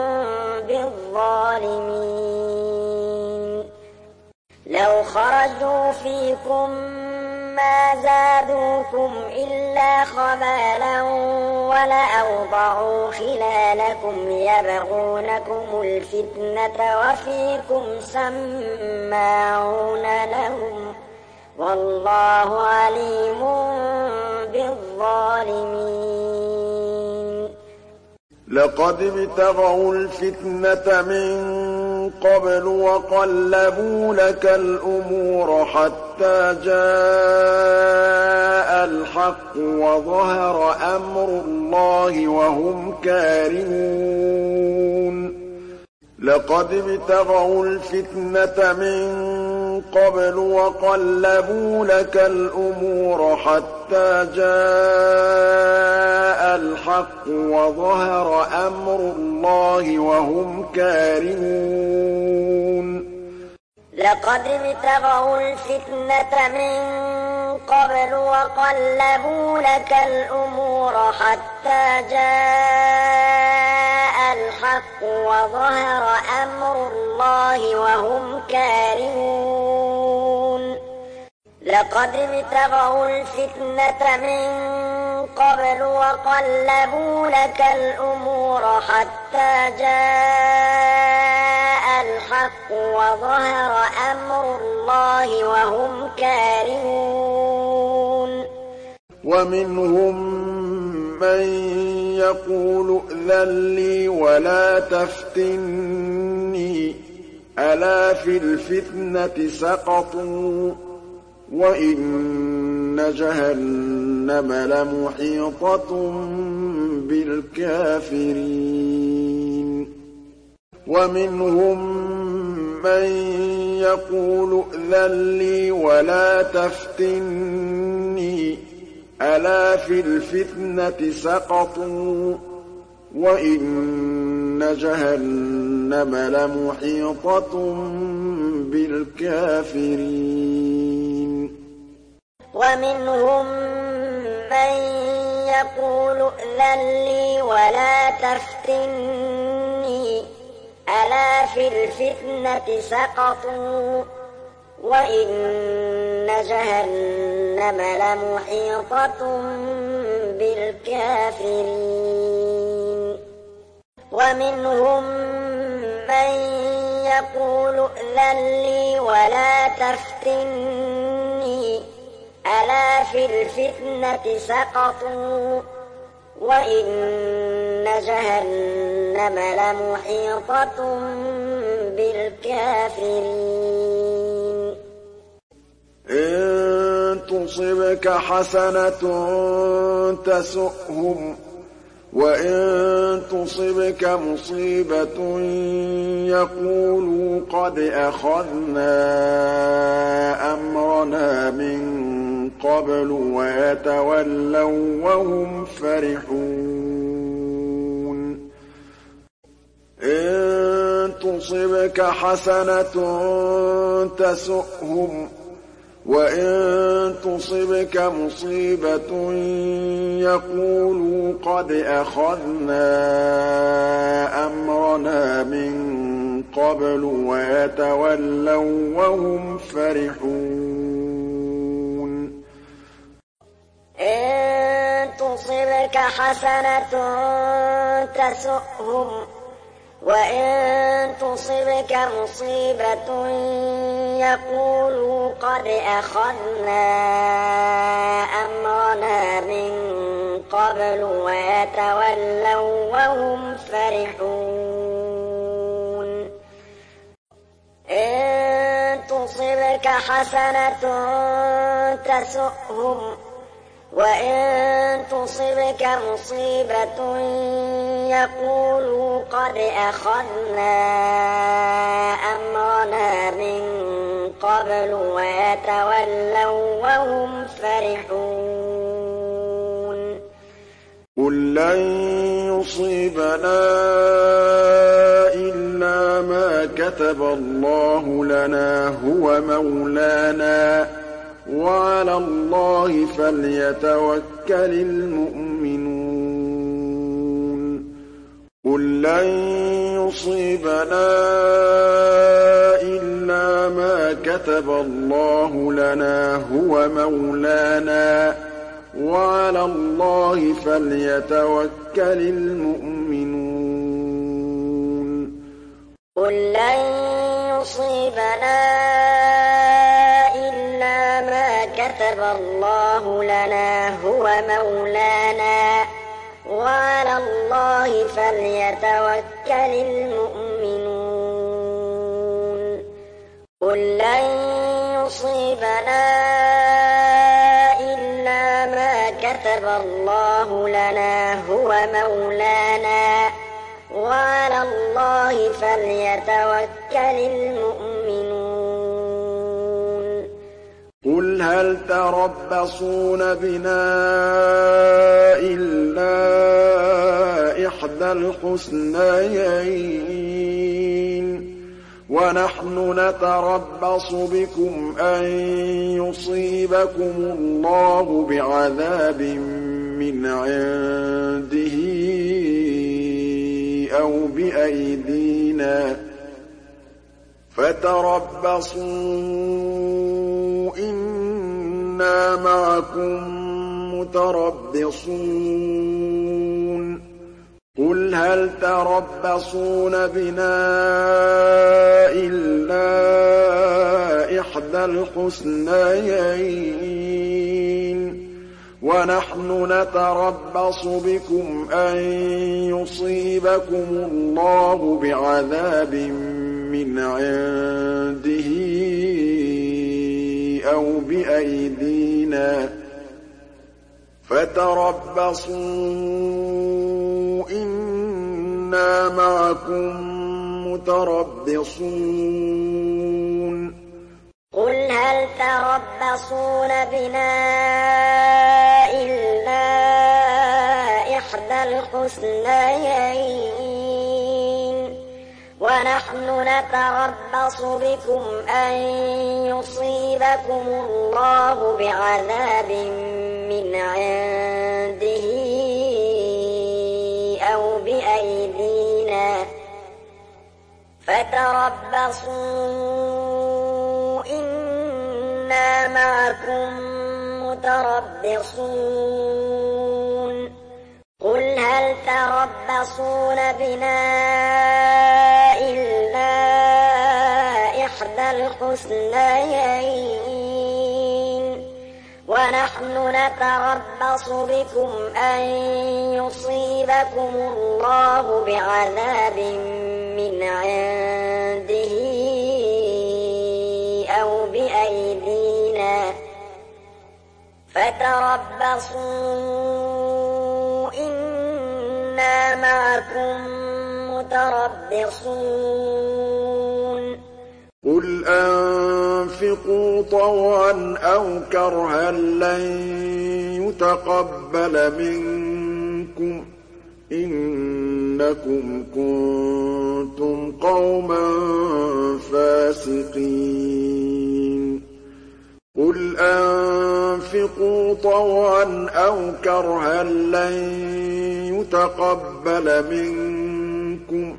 بِالظَّالِمِينَ لَوْ خَرَجُوا فِيكُم مَّا زَادُوكُمْ إِلَّا خَبَالًا وَلَأَوْضَعُوا خِلَالَكُمْ يَبْغُونَكُمُ الْفِتْنَةَ وَفِيكُمْ سَمَّاعُونَ لَهُمْ ۗ وَاللَّهُ عَلِيمٌ بِالظَّالِمِينَ لَقَدِ ابْتَغَوُا الْفِتْنَةَ مِن قَبْلُ وَقَلَّبُوا لَكَ الْأُمُورَ حَتَّىٰ جَاءَ الْحَقُّ وَظَهَرَ أَمْرُ اللَّهِ وَهُمْ كَارِهُونَ لَقَدِ ابْتَغَوُا الْفِتْنَةَ مِن قَبْلُ وَقَلَّبُوا لَكَ الْأُمُورَ حَتَّىٰ جَاءَ الْحَقُّ وَظَهَرَ أَمْرُ اللَّهِ وَهُمْ كَارِهُونَ لَقَدِ ابْتَغَوُا الْفِتْنَةَ مِن قَبْلُ وَقَلَّبُوا لَكَ الْأُمُورَ حَتَّىٰ جَاءَ الْحَقُّ وَظَهَرَ أَمْرُ اللَّهِ وَهُمْ كَارِهُونَ لَقَدِ ابْتَغَوُا الْفِتْنَةَ مِن قَبْلُ وَقَلَّبُوا لَكَ الْأُمُورَ حَتَّىٰ جَاءَ الْحَقُّ وَظَهَرَ أَمْرُ اللَّهِ وَهُمْ كَارِهُونَ وَمِنْهُم مَّن يَقُولُ ائْذَن لِّي وَلَا تَفْتِنِّي ۚ أَلَا فِي الْفِتْنَةِ سَقَطُوا ۗ وَإِنَّ جَهَنَّمَ لَمُحِيطَةٌ بِالْكَافِرِينَ وَمِنْهُم مَّن يَقُولُ ائْذَن لِّي وَلَا تَفْتِنِّي ۚ أَلَا فِي الْفِتْنَةِ سَقَطُوا ۗ وَإِنَّ جَهَنَّمَ لَمُحِيطَةٌ بِالْكَافِرِينَ وَمِنْهُم مَّن يَقُولُ ائْذَن لِّي وَلَا تَفْتِنِّي ۚ أَلَا فِي الْفِتْنَةِ سَقَطُوا ۗ وإن جهنم لمحيطة بالكافرين ومنهم من يقول ائذن لي ولا تفتني ألا في الفتنة سقطوا وإن جهنم لمحيطة بالكافرين إن تصبك حسنة تسؤهم وإن تصبك مصيبة يقولوا قد أخذنا أمرنا من قبل ويتولوا وهم فرحون إن تصبك حسنة تسؤهم وإن تصبك مصيبة يقولوا قد أخذنا أمرنا من قبل ويتولوا وهم فرحون إن تصبك حسنة تسؤهم وإن تصبك مصيبة يقولوا قد أخذنا أمرنا من قبل ويتولوا وهم فرحون إن تصبك حسنة تسؤهم وإن تصبك مصيبة يقولوا قد أخذنا أمرنا من قبل ويتولوا وهم فرحون قل لن يصيبنا إلا ما كتب الله لنا هو مولانا وعلى الله فليتوكل المؤمنون قل لن يصيبنا إلا ما كتب الله لنا هو مولانا وعلى الله فليتوكل المؤمنون قل لن يصيبنا كتب الله لنا هو مولانا وعلى الله فليتوكل المؤمنون قل لن يصيبنا إلا ما كتب الله لنا هو مولانا وعلى الله فليتوكل المؤمنون قل هل تربصون بنا إلا إحدى الحسنيين ونحن نتربص بكم أن يصيبكم الله بعذاب من عنده أو بأيدينا فتربصوا إنا معكم متربصون قل هل تربصون بنا إلا إحدى الحسنيين ونحن نتربص بكم أن يصيبكم الله بعذاب من عنده أو بأيدينا فتربصوا إنا معكم متربصون قل هل تربصون بنا إلا إحدى الحسنيين ونحن نتربص بكم أن يصيبكم الله بعذاب من عنده أو بأيدينا فتربصوا إنا إنا معكم متربصون قل هل تربصون بنا إلا إحدى الحسنيين ونحن نتربص بكم أن يصيبكم الله بعذاب من عنده أو بأيدينا فتربصوا إنا معكم متربصون قل أنفقوا طوعا أو كرها لن يتقبل منكم إنكم كنتم قوما فاسقين قل أنفقوا طوعا أو كرها لن يتقبل منكم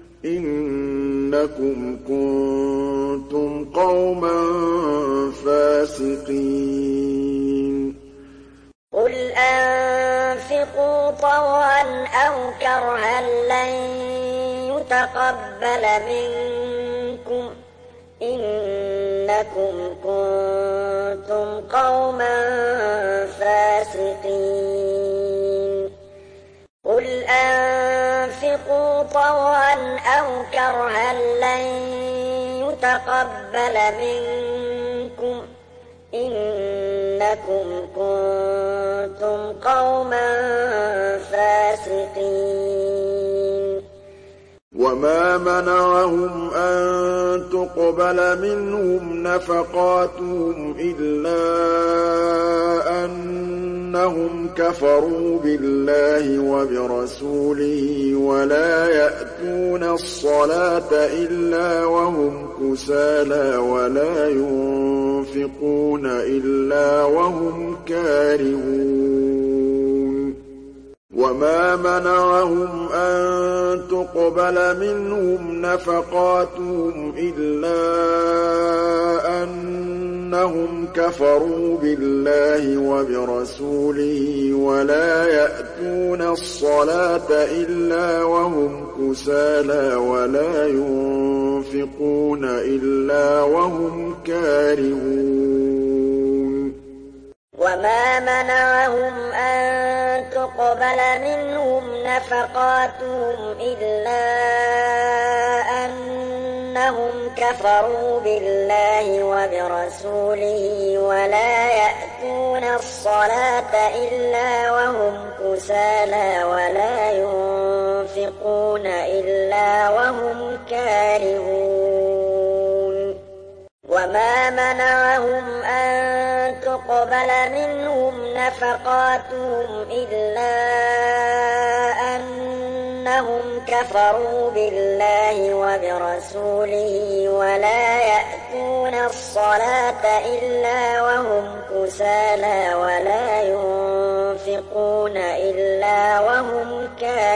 إنكم كنتم قوما فاسقين قل أنفقوا طوعا أو كرها لن يتقبل منكم إنكم كنتم قوما فاسقين قل أنفقوا طوعا أو كرها لن يتقبل منكم إنكم كنتم قوما فاسقين وما منعهم أن تقبل منهم نفقاتهم إلا أنهم كفروا بالله وبرسوله ولا يأتون الصلاة إلا وهم كسالى ولا ينفقون إلا وهم كارهون وما منعهم أن تقبل منهم نفقاتهم إلا أنهم كفروا بالله وبرسوله ولا يأتون الصلاة إلا وهم كسالى ولا ينفقون إلا وهم كارهون وما منعهم أن تقبل منهم نفقاتهم إلا أنهم كفروا بالله وبرسوله ولا يأتون الصلاة إلا وهم كسالى ولا ينفقون إلا وهم كارهون وما منعهم أن تقبل منهم نفقاتهم إلا أنهم كفروا بالله وبرسوله ولا يأتون الصلاة إلا وهم كسالى ولا ينفقون إلا وهم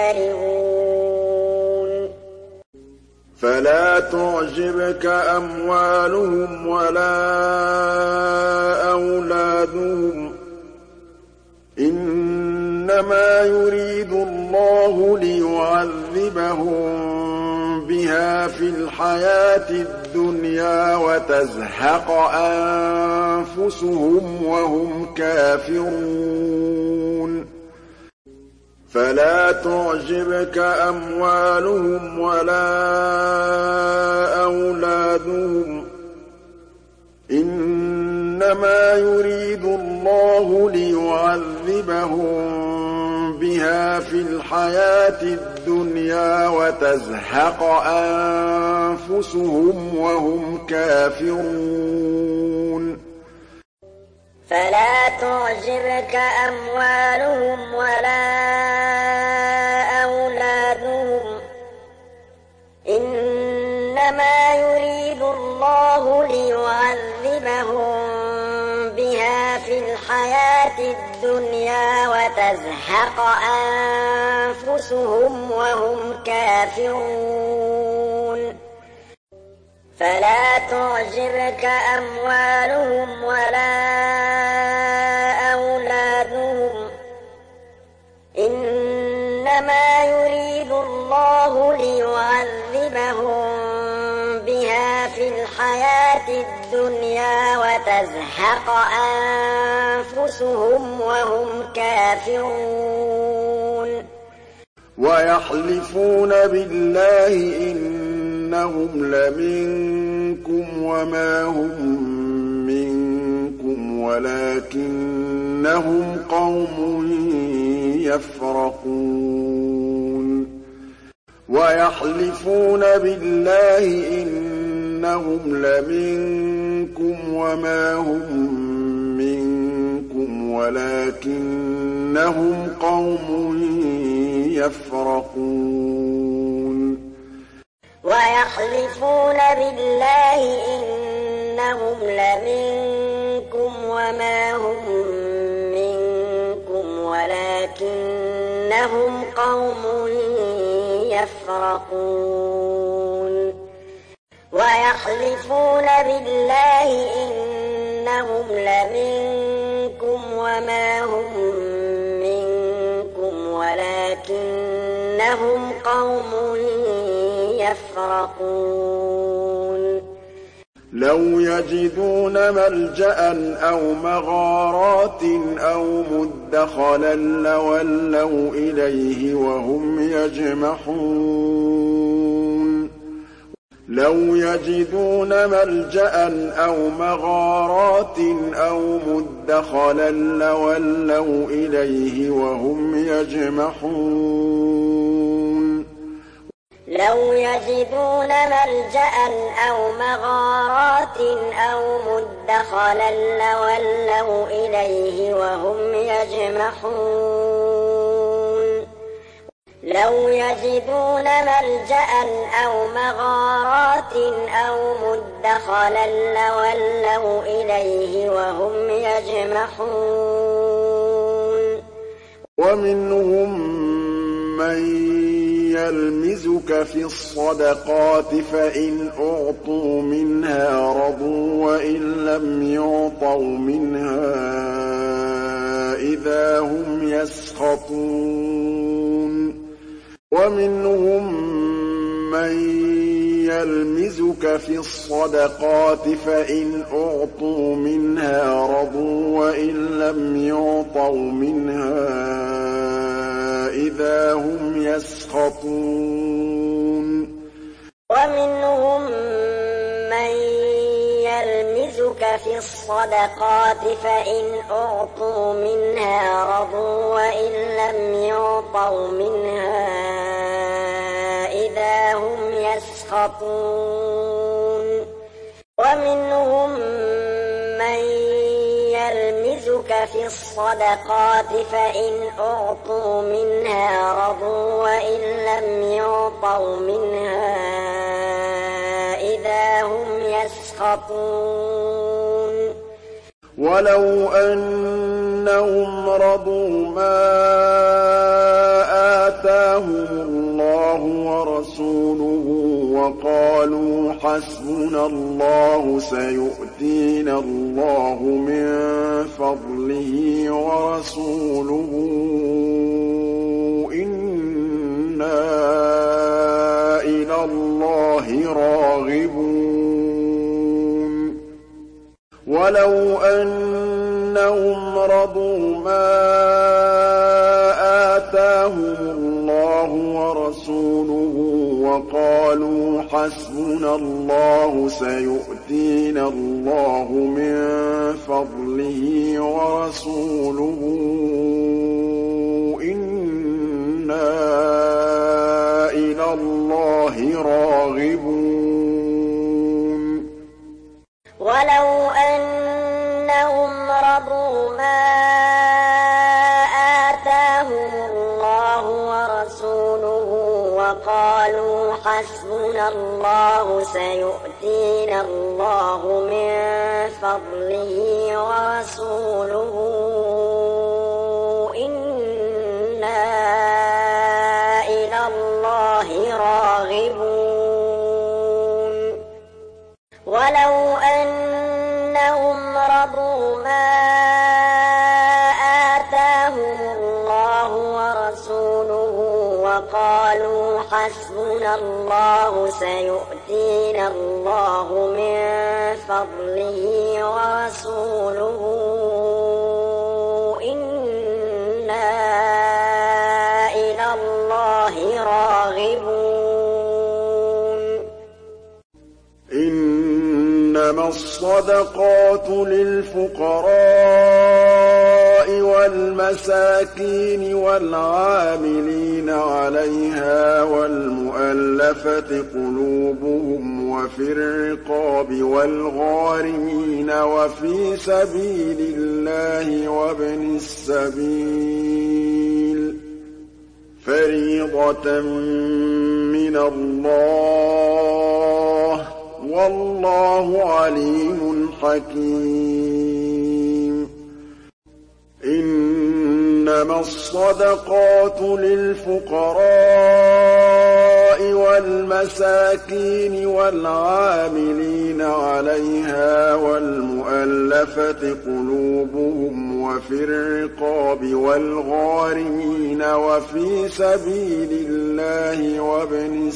كارهون فلا تعجبك أموالهم ولا أولادهم إنما يريد الله ليعذبهم بها في الحياة الدنيا وتزهق أنفسهم وهم كافرون فلا تعجبك أموالهم ولا أولادهم إنما يريد الله ليعذبهم بها في الحياة الدنيا وتزهق أنفسهم وهم كافرون فلا تعجبك أموالهم ولا أولادهم إنما يريد الله ليعذبهم بها في الحياة الدنيا وتزهق أنفسهم وهم كافرون فلا تعجبك أموالهم ولا أولادهم إنما يريد الله ليعذبهم بها في الحياة الدنيا وتزهق أنفسهم وهم كافرون ويحلفون بالله إنهم لمنكم وما هم منكم ولكنهم قوم يفرقون ويحلفون بالله إنهم لمنكم وما هم منكم ولكنهم قوم يفرقون ويحلفون بالله إنهم لمنكم وما هم منكم ولكنهم قوم يفرقون ويحلفون بالله إنهم لمنكم وما هم منكم ولكنهم قوم يفرقون لو يجدون ملجأ أو مغارات أو مدخلا لولوا إليه وهم يجمحون لو يجدون ملجأ أو مغارات أو مدخلا لولوا إليه وهم يجمحون لو يجدون ملجأ أو مغارات أو مدخلا لولوا إليه وهم يجمحون لو يجدون ملجأ أو مغارات أو مدخلا لولوا إليه وهم يجمحون ومنهم من يلمزك في الصدقات فإن أعطوا منها رضوا وإن لم يعطوا منها إذا هم يسخطون ومنهم من يلمزك في الصدقات فإن أعطوا منها رضوا وإن لم يعطوا منها إذا هم يسخطون ومنهم من يلمزك في الصدقات فإن أعطوا منها رضوا وإن لم يعطوا منها إذا هم يسخطون ومنهم من يلمزك في الصدقات فإن أعطوا منها رضوا وإن لم يعطوا منها إذا هم يسخطون ولو أنهم رضوا ما آتاهم الله ورسوله وقالوا حسبنا الله سيؤتينا الله من فضله ورسوله إنا إلى الله راغبون ولو أنهم رضوا ما آتاهم الله ورسوله وقالوا حسبنا الله سيؤتينا الله من فضله ورسوله إنا إلى الله راغبون ولو أنهم رضوا ما آتاهم الله ورسوله وقالوا حسبنا الله سيؤتينا الله من فضله ورسوله إنا إلى الله راغبون وقالوا حسبنا الله سيؤتينا الله من فضله ورسوله إنا إلى الله راغبون إنما الصدقات للفقراء والمساكين والعاملين عليها والمؤلفة قلوبهم وفي الرقاب والغارمين وفي سبيل الله وابن السبيل فريضة من الله والله عليم حكيم إنما الصدقات للفقراء والمساكين والعاملين عليها والمؤلفة قلوبهم وفي الرقاب والغارمين وفي سبيل الله وابن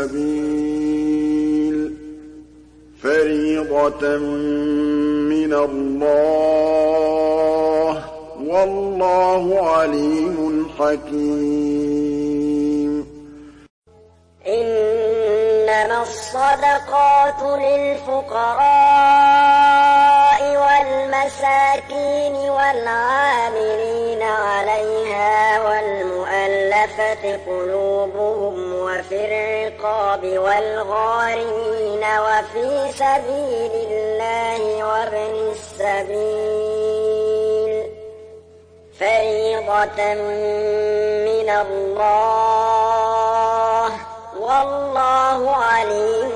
السبيل فريضة من الله والله عليم حكيم إنما الصدقات للفقراء والمساكين والعاملين عليها والمؤلفة قلوبهم وفي الرقاب والغارمين وفي سبيل الله وابن السبيل فريضة من الله والله عليم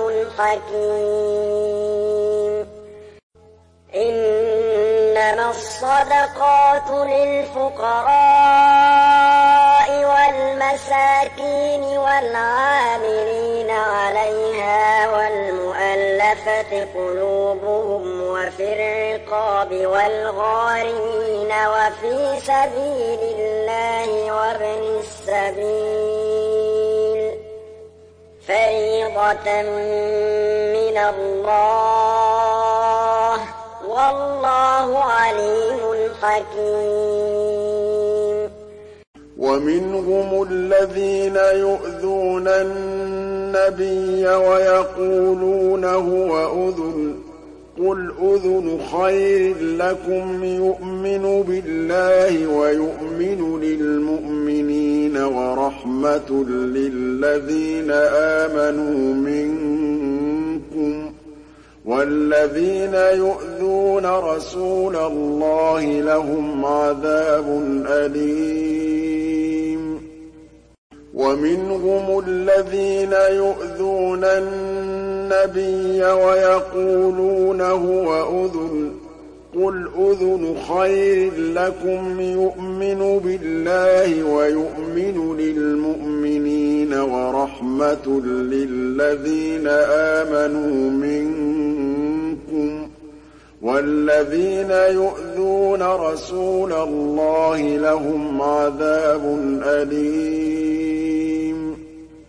حكيم إنما الصدقات للفقراء والمساكين والعاملين عليها والمؤلفة قلوبهم وفي الرقاب والغارمين وفي سبيل الله وابن السبيل فريضة من الله والله عليم حكيم ومنهم الذين يؤذون النبي ويقولون هو أذن قل أذن خير لكم يؤمن بالله ويؤمن للمؤمنين ورحمة للذين آمنوا منكم والذين يؤذون رسول الله لهم عذاب أليم ومنهم الذين يؤذون النبي ويقولون هو أذن قل أذن خير لكم يؤمن بالله ويؤمن للمؤمنين ورحمة للذين آمنوا منكم والذين يؤذون رسول الله لهم عذاب أليم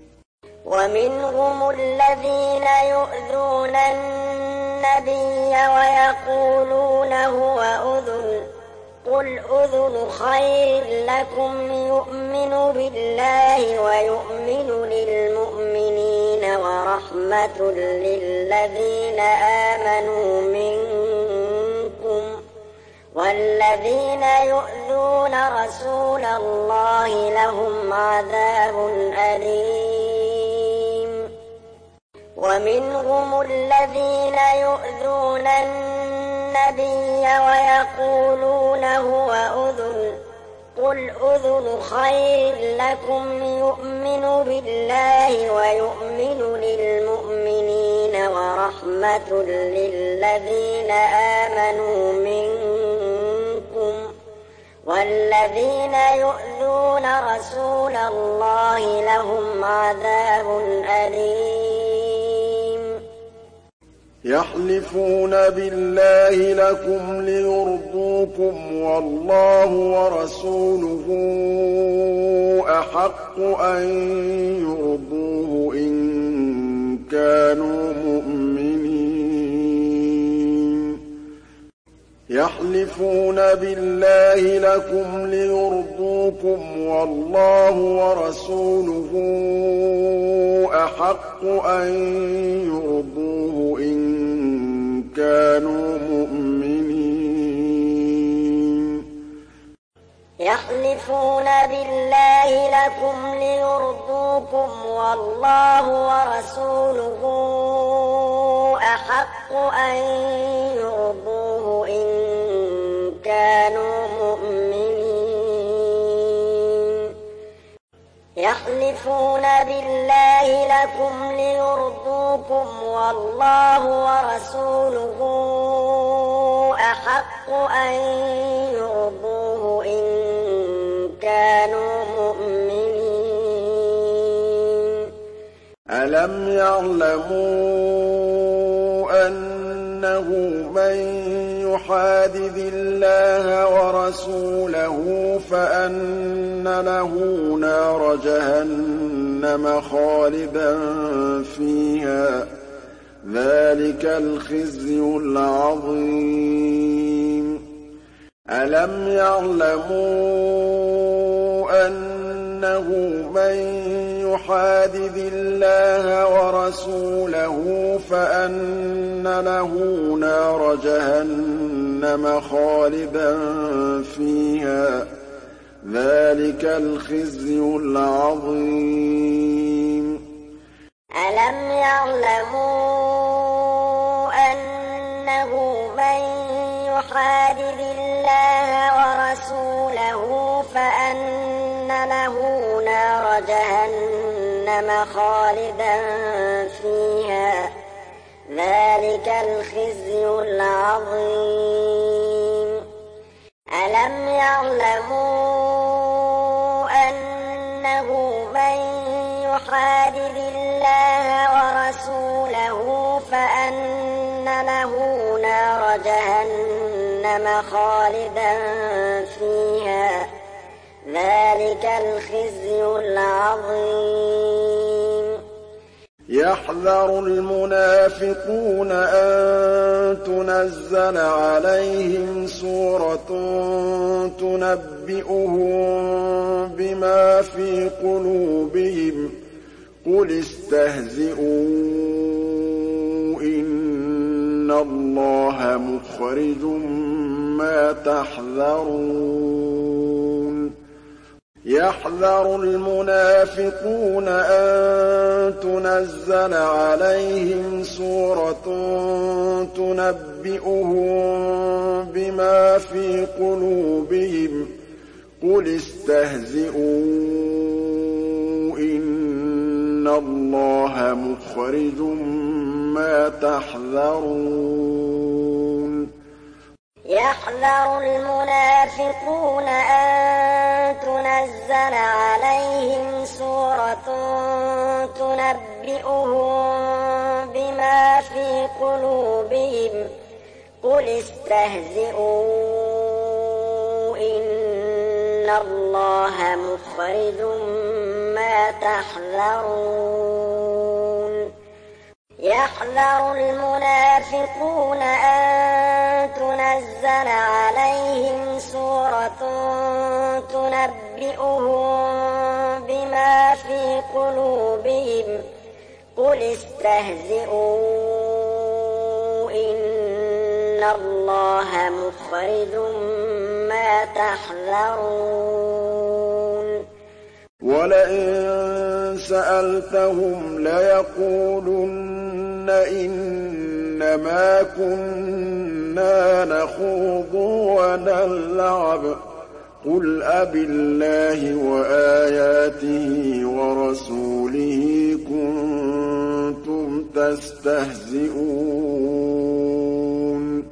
ومنهم الذين يؤذون النبي ويقولون هو أذن قل أذن خير لكم يؤمن بالله ويؤمن للمؤمنين ورحمة للذين آمنوا منكم والذين يؤذون رسول الله لهم عذاب أليم ومنهم الذين يؤذون النبي ويقولون هو أذن قل أذن خير لكم يؤمن بالله ويؤمن للمؤمنين ورحمة للذين آمنوا منكم والذين يؤذون رسول الله لهم عذاب أليم يحلفون بالله لكم ليرضوكم والله ورسوله أحق أن يرضوه إن كانوا مؤمنين يحلفون بالله لكم ليرضوكم والله ورسوله أحق أن يرضوه إن كانوا مؤمنين يحلفون بالله لكم ليرضوكم والله ورسوله أحق أن يرضوه إن كانوا مؤمنين يحلفون بالله لكم ليرضوكم والله ورسوله أحق أن يرضوه إن كانوا مؤمنين ألم يعلموا أنه من يحادد الله ورسوله فأن له نار جهنم خالدا فيها ذلك الخزي العظيم ألم يعلموا أنه من يحادد الله ورسوله فأن له نار جهنم خالدا فيها ذلك الخزي العظيم ألم يعلموا أنه من يحادد الله ورسوله فأن له نار جهنم خالدا فيها ذلك الخزي العظيم ألم يعلموا أنه من يحادد الله ورسوله فأن له نار جهنم خالدا فيها ذلك الخزي العظيم يحذر المنافقون أن تنزل عليهم سورة تنبئهم بما في قلوبهم قل استهزئوا إن الله مخرج ما تحذرون يحذر المنافقون أن تنزل عليهم سورة تنبئهم بما في قلوبهم قل استهزئوا إن الله مخرج ما تحذرون يحذر المنافقون أن تنزل عليهم سورة تنبئهم بما في قلوبهم قل استهزئوا إن الله مخرج ما تحذرون يحذر المنافقون أن تنزل عليهم سورة تنبئهم بما في قلوبهم قل استهزئوا إن الله مخرج ما تحذرون ولئن سألتهم ليقولن إنما كنا نخوض ونلعب قل أبالله وآياته ورسوله كنتم تستهزئون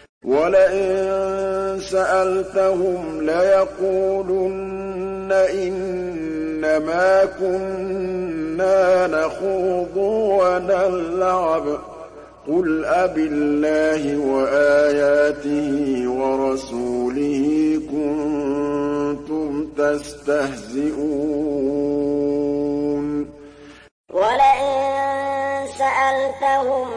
ولئن سألتهم ليقولن إنما كنا نخوض ونلعب قل أبالله وآياته ورسوله كنتم تستهزئون ولئن سألتهم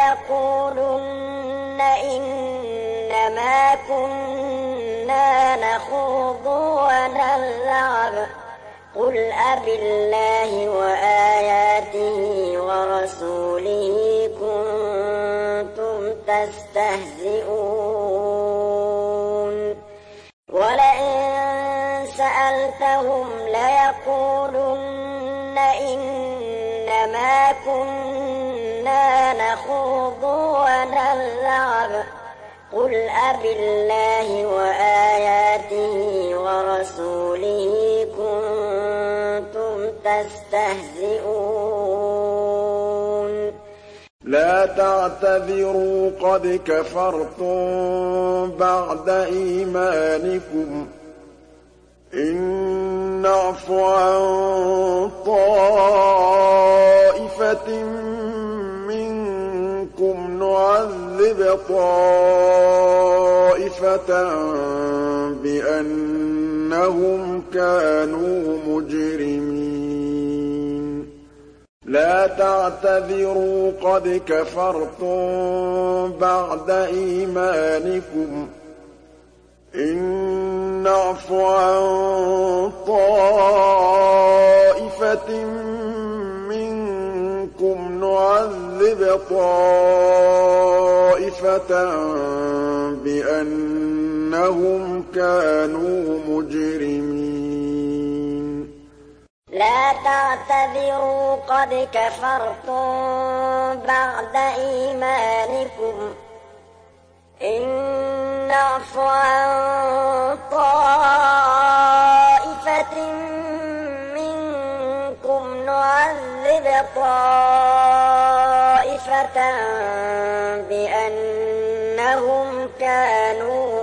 ليقولن إنما كنا نخوض ونلعب قل أبالله وآياته ورسوله كنتم تستهزئون ولئن سألتهم ليقولن إنما كنا نخوض ونلعب قل أبالله وآياته ورسوله كنتم تستهزئون لا تعتذروا قد كفرتم بعد إيمانكم إن نعف عن طائفة منكم نعذب طائفة بأنهم كانوا مجرمين لا تعتذروا قد كفرتم بعد إيمانكم إن نعف عن طائفة منكم نعذب طائفة بأنهم كانوا مجرمين لا تعتذروا قد كفرتم بعد إيمانكم إن نعف عن طائفة منكم نعذب طائفة بأنهم كانوا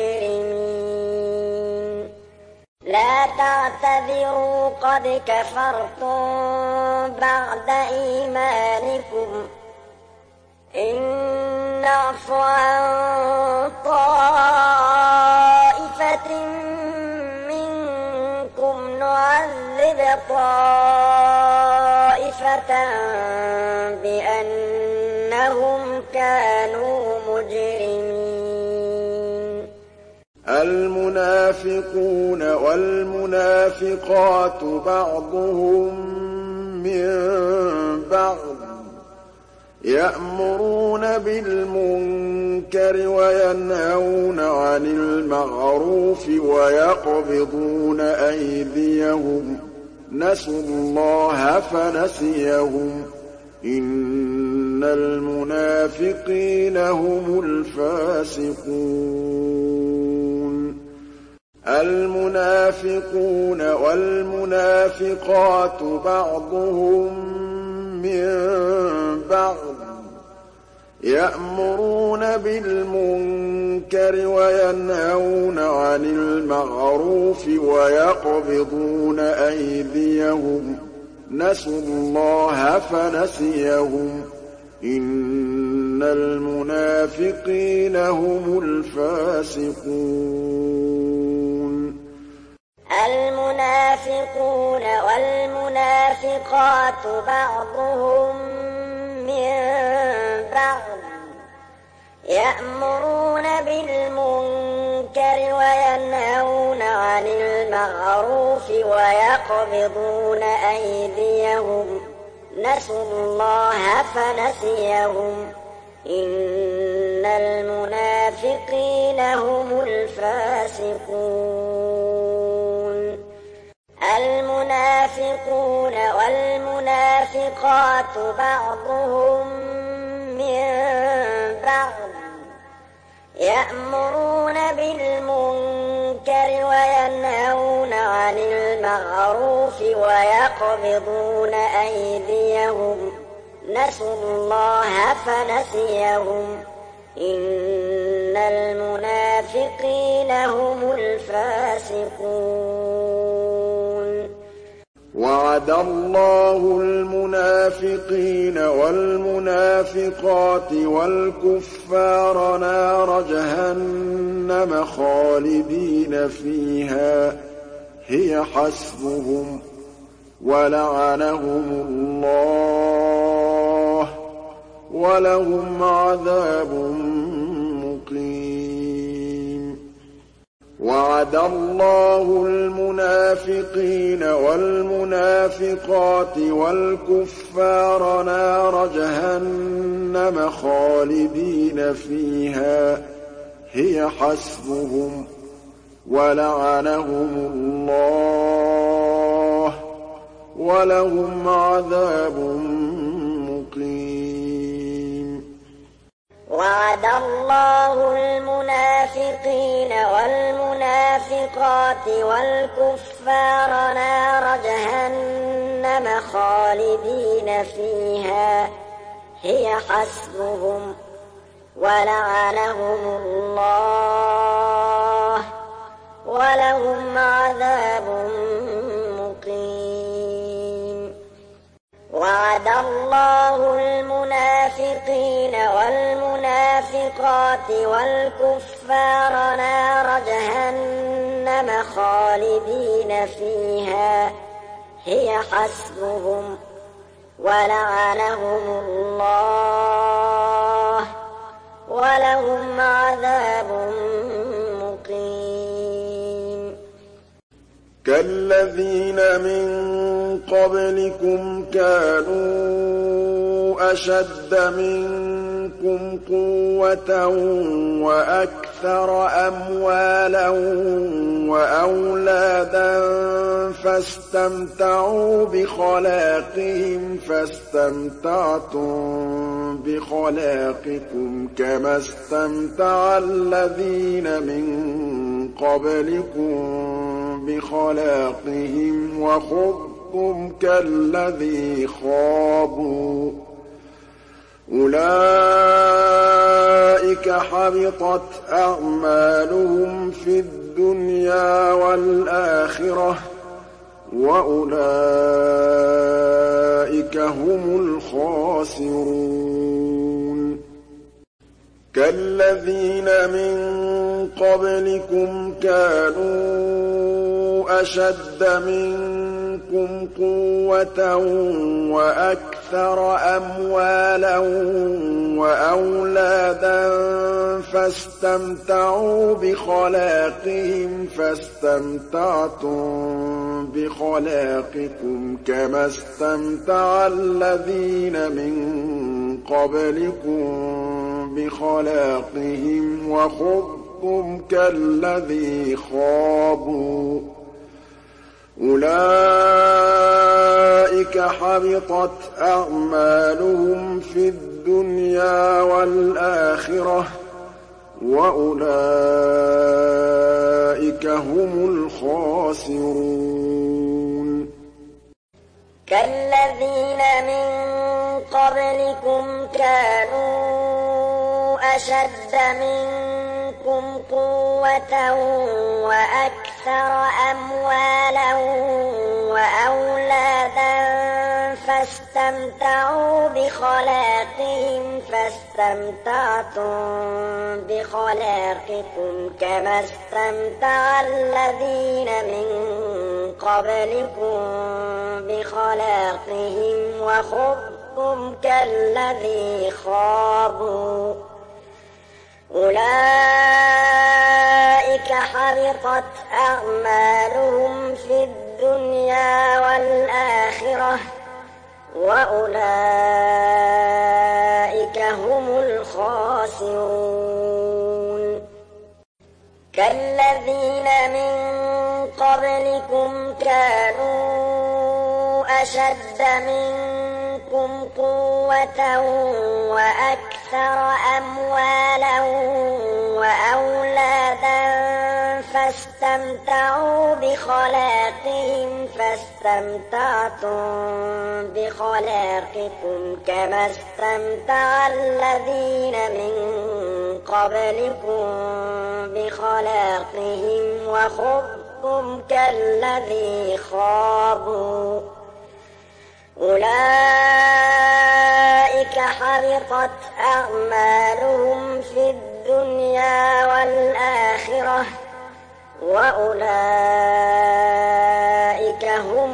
مجرمين لا تعتذروا قد كفرتم بعد إيمانكم إن نعف عن طائفة منكم نعذب طائفة بأنهم كانوا مجرمين المنافقون والمنافقات بعضهم من بعض يأمرون بالمنكر وينهون عن المعروف ويقبضون أيديهم نسوا الله فنسيهم إن المنافقين هم الفاسقون المنافقون والمنافقات بعضهم من بعض يأمرون بالمنكر وينهون عن المعروف ويقبضون أيديهم نسوا الله فنسيهم إن المنافقين هم الفاسقون المنافقون والمنافقات بعضهم من بعض يأمرون بالمنكر وينهون عن المعروف ويقبضون أيديهم نسوا الله فنسيهم إن المنافقين هم الفاسقون المنافقون والمنافقات بعضهم من بعض يأمرون بالمنكر وينهون عن المعروف ويقبضون أيديهم نسوا الله فنسيهم إن المنافقين هم الفاسقون وعد الله المنافقين والمنافقات والكفار نار جهنم خالدين فيها هِيَ حَسْبُهُمْ وَلَعَنَهُمُ اللَّهُ وَلَهُمْ عَذَابٌ مُّقِيمٌ وَعَدَ اللَّهُ الْمُنَافِقِينَ وَالْمُنَافِقَاتِ وَالْكُفَّارَ نَارَ جَهَنَّمَ خَالِدِينَ فِيهَا هِيَ حَسْبُهُمْ وَلَعَنَهُمُ اللَّهُ وَلَهُمْ عَذَابٌ مُّقِيمٌ وَعَدَ اللَّهُ الْمُنَافِقِينَ وَالْمُنَافِقَاتِ وَالْكُفَّارَ نَارَ جَهَنَّمَ خَالِدِينَ فِيهَا هِيَ حَسْبُهُمْ وَلَعَنَهُمُ اللَّهُ وَلَهُمْ عَذَابٌ مُّقِيمٌ وَعَدَ اللَّهُ الْمُنَافِقِينَ وَالْمُنَافِقَاتِ وَالْكُفَّارَ نَارَ جَهَنَّمَ خَالِدِينَ فِيهَا هِيَ حَسْبُهُمْ وَلَعَنَهُمُ اللَّهُ وَلَهُمْ عَذَابٌ مُّقِيمٌ كَالَّذِينَ مِن قَبْلِكُمْ كَانُوا أَشَدَّ مِنكُمْ قُوَّةً وَأَكْثَرَ أَمْوَالًا وَأَوْلَادًا فَاسْتَمْتَعُوا بِخَلَاقِهِمْ فَاسْتَمْتَعْتُم بِخَلَاقِكُمْ كَمَا اسْتَمْتَعَ الَّذِينَ مِن قَبْلِكُم بِخَلَاقِهِمْ وَخُضْتُمْ كَالَّذِي خَاضُوا ۚ أُولَٰئِكَ حَبِطَتْ أَعْمَالُهُمْ فِي الدُّنْيَا وَالْآخِرَةِ ۖ وَأُولَٰئِكَ هُمُ الْخَاسِرُونَ كَالَّذِينَ مِن قَبْلِكُمْ كَانُوا أَشَدَّ مِنكُمْ قُوَّةً وَأَكْثَرَ أَمْوَالًا وَأَوْلَادًا فَاسْتَمْتَعُوا بِخَلَاقِهِمْ فَاسْتَمْتَعْتُم بِخَلَاقِكُمْ كَمَا اسْتَمْتَعَ الَّذِينَ مِن قَبْلِكُم بِخَلَاقِهِمْ وَخُضْتُمْ كَالَّذِي خَاضُوا ۚ أُولَٰئِكَ حَبِطَتْ أَعْمَالُهُمْ فِي الدُّنْيَا وَالْآخِرَةِ ۖ وَأُولَٰئِكَ هُمُ الْخَاسِرُونَ كَالَّذِينَ مِن قَبْلِكُمْ كَانُوا أَشَدَّ مِنكُمْ قُوَّةً وَأَكْثَرَ أَمْوَالًا وَأَوْلَادًا فَاسْتَمْتَعُوا بِخَلَاقِهِمْ فَاسْتَمْتَعْتُم بِخَلَاقِكُمْ كَمَا اسْتَمْتَعَ الَّذِينَ مِن قَبْلِكُم بِخَلَاقِهِمْ وَخُضْتُمْ كَالَّذِي خَاضُوا ۚ أُولَٰئِكَ حَبِطَتْ أَعْمَالُهُمْ فِي الدُّنْيَا وَالْآخِرَةِ ۖ وَأُولَٰئِكَ هُمُ الْخَاسِرُونَ كَالَّذِينَ مِن قَبْلِكُمْ كَانُوا أَشَدَّ مِنكُمْ قُوَّةً وَأَكْثَرَ أَمْوَالًا وَأَوْلَادًا فَاسْتَمْتَعُوا بِخَلَاقِهِمْ فَاسْتَمْتَعْتُم بِخَلَاقِكُمْ كَمَا اسْتَمْتَعَ الَّذِينَ مِن قَبْلِكُم بِخَلَاقِهِمْ وَخُضْتُمْ كَالَّذِي خَاضُوا ۚ أُولَٰئِكَ حَبِطَتْ أَعْمَالُهُمْ فِي الدُّنْيَا وَالْآخِرَةِ ۖ وَأُولَٰئِكَ هم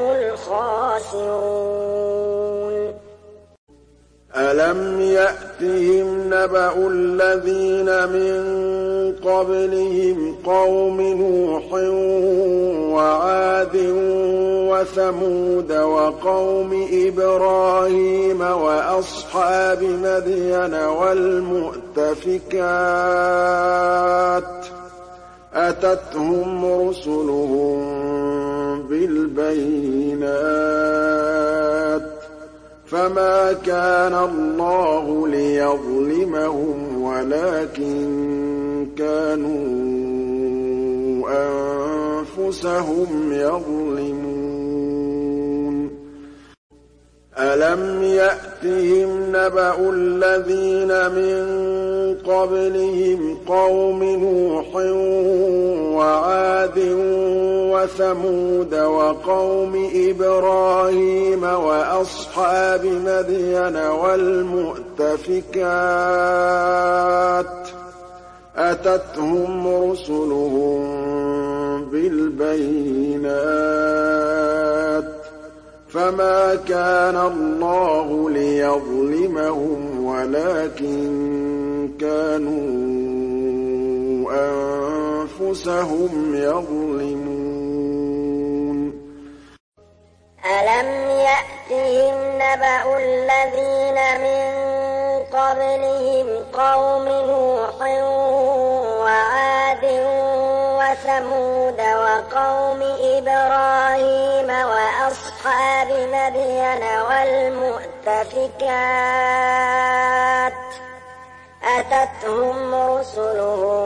الخاسرون. ألم يأتهم نبأ الذين من قبلهم قوم نوح وعاد وثمود وقوم إبراهيم وأصحاب مدين والمؤتفكات أتتهم رسلهم بالبينات فما كان الله ليظلمهم ولكن كانوا أنفسهم يظلمون. ألم يأتهم نبأ الذين من قبلهم قوم نوح وعاد وثمود وقوم إبراهيم وأصحاب مدين والمؤتفكات أتتهم رسلهم بالبينات فما كان الله ليظلمهم ولكن كانوا أنفسهم يظلمون. ألم يأتهم نبأ الذين من قبلهم قوم نوح وعاد وثمود وقوم إبراهيم وأصحاب مدين والمؤتفكات أتتهم رسلهم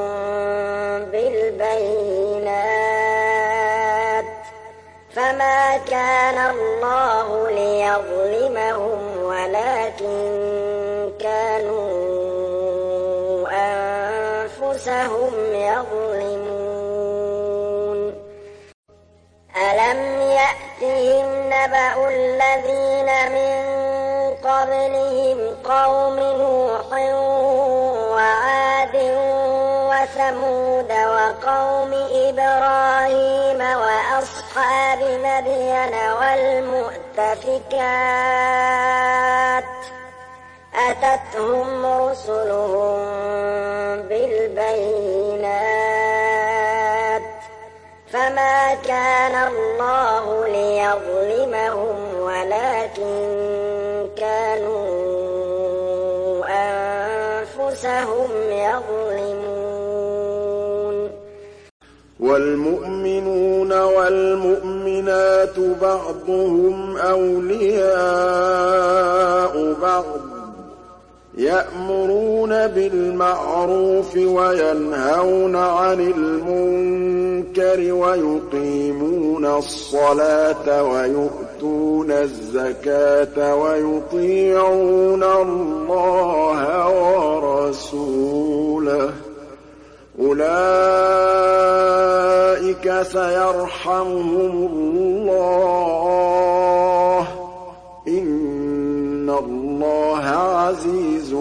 بالبينات فما كان الله ليظلمهم ولكن كانوا أنفسهم يظلمون. ألم يأتهم نبأ الذين من قبلهم قوم نوح وعاد وثمود وقوم إبراهيم وأصحاب مدين والمؤتفكات أتتهم رسلهم بالبينات فما كان الله ليظلمهم ولكن كانوا أنفسهم يظلمون. والمؤمنون والمؤمنات بعضهم أولياء بعض يأمرون بالمعروف وينهون عن المنكر ويقيمون الصلاة ويؤتون الزكاة ويطيعون الله ورسوله أولئك سيرحمهم الله إن الله عزيز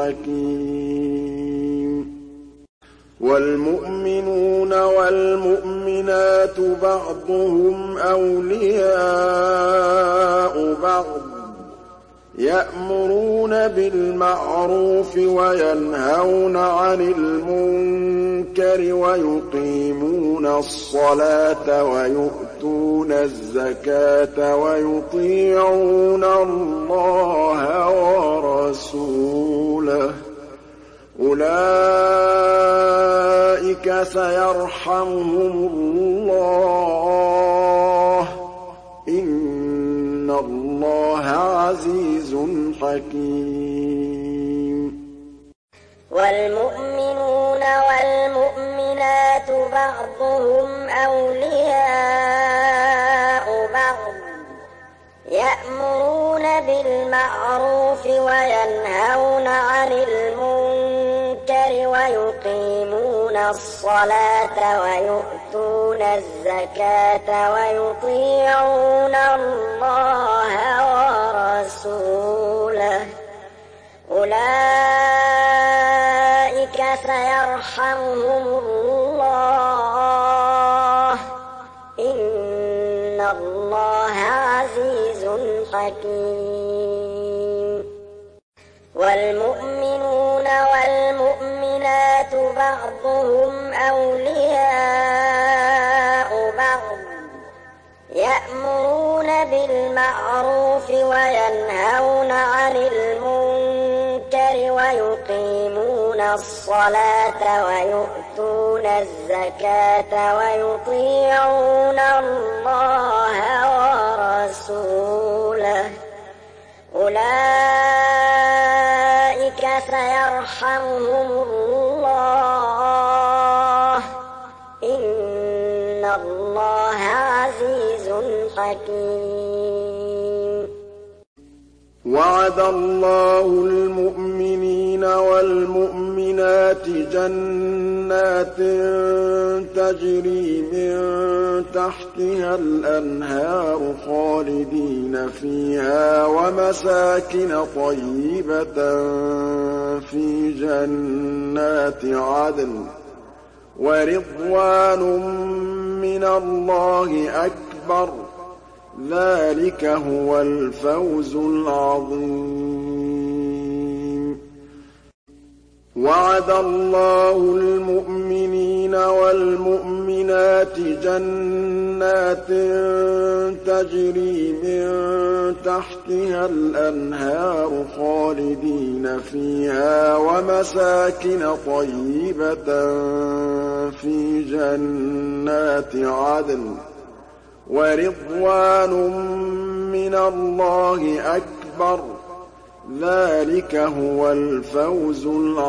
حكيم. والمؤمنون والمؤمنات بعضهم أولياء بعض يأمرون بالمعروف وينهون عن المنكر ويقيمون الصلاة ويؤتون الزكاة ويطيعون الله ورسوله أولئك سيرحمهم الله إن الله عزيز حكيم. والمؤمنون والمؤمنات بعضهم أولياء بعض يأمرون بالمعروف وينهون عن المنكر ويقيمون الصلاة ويؤتون الزكاة ويطيعون الله ورسوله أولئك سيرحمهم الله إن إن الله عزيز حكيم والمؤمنون والمؤمنات بعضهم أولياء بعض يأمرون بالمعروف وينهون عن المنكر ويقيمون الصلاة ويؤتون الزكاة ويطيعون الله ورسوله أولئك سيرحمهم الله إن الله عزيز حكيم وعد الله المؤمنين والمؤمنات جنات تجري من تحتها الأنهار خالدين فيها ومساكن طيبة في جنات عدن ورضوان من الله أكبر ذلك هو الفوز العظيم وعد الله المؤمنين والمؤمنات جنات تجري من تحتها الأنهار خالدين فيها ومساكن طيبة في جنات عدن ورضوان من الله أكبر ذلك هو الفوز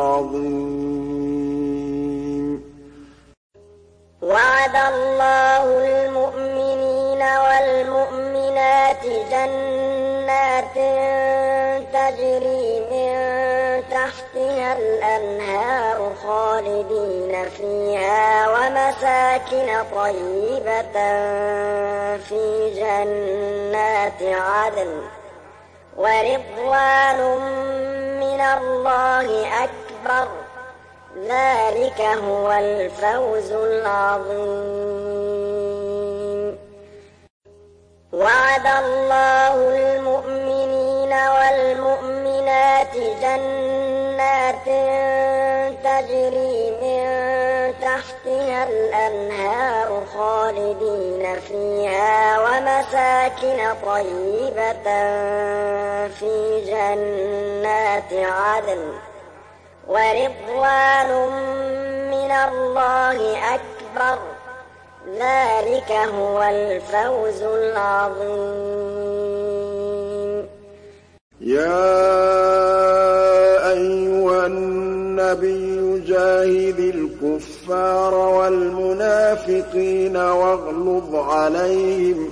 العظيم وعد الله المؤمنين والمؤمنات جنات تجري من تحتها الأنهار خالدين فيها ومساكن طيبة في جنات عدن ورضوان من الله أكبر ذلك هو الفوز العظيم وعد الله المؤمنين والمؤمنات جنات تجري من تحتها الأنهار خالدين فيها ومساكن طيبة في جنات عدن ورضوان من الله أكبر ذلك هو الفوز العظيم يا أيها النبي جاهد الكفار والمنافقين واغلظ عليهم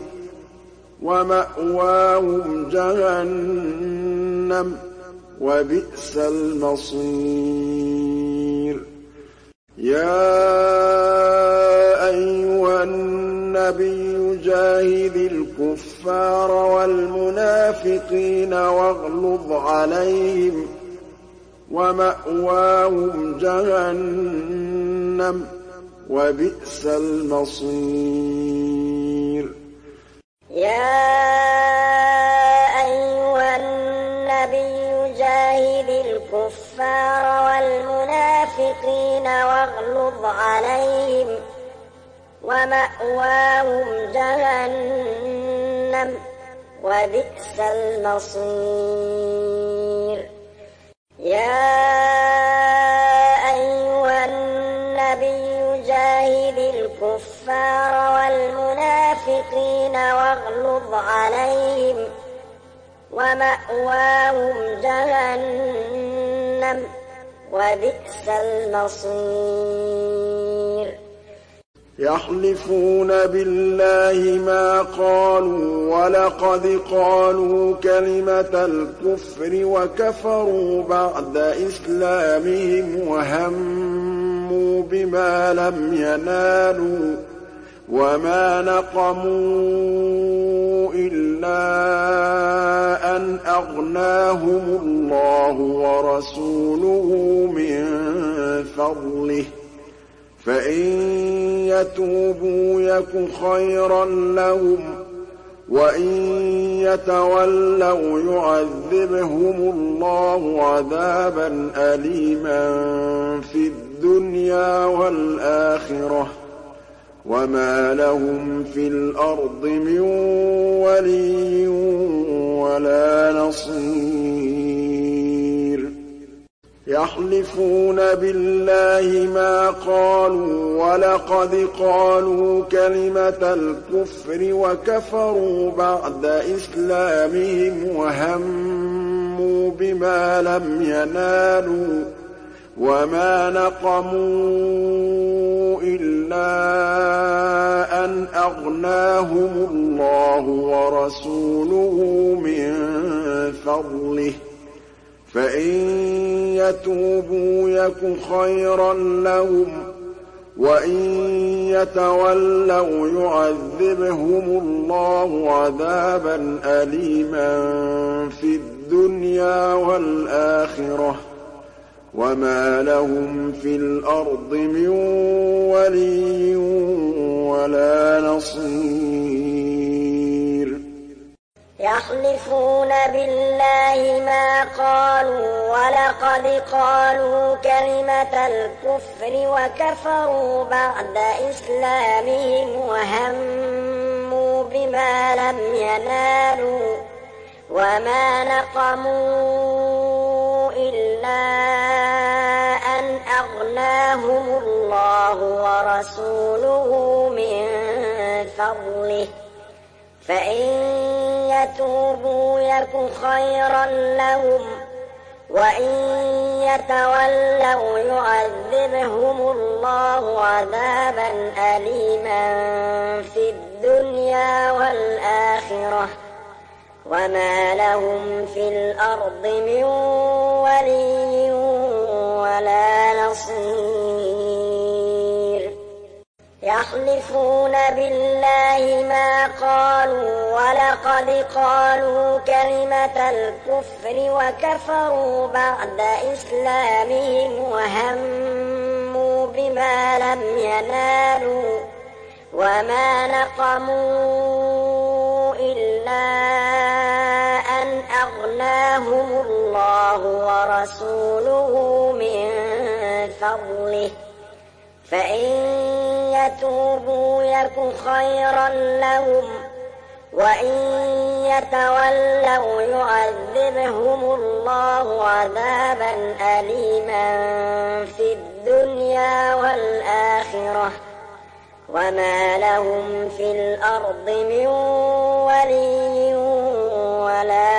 ومأواهم جهنم وبئس المصير يا أيها النبي جاهد الكفار والمنافقين واغلظ عليهم ومأواهم جهنم وبئس المصير يا أيها النبي جاهد الكفار والمنافقين واغلظ عليهم ومأواهم جهنم وبئس المصير يا أيها النبي جاهد الكفار والمنافقين واغلظ عليهم ومأواهم جهنم وبئس المصير يحلفون بالله ما قالوا ولقد قالوا كلمة الكفر وكفروا بعد إسلامهم وهموا بما لم ينالوا وما نقموا إلا أن أغناهم الله ورسوله من فضله فإن يتوبوا يك خيرا لهم وَإِن يَتَوَلَّوْا يُعَذِّبْهُمُ اللَّهُ عَذَابًا أَلِيمًا فِي الدُّنْيَا وَالْآخِرَةِ ۚ وَمَا لَهُمْ فِي الْأَرْضِ مِن وَلِيٍّ وَلَا نَصِيرٍ يَحْلِفُونَ بِاللَّهِ مَا قَالُوا وَلَقَدْ قَالُوا كَلِمَةَ الْكُفْرِ وَكَفَرُوا بَعْدَ إِسْلَامِهِمْ وَهَمُّوا بِمَا لَمْ يَنَالُوا وَمَا نَقَمُوا إِلَّا أَنْ أَغْنَاهُمُ اللَّهُ وَرَسُولُهُ مِن فَضْلِهِ ۖ فَإِن يَتُوبُوا يَكُ خَيْرًا لَّهُمْ ۖ وَإِن يَتَوَلَّوْا يُعَذِّبْهُمُ اللَّهُ عَذَابًا أَلِيمًا فِي الدُّنْيَا وَالْآخِرَةِ ۚ وَمَا لَهُمْ فِي الْأَرْضِ مِن وَلِيٍّ وَلَا نَصِيرٍ يَحْلِفُونَ بِاللَّهِ مَا قَالُوا وَلَقَدْ قَالُوا كَلِمَةَ الْكُفْرِ وَكَفَرُوا بَعْدَ إِسْلَامِهِمْ وَهَمُّوا بِمَا لَمْ يَنَالُوا وَمَا نَقَمُوا إِلَّا أَنْ أَغْنَاهُمُ اللَّهُ وَرَسُولُهُ مِن فَضْلِهِ ۖ فَإِن يَتُوبُوا يَكُ خَيْرًا لَّهُمْ ۖ وَإِن يَتَوَلَّوْا يُعَذِّبْهُمُ اللَّهُ عَذَابًا أَلِيمًا فِي الدُّنْيا وَالْآخِرَةِ ۚ وَمَا لَهُمْ فِي الْأَرْضِ مِن وَلِيٍّ وَلَا نَصِيرٍ يَحْلِفُونَ بِاللَّهِ مَا قَالُوا وَلَقَدْ قَالُوا كَلِمَةَ الْكُفْرِ وَكَفَرُوا بَعْدَ إِسْلَامِهِمْ وَهَمُّوا بِمَا لَمْ يَنَالُوا وَمَا نَقَمُوا إِلَّا أَنْ أَغْنَاهُمُ اللَّهُ وَرَسُولُهُ مِن فَضْلِهِ ۖ فَإِن يَتُوبُوا يَكُ خَيْرًا لَّهُمْ ۖ وَإِن يَتَوَلَّوْا يُعَذِّبْهُمُ اللَّهُ عَذَابًا أَلِيمًا فِي الدُّنْيا وَالْآخِرَةِ ۚ وَمَا لَهُمْ فِي الْأَرْضِ مِن وَلِيٍّ وَلَا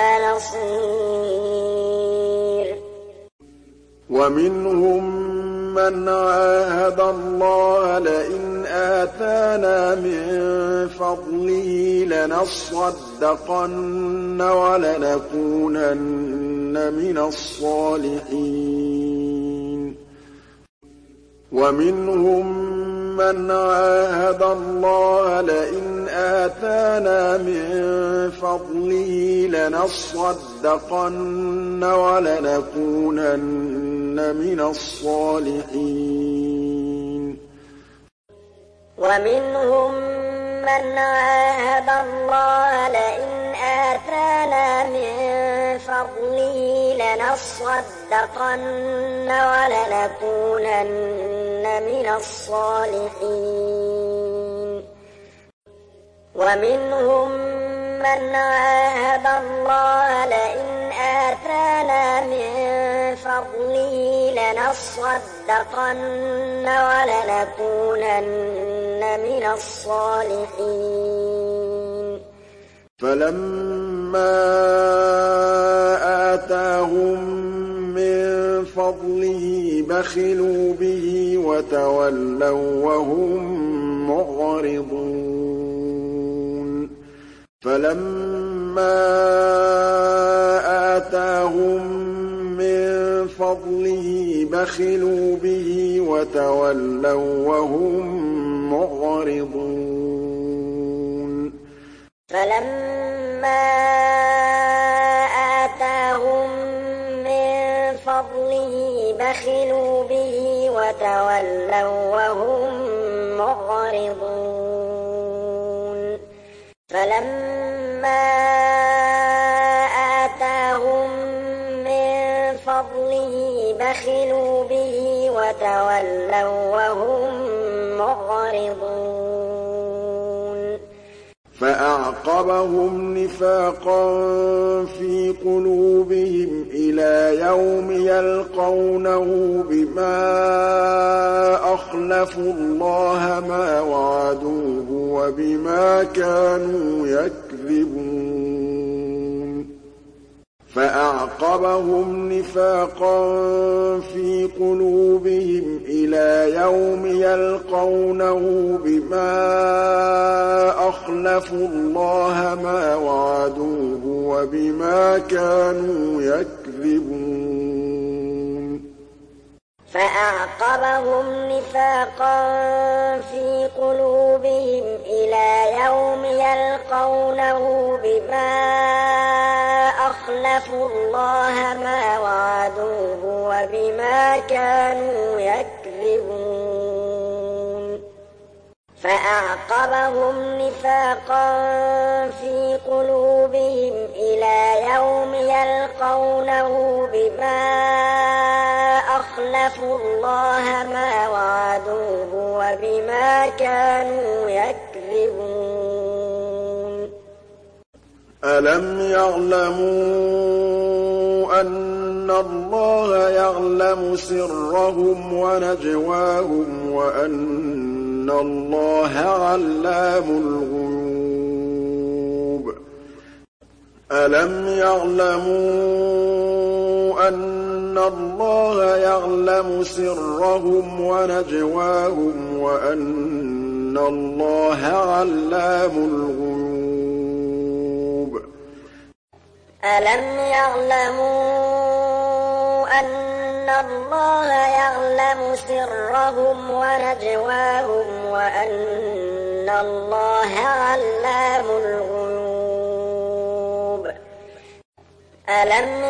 نَصِيرٍ وَمِنْهُم مَّنْ عَاهَدَ اللَّهَ لَئِنْ آتَانَا مِن فَضْلِهِ لَنَصَّدَّقَنَّ وَلَنَكُونَنَّ مِنَ الصَّالِحِينَ وَمِنْهُم مَّنْ عَاهَدَ اللَّهَ لَئِنْ آتَانَا مِن فَضْلِهِ لَنَصَّدَّقَنَّ وَلَنَكُونَنَّ مِنَ الصَّالِحِينَ وَمِنْهُم مَّنْ عَاهَدَ اللَّهَ لَئِنْ آتَانَا مِن فَضْلِهِ لَنَصَّدَّقَنَّ وَلَنَكُونَنَّ مِنَ الصَّالِحِينَ وَمِنْهُم مَّنْ عَاهَدَ اللَّهَ لَئِنْ آتَانَا مِن فَضْلِهِ لَنَصَّدَّقَنَّ وَلَنَكُونَنَّ مِنَ الصَّالِحِينَ فَلَمَّا آتَاهُم مِّن فَضْلِهِ بَخِلُوا بِهِ وَتَوَلَّوا وَّهُم مُّعْرِضُونَ فَلَمَّا آتَاهُم مِّن فَضْلِهِ بَخِلُوا بِهِ وَتَوَلَّوا وَّهُم مُّعْرِضُونَ فَلَمَّا آتَاهُم مِّن فَضْلِهِ بَخِلُوا بِهِ وَتَوَلَّوا وَّهُم مُّعْرِضُونَ فلما آتاهم من فضله بخلوا به وتولوا وهم معرضون فأعقبهم نفاقا في قلوبهم إلى يوم يلقونه بما أخلفوا الله ما وعدوه وبما كانوا يكذبون فأعقبهم نفاقا في قلوبهم إلى يوم يلقونه بما أخلفوا الله ما وعدوه وبما كانوا يكذبون فأعقبهم نفاقا في قلوبهم إلى يوم يلقونه بما أخلفوا الله ما وعدوه وبما كانوا يكذبون فأعقبهم نفاقا في قلوبهم إلى يوم يلقونه بما أخلفوا الله ما وعدوه وبما كانوا يكذبون ألم يعلموا أن الله يعلم سرهم ونجواهم وأن الله علام الغيوب ألم يعلموا أن الله يعلم سرهم ونجواهم وأن الله علام الغيوب ألم يعلموا أن الله يعلم سرهم ونجواهم وأن الله علام الغيوب ألم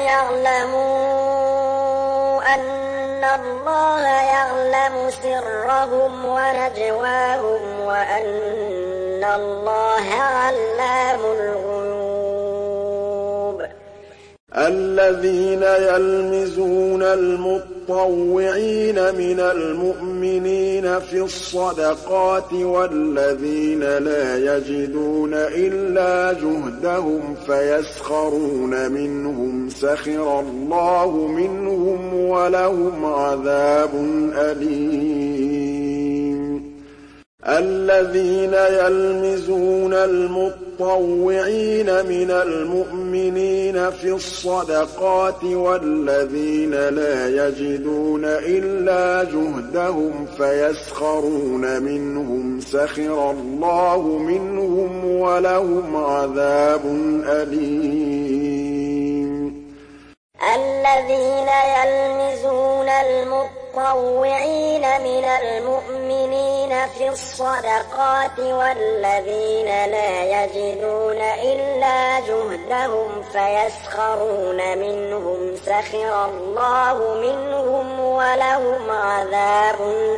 يعلموا أن الله يعلم سرهم ونجواهم وأن الله علام الغيوب الذين يلمزون المطوعين من المؤمنين في الصدقات والذين لا يجدون إلا جهدهم فيسخرون منهم سخر الله منهم ولهم عذاب أليم الذين يلمزون المطوعين من المؤمنين في الصدقات والذين لا يجدون إلا جهدهم فيسخرون منهم سخر الله منهم ولهم عذاب أليم الذين يلمزون المطوعين من المؤمنين في الصدقات والذين لا يجدون إلا جهدهم فيسخرون منهم سخر الله منهم ولهم عذاب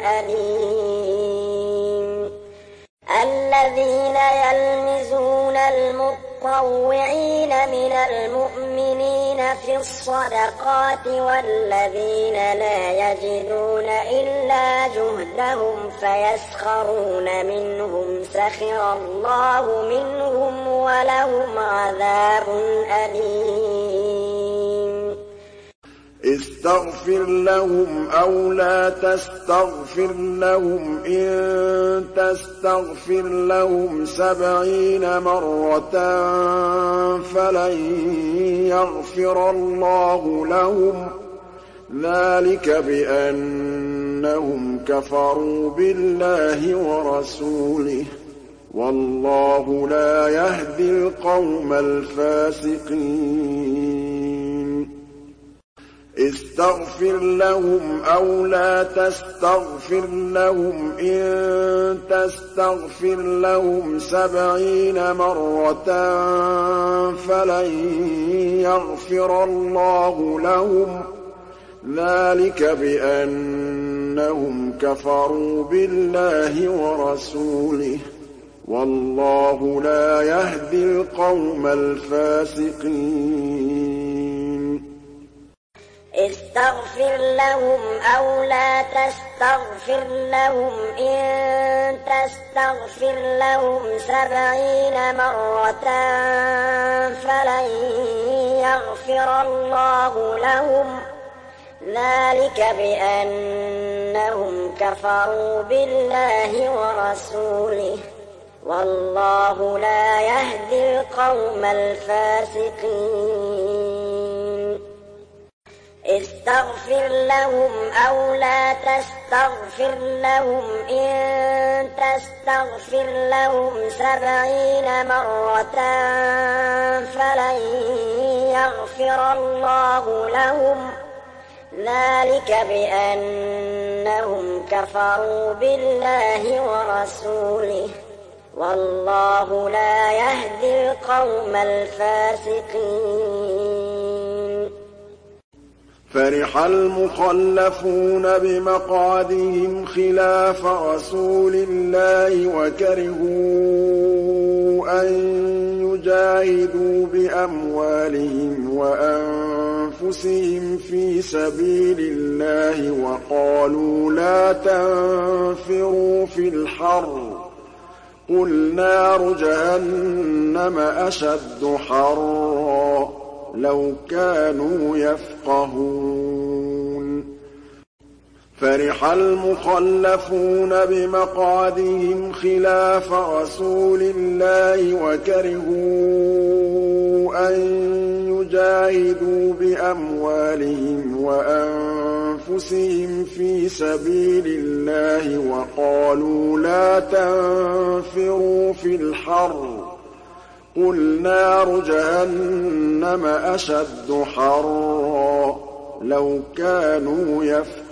أليم الذين يلمزون المطوعين من المؤمنين في الصدقات والذين لا يجدون إلا جهدهم فيسخرون منهم سخر الله منهم ولهم عذاب أليم استغفر لهم أو لا تستغفر لهم إن تستغفر لهم سبعين مرة فلن يغفر الله لهم ذلك بأنهم كفروا بالله ورسوله والله لا يهدي القوم الفاسقين استغفر لهم أو لا تستغفر لهم إن تستغفر لهم سبعين مرة فلن يغفر الله لهم ذلك بأنهم كفروا بالله ورسوله وَاللَّهُ لَا يَهْدِي الْقَوْمَ الْفَاسِقِينَ استغفر لهم أو لا تستغفر لهم إن تستغفر لهم سبعين مرة فلن يغفر الله لهم ذلك بأنهم كفروا بالله ورسوله والله لا يهدي القوم الفاسقين استغفر لهم أو لا تستغفر لهم إن تستغفر لهم سبعين مرة فلن يغفر الله لهم ذلك بأنهم كفروا بالله ورسوله والله لا يهدي القوم الفاسقين فرح المخلفون بمقعدهم خلاف رسول الله وكرهوا أن يجاهدوا بأموالهم وأنفسهم في سبيل الله وقالوا لا تنفروا في الحر قل نار جهنم أشد حرا لو كانوا يفقهون فرح المخلفون بمقعدهم خلاف رسول الله وكرهوا أن يجاهدوا بأموالهم وأنفسهم في سبيل الله وقالوا لا تنفروا في الحر قل نار جهنم أشد حرا لو كانوا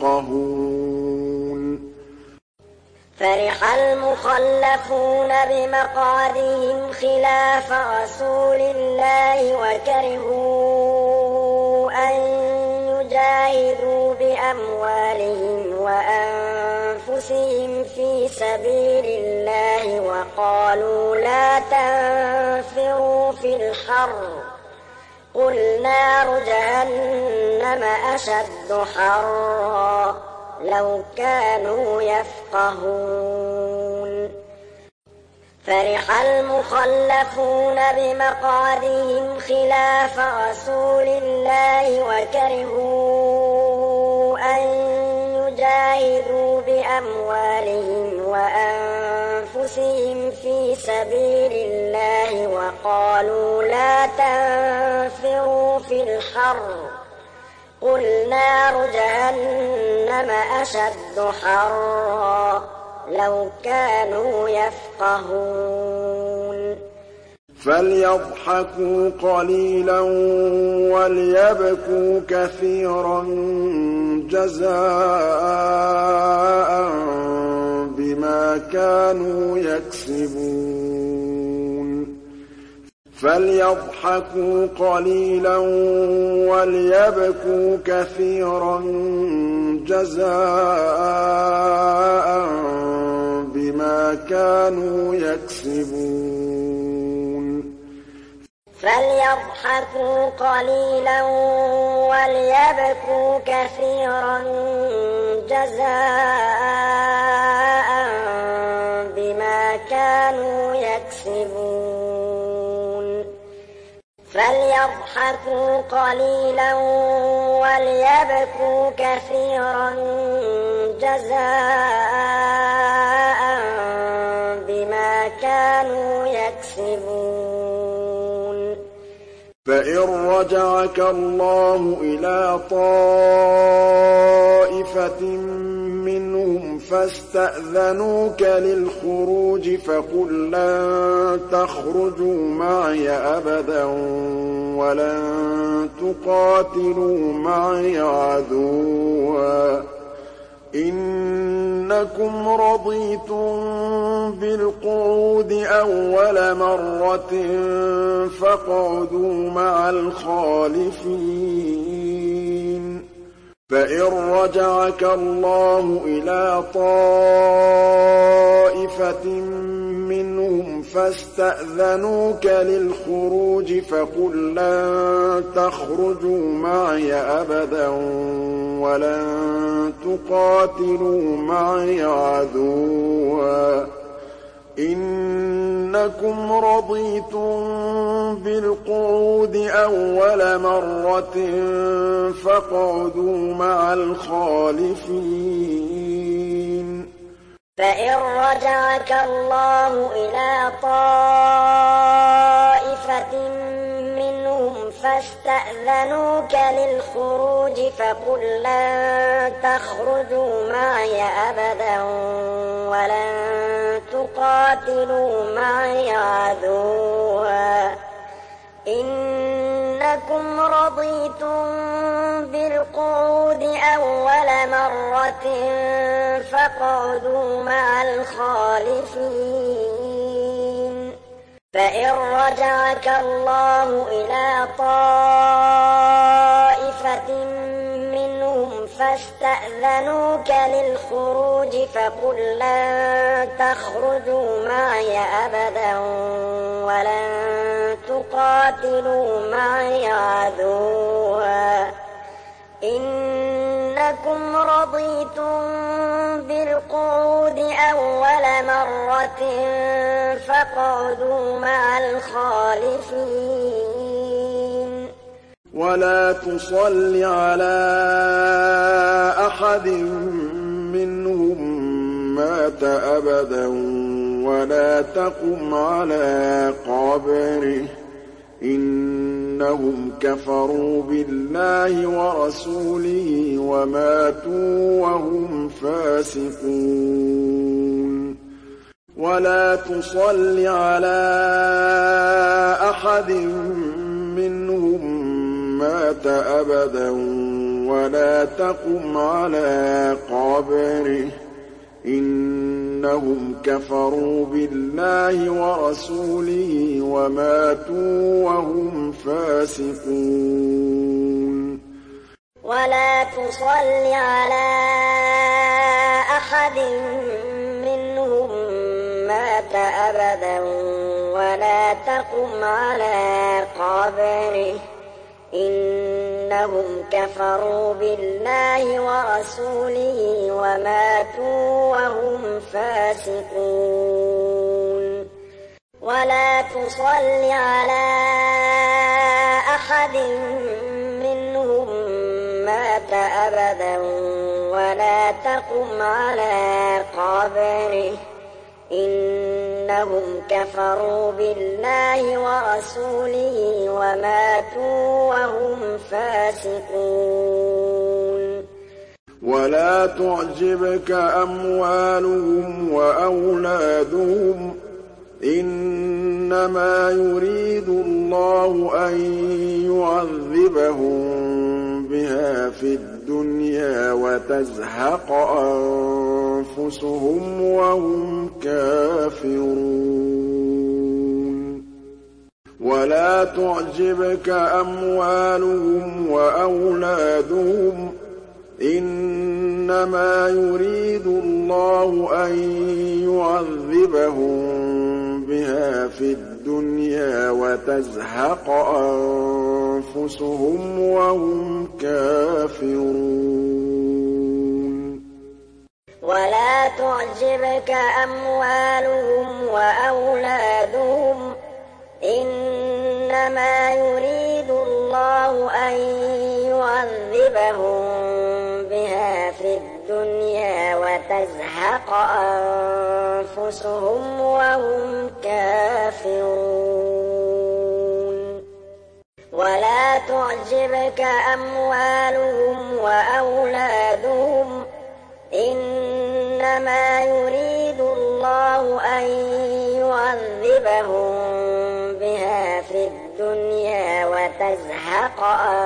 يفقهون فرح المخلفون بمقعدهم خلاف رسول الله وكرهوا أن يجاهدوا بأموالهم وأنفسهم في سبيل الله وقالوا لا تنفروا في الحر قل نار جهنم أشد حرا لو كانوا يفقهون فرح المخلفون بمقعدهم خلاف رسول الله وكرهوا أن يجاهدوا بأموالهم وأنفسهم في سبيل الله وقالوا لا تنفروا في الحر قل نار جهنم أشد حرا لو كانوا يفقهون فليضحكوا قليلا وليبكوا كثيرا جزاء بما كانوا يكسبون فليضحكوا قليلا وليبكوا كثيرا جزاء بما كانوا يكسبون فليضحكوا قليلا وليبكوا كثيرا جزاء بما كانوا يكسبون فليضحكوا قليلا وليبكوا كثيرا جزاء بما كانوا يكسبون فإن رجعك الله إلى طائفة منهم فاستأذنوك للخروج فقل لن تخرجوا معي أبدا ولن تقاتلوا معي عدوا إنكم رضيتم بالقعود أول مرة فاقعدوا مع الخالفين فإن رجعك الله إلى طائفة منهم منهم فاستأذنوك للخروج فقل لن تخرجوا معي أبدا ولن تقاتلوا معي عدوا إنكم رضيتم بالقعود أول مرة فاقعدوا مع الخالفين فإن رجعك الله إلى طائفة منهم فاستأذنوك للخروج فقل لن تخرجوا معي أبدا ولن تقاتلوا معي عدوا إنكم رضيتم بالقعود أول مرة فاقعدوا مع الخالفين فإن رجعك الله إلى طائفة منهم فاستأذنوك للخروج فقل لن تخرجوا معي أبدا ولن تقاتلوا معي عدوا إنكم رضيتم بالقعود أول مرة فاقعدوا مع الخالفين ولا تصل على أحد منهم مات أبدا ولا تقم على قبره إنهم كفروا بالله ورسوله وماتوا وهم فاسقون ولا تصل على أحد منهم مات أبدا ولا تقم على قبره إنهم كفروا بالله ورسوله وماتوا وهم فاسقون ولا تصل على أحد منهم مات أبدا ولا تقم على قبره إنهم كفروا بالله ورسوله وماتوا وهم فاسقون ولا تصل على أحد منهم مات أبدا ولا تقم على قبره إنهم كفروا بالله ورسوله وماتوا وهم فاسقون ولا تعجبك أموالهم وأولادهم إنما يريد الله أن يعذبهم بها في الدنيا وتزهق أنفسهم وهم كافرون ولا تعجبك أموالهم وأولادهم إنما يريد الله أن يعذبهم بها في الدنيا وتزهق أنفسهم وهم كافرون ولا تعجبك أموالهم وأولادهم إنما يريد الله أن يعذبهم بها في الدنيا وتزهق أنفسهم وهم كافرون ولا تعجبك أموالهم وأولادهم إنما يريد الله أن يعذبهم بها في الدنيا وتزهق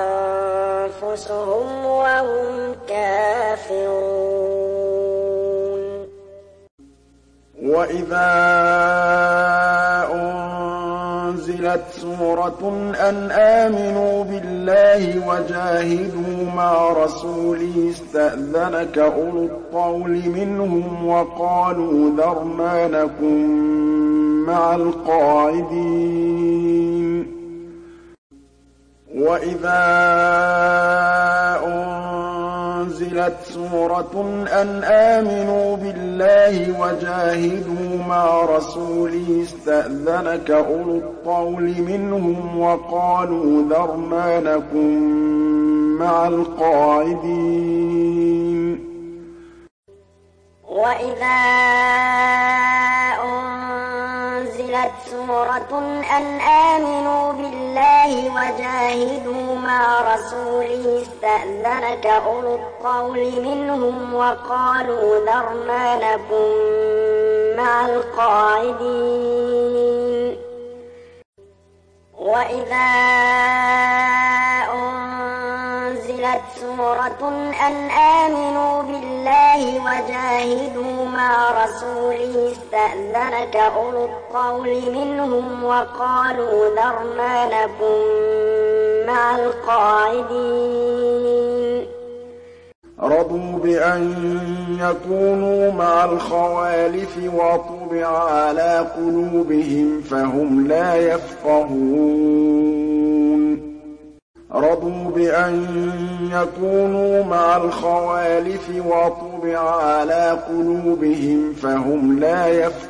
أنفسهم وهم كافرون وإذا أنزلت سورة أن آمنوا بالله وجاهدوا مع رسوله استأذنك أولو الطول منهم وقالوا ذرنا نكن مَعَ الْقَاعِدِينَ وَإِذَا أُنزِلَتْ سُورَةٌ أَنْ آمِنُوا بِاللَّهِ وَجَاهِدُوا مَعَ رَسُولِهِ اسْتَأْذَنَكَ أُولُو الطَّوْلِ مِنْهُمْ وَقَالُوا ذَرْنَا نَكُن مَّعَ الْقَاعِدِينَ وَإِذَا أُنزِلَتْ سُورَةٌ أَنْ آمِنُوا بِاللَّهِ وَجَاهِدُوا مَعَ رَسُولِهِ اسْتَأْذَنَكَ أُولُو الطَّوْلِ مِنْهُمْ وَقَالُوا ذَرْنَا نَكُن مَّعَ الْقَاعِدِينَ وَإِذَا أُنزِلَتْ سُورَةٌ أَنْ آمِنُوا بِاللَّهِ وَجَاهِدُوا مَعَ رَسُولِهِ اسْتَأْذَنَكَ أُولُو الطَّوْلِ مِنْهُمْ وَقَالُوا ذَرْنَا نَكُن مَّعَ الْقَاعِدِينَ رَضُوا بِأَن يَكُونُوا مَعَ الْخَوَالِفِ وَطُبِعَ عَلَىٰ قُلُوبِهِمْ فَهُمْ لَا يَفْقَهُونَ رَضُوا بِأَن يَكُونُوا مَعَ الْخَوَالِفِ وَطُبِعَ عَلَىٰ قُلُوبِهِمْ فَهُمْ لَا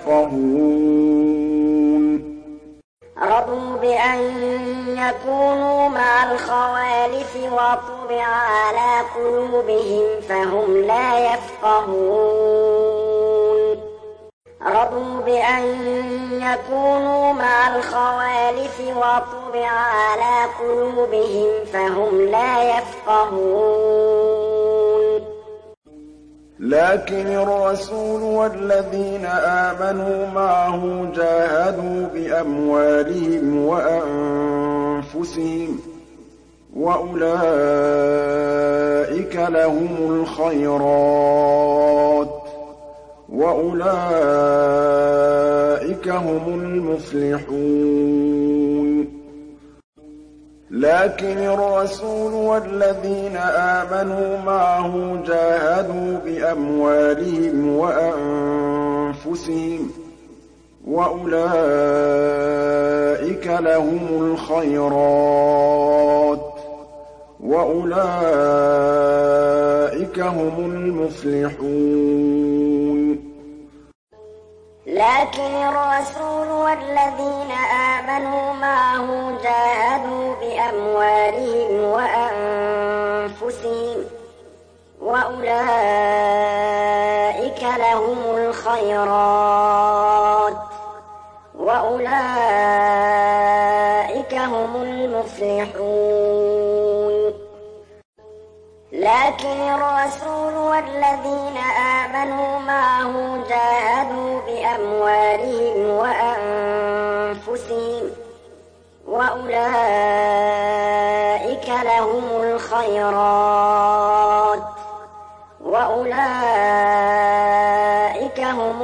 يَفْقَهُونَ رَضُوا بِأَن يَكُونُوا مَعَ الْخَوَالِفِ وَطُبِعَ عَلَىٰ قُلُوبِهِمْ فَهُمْ لَا يَفْقَهُونَ رَضُوا بِأَن يَكُونُوا مَعَ الْخَوَالِفِ وَطُبِعَ عَلَىٰ قُلُوبِهِمْ فَهُمْ لَا يَفْقَهُونَ لكن الرسول والذين آمنوا معه جاهدوا بأموالهم وأنفسهم وأولئك لهم الخيرات وأولئك هم المفلحون لكن الرسول والذين آمنوا معه جاهدوا بأموالهم وأنفسهم وأولئك لهم الخيرات وأولئك هم المفلحون لكن الرسول والذين آمنوا معه جاهدوا بأموالهم وأنفسهم وأولئك لهم الخيرات وأولئك هم المفلحون لكن الرسول والذين آمنوا معه جاهدوا بأموالهم وأنفسهم وأولئك لهم الخيرات وأولئك هم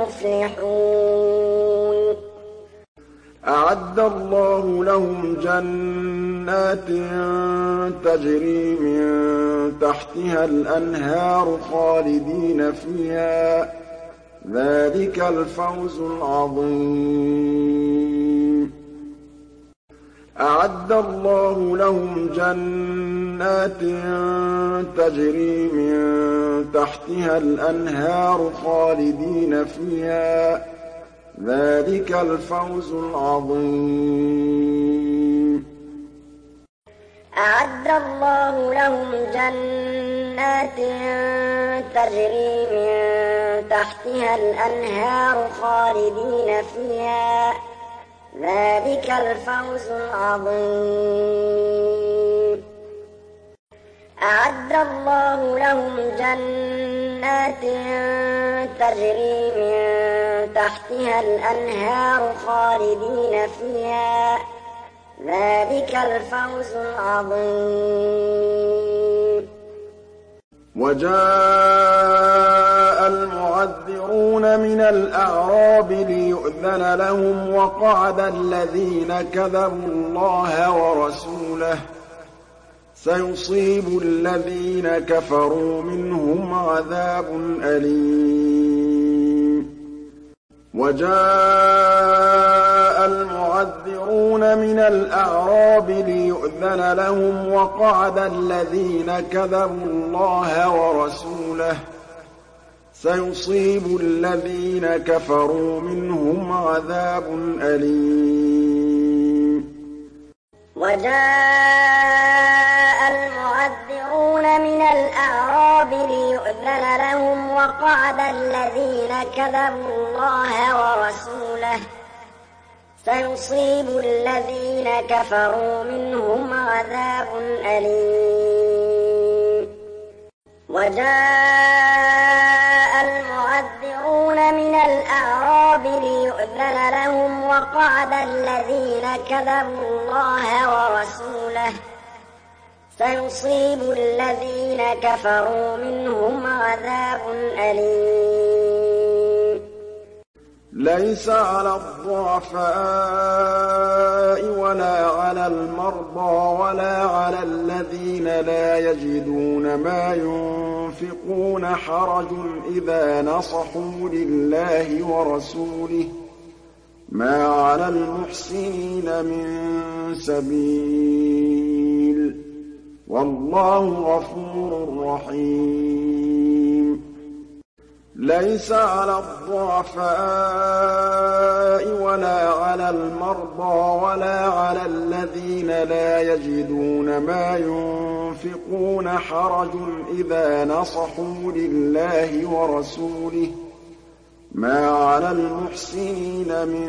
المفلحون أعد الله لهم جنات تجري من تحتها الأنهار خالدين فيها ذلك الفوز العظيم أعد الله لهم جنات تجري من تحتها الأنهار خالدين فيها ذلك الفوز العظيم أعد الله لهم جنات تجري من تحتها الأنهار خالدين فيها ذلك الفوز العظيم أعد الله لهم جنات تجري من تحتها الأنهار خالدين فيها ذلك الفوز العظيم وجاء المعذرون من الأعراب ليؤذن لهم وقعد الذين كذبوا الله ورسوله سيصيب الذين كفروا منهم عذاب أليم وَجَاءَ الْمُعَذِّرُونَ مِنَ الْأَعْرَابِ لِيُؤْذَنَ لَهُمْ وَقَعَدَ الَّذِينَ كَذَبُوا اللَّهَ وَرَسُولَهُ ۚ سَيُصِيبُ الَّذِينَ كَفَرُوا مِنْهُمْ عَذَابٌ أَلِيمٌ وَجَاءَ الْمُعَذِّرُونَ مِنَ الْأَعْرَابِ لِيُؤْذَنَ لَهُمْ وَقَعَدَ الَّذِينَ كَذَبُوا اللَّهَ وَرَسُولَهُ ۚ سَيُصِيبُ الَّذِينَ كَفَرُوا مِنْهُمْ عَذَابٌ أَلِيمٌ وَجَاءَ الْمُعَذِّرُونَ مِنَ الْأَعْرَابِ لِيُؤْذَنَ لَهُمْ وَقَعَدَ الَّذِينَ كَذَبُوا اللَّهَ وَرَسُولَهُ ۚ سَيُصِيبُ الَّذِينَ كَفَرُوا مِنْهُمْ عَذَابٌ أَلِيمٌ لَيْسَ عَلَى الضُّعَفَاءِ وَلَا عَلَى الْمَرْضَىٰ وَلَا عَلَى الَّذِينَ لَا يَجِدُونَ مَا يُنفِقُونَ حَرَجٌ إِذَا نَصَحُوا لِلَّهِ وَرَسُولِهِ ۚ مَا عَلَى الْمُحْسِنِينَ مِن سَبِيلٍ ۚ وَاللَّهُ غَفُورٌ رَّحِيمٌ لَيْسَ عَلَى الضُّعَفَاءِ وَلَا عَلَى الْمَرْضَىٰ وَلَا عَلَى الَّذِينَ لَا يَجِدُونَ مَا يُنفِقُونَ حَرَجٌ إِذَا نَصَحُوا لِلَّهِ وَرَسُولِهِ ۚ مَا عَلَى الْمُحْسِنِينَ مِن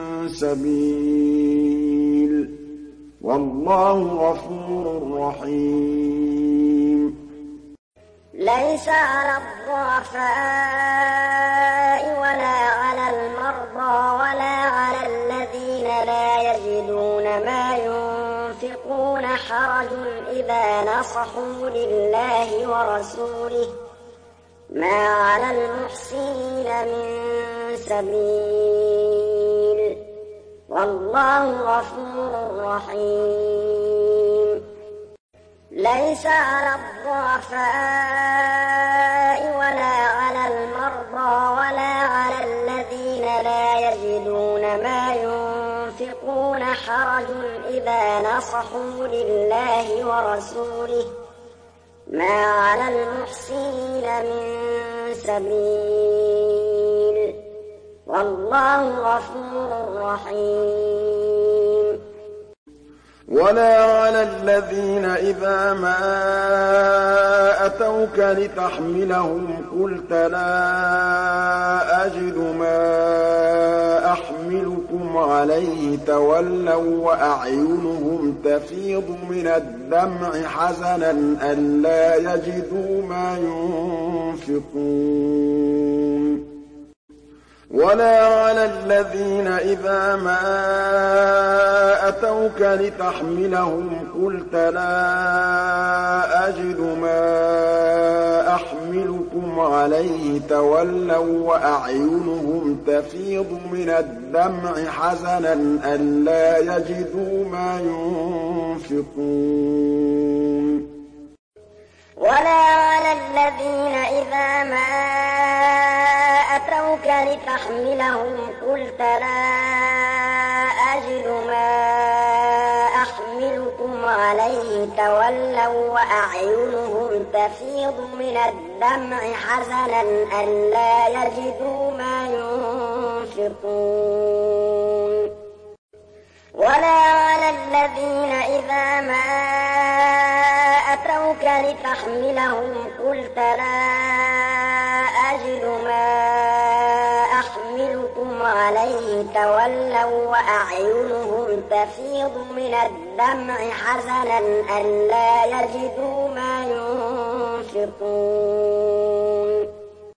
سَبِيلٍ ۚ وَاللَّهُ غَفُورٌ رَّحِيمٌ لَيْسَ عَلَى الضُّعَفَاءِ وَلَا عَلَى الْمَرْضَىٰ وَلَا عَلَى الَّذِينَ لَا يَجِدُونَ مَا يُنفِقُونَ حَرَجٌ إِذَا نَصَحُوا لِلَّهِ وَرَسُولِهِ ۚ مَا عَلَى الْمُحْسِنِينَ مِن سَبِيلٍ ۚ وَاللَّهُ غَفُورٌ رَّحِيمٌ لَيْسَ على الضُّعَفَاءِ وَلَا عَلَى الْمَرْضَىٰ وَلَا عَلَى الَّذِينَ لَا يَجِدُونَ مَا يُنفِقُونَ حَرَجٌ إِذَا نَصَحُوا لِلَّهِ وَرَسُولِهِ ۚ مَا عَلَى الْمُحْسِنِينَ مِن سَبِيلٍ ۚ وَاللَّهُ غَفُورٌ رَّحِيمٌ وَلَا عَلَى الَّذِينَ إِذَا مَا أَتَوْكَ لِتَحْمِلَهُمْ قُلْتَ لَا أَجِدُ مَا أَحْمِلُكُمْ عَلَيْهِ تَوَلَّوا وَّأَعْيُنُهُمْ تَفِيضُ مِنَ الدَّمْعِ حَزَنًا أَلَّا يَجِدُوا مَا يُنفِقُونَ وَلَا عَلَى الَّذِينَ إِذَا مَا أَتَوْكَ لِتَحْمِلَهُمْ قُلْتَ لَا أَجِدُ مَا أَحْمِلُكُمْ عَلَيْهِ تَوَلَّوا وَّأَعْيُنُهُمْ تَفِيضُ مِنَ الدَّمْعِ حَزَنًا أَلَّا يَجِدُوا مَا يُنفِقُونَ وَلَا عَلَى الَّذِينَ إِذَا مَا أَتَوْكَ لِتَحْمِلَهُمْ قُلْتَ لَا أَجِدُ مَا أَحْمِلُكُمْ عَلَيْهِ تَوَلَّوا وَّأَعْيُنُهُمْ تَفِيضُ مِنَ الدَّمْعِ حَزَنًا أَلَّا يَجِدُوا مَا يُنفِقُونَ وَلَا عَلَى الَّذِينَ إِذَا مَا أَتَوْكَ لِتَحْمِلَهُمْ قُلْتَ لَا أَجِدُ مَا أَحْمِلُكُمْ عَلَيْهِ تَوَلَّوا وَّأَعْيُنُهُمْ تَفِيضُ مِنَ الدَّمْعِ حَزَنًا أَلَّا يَجِدُوا مَا يُنفِقُونَ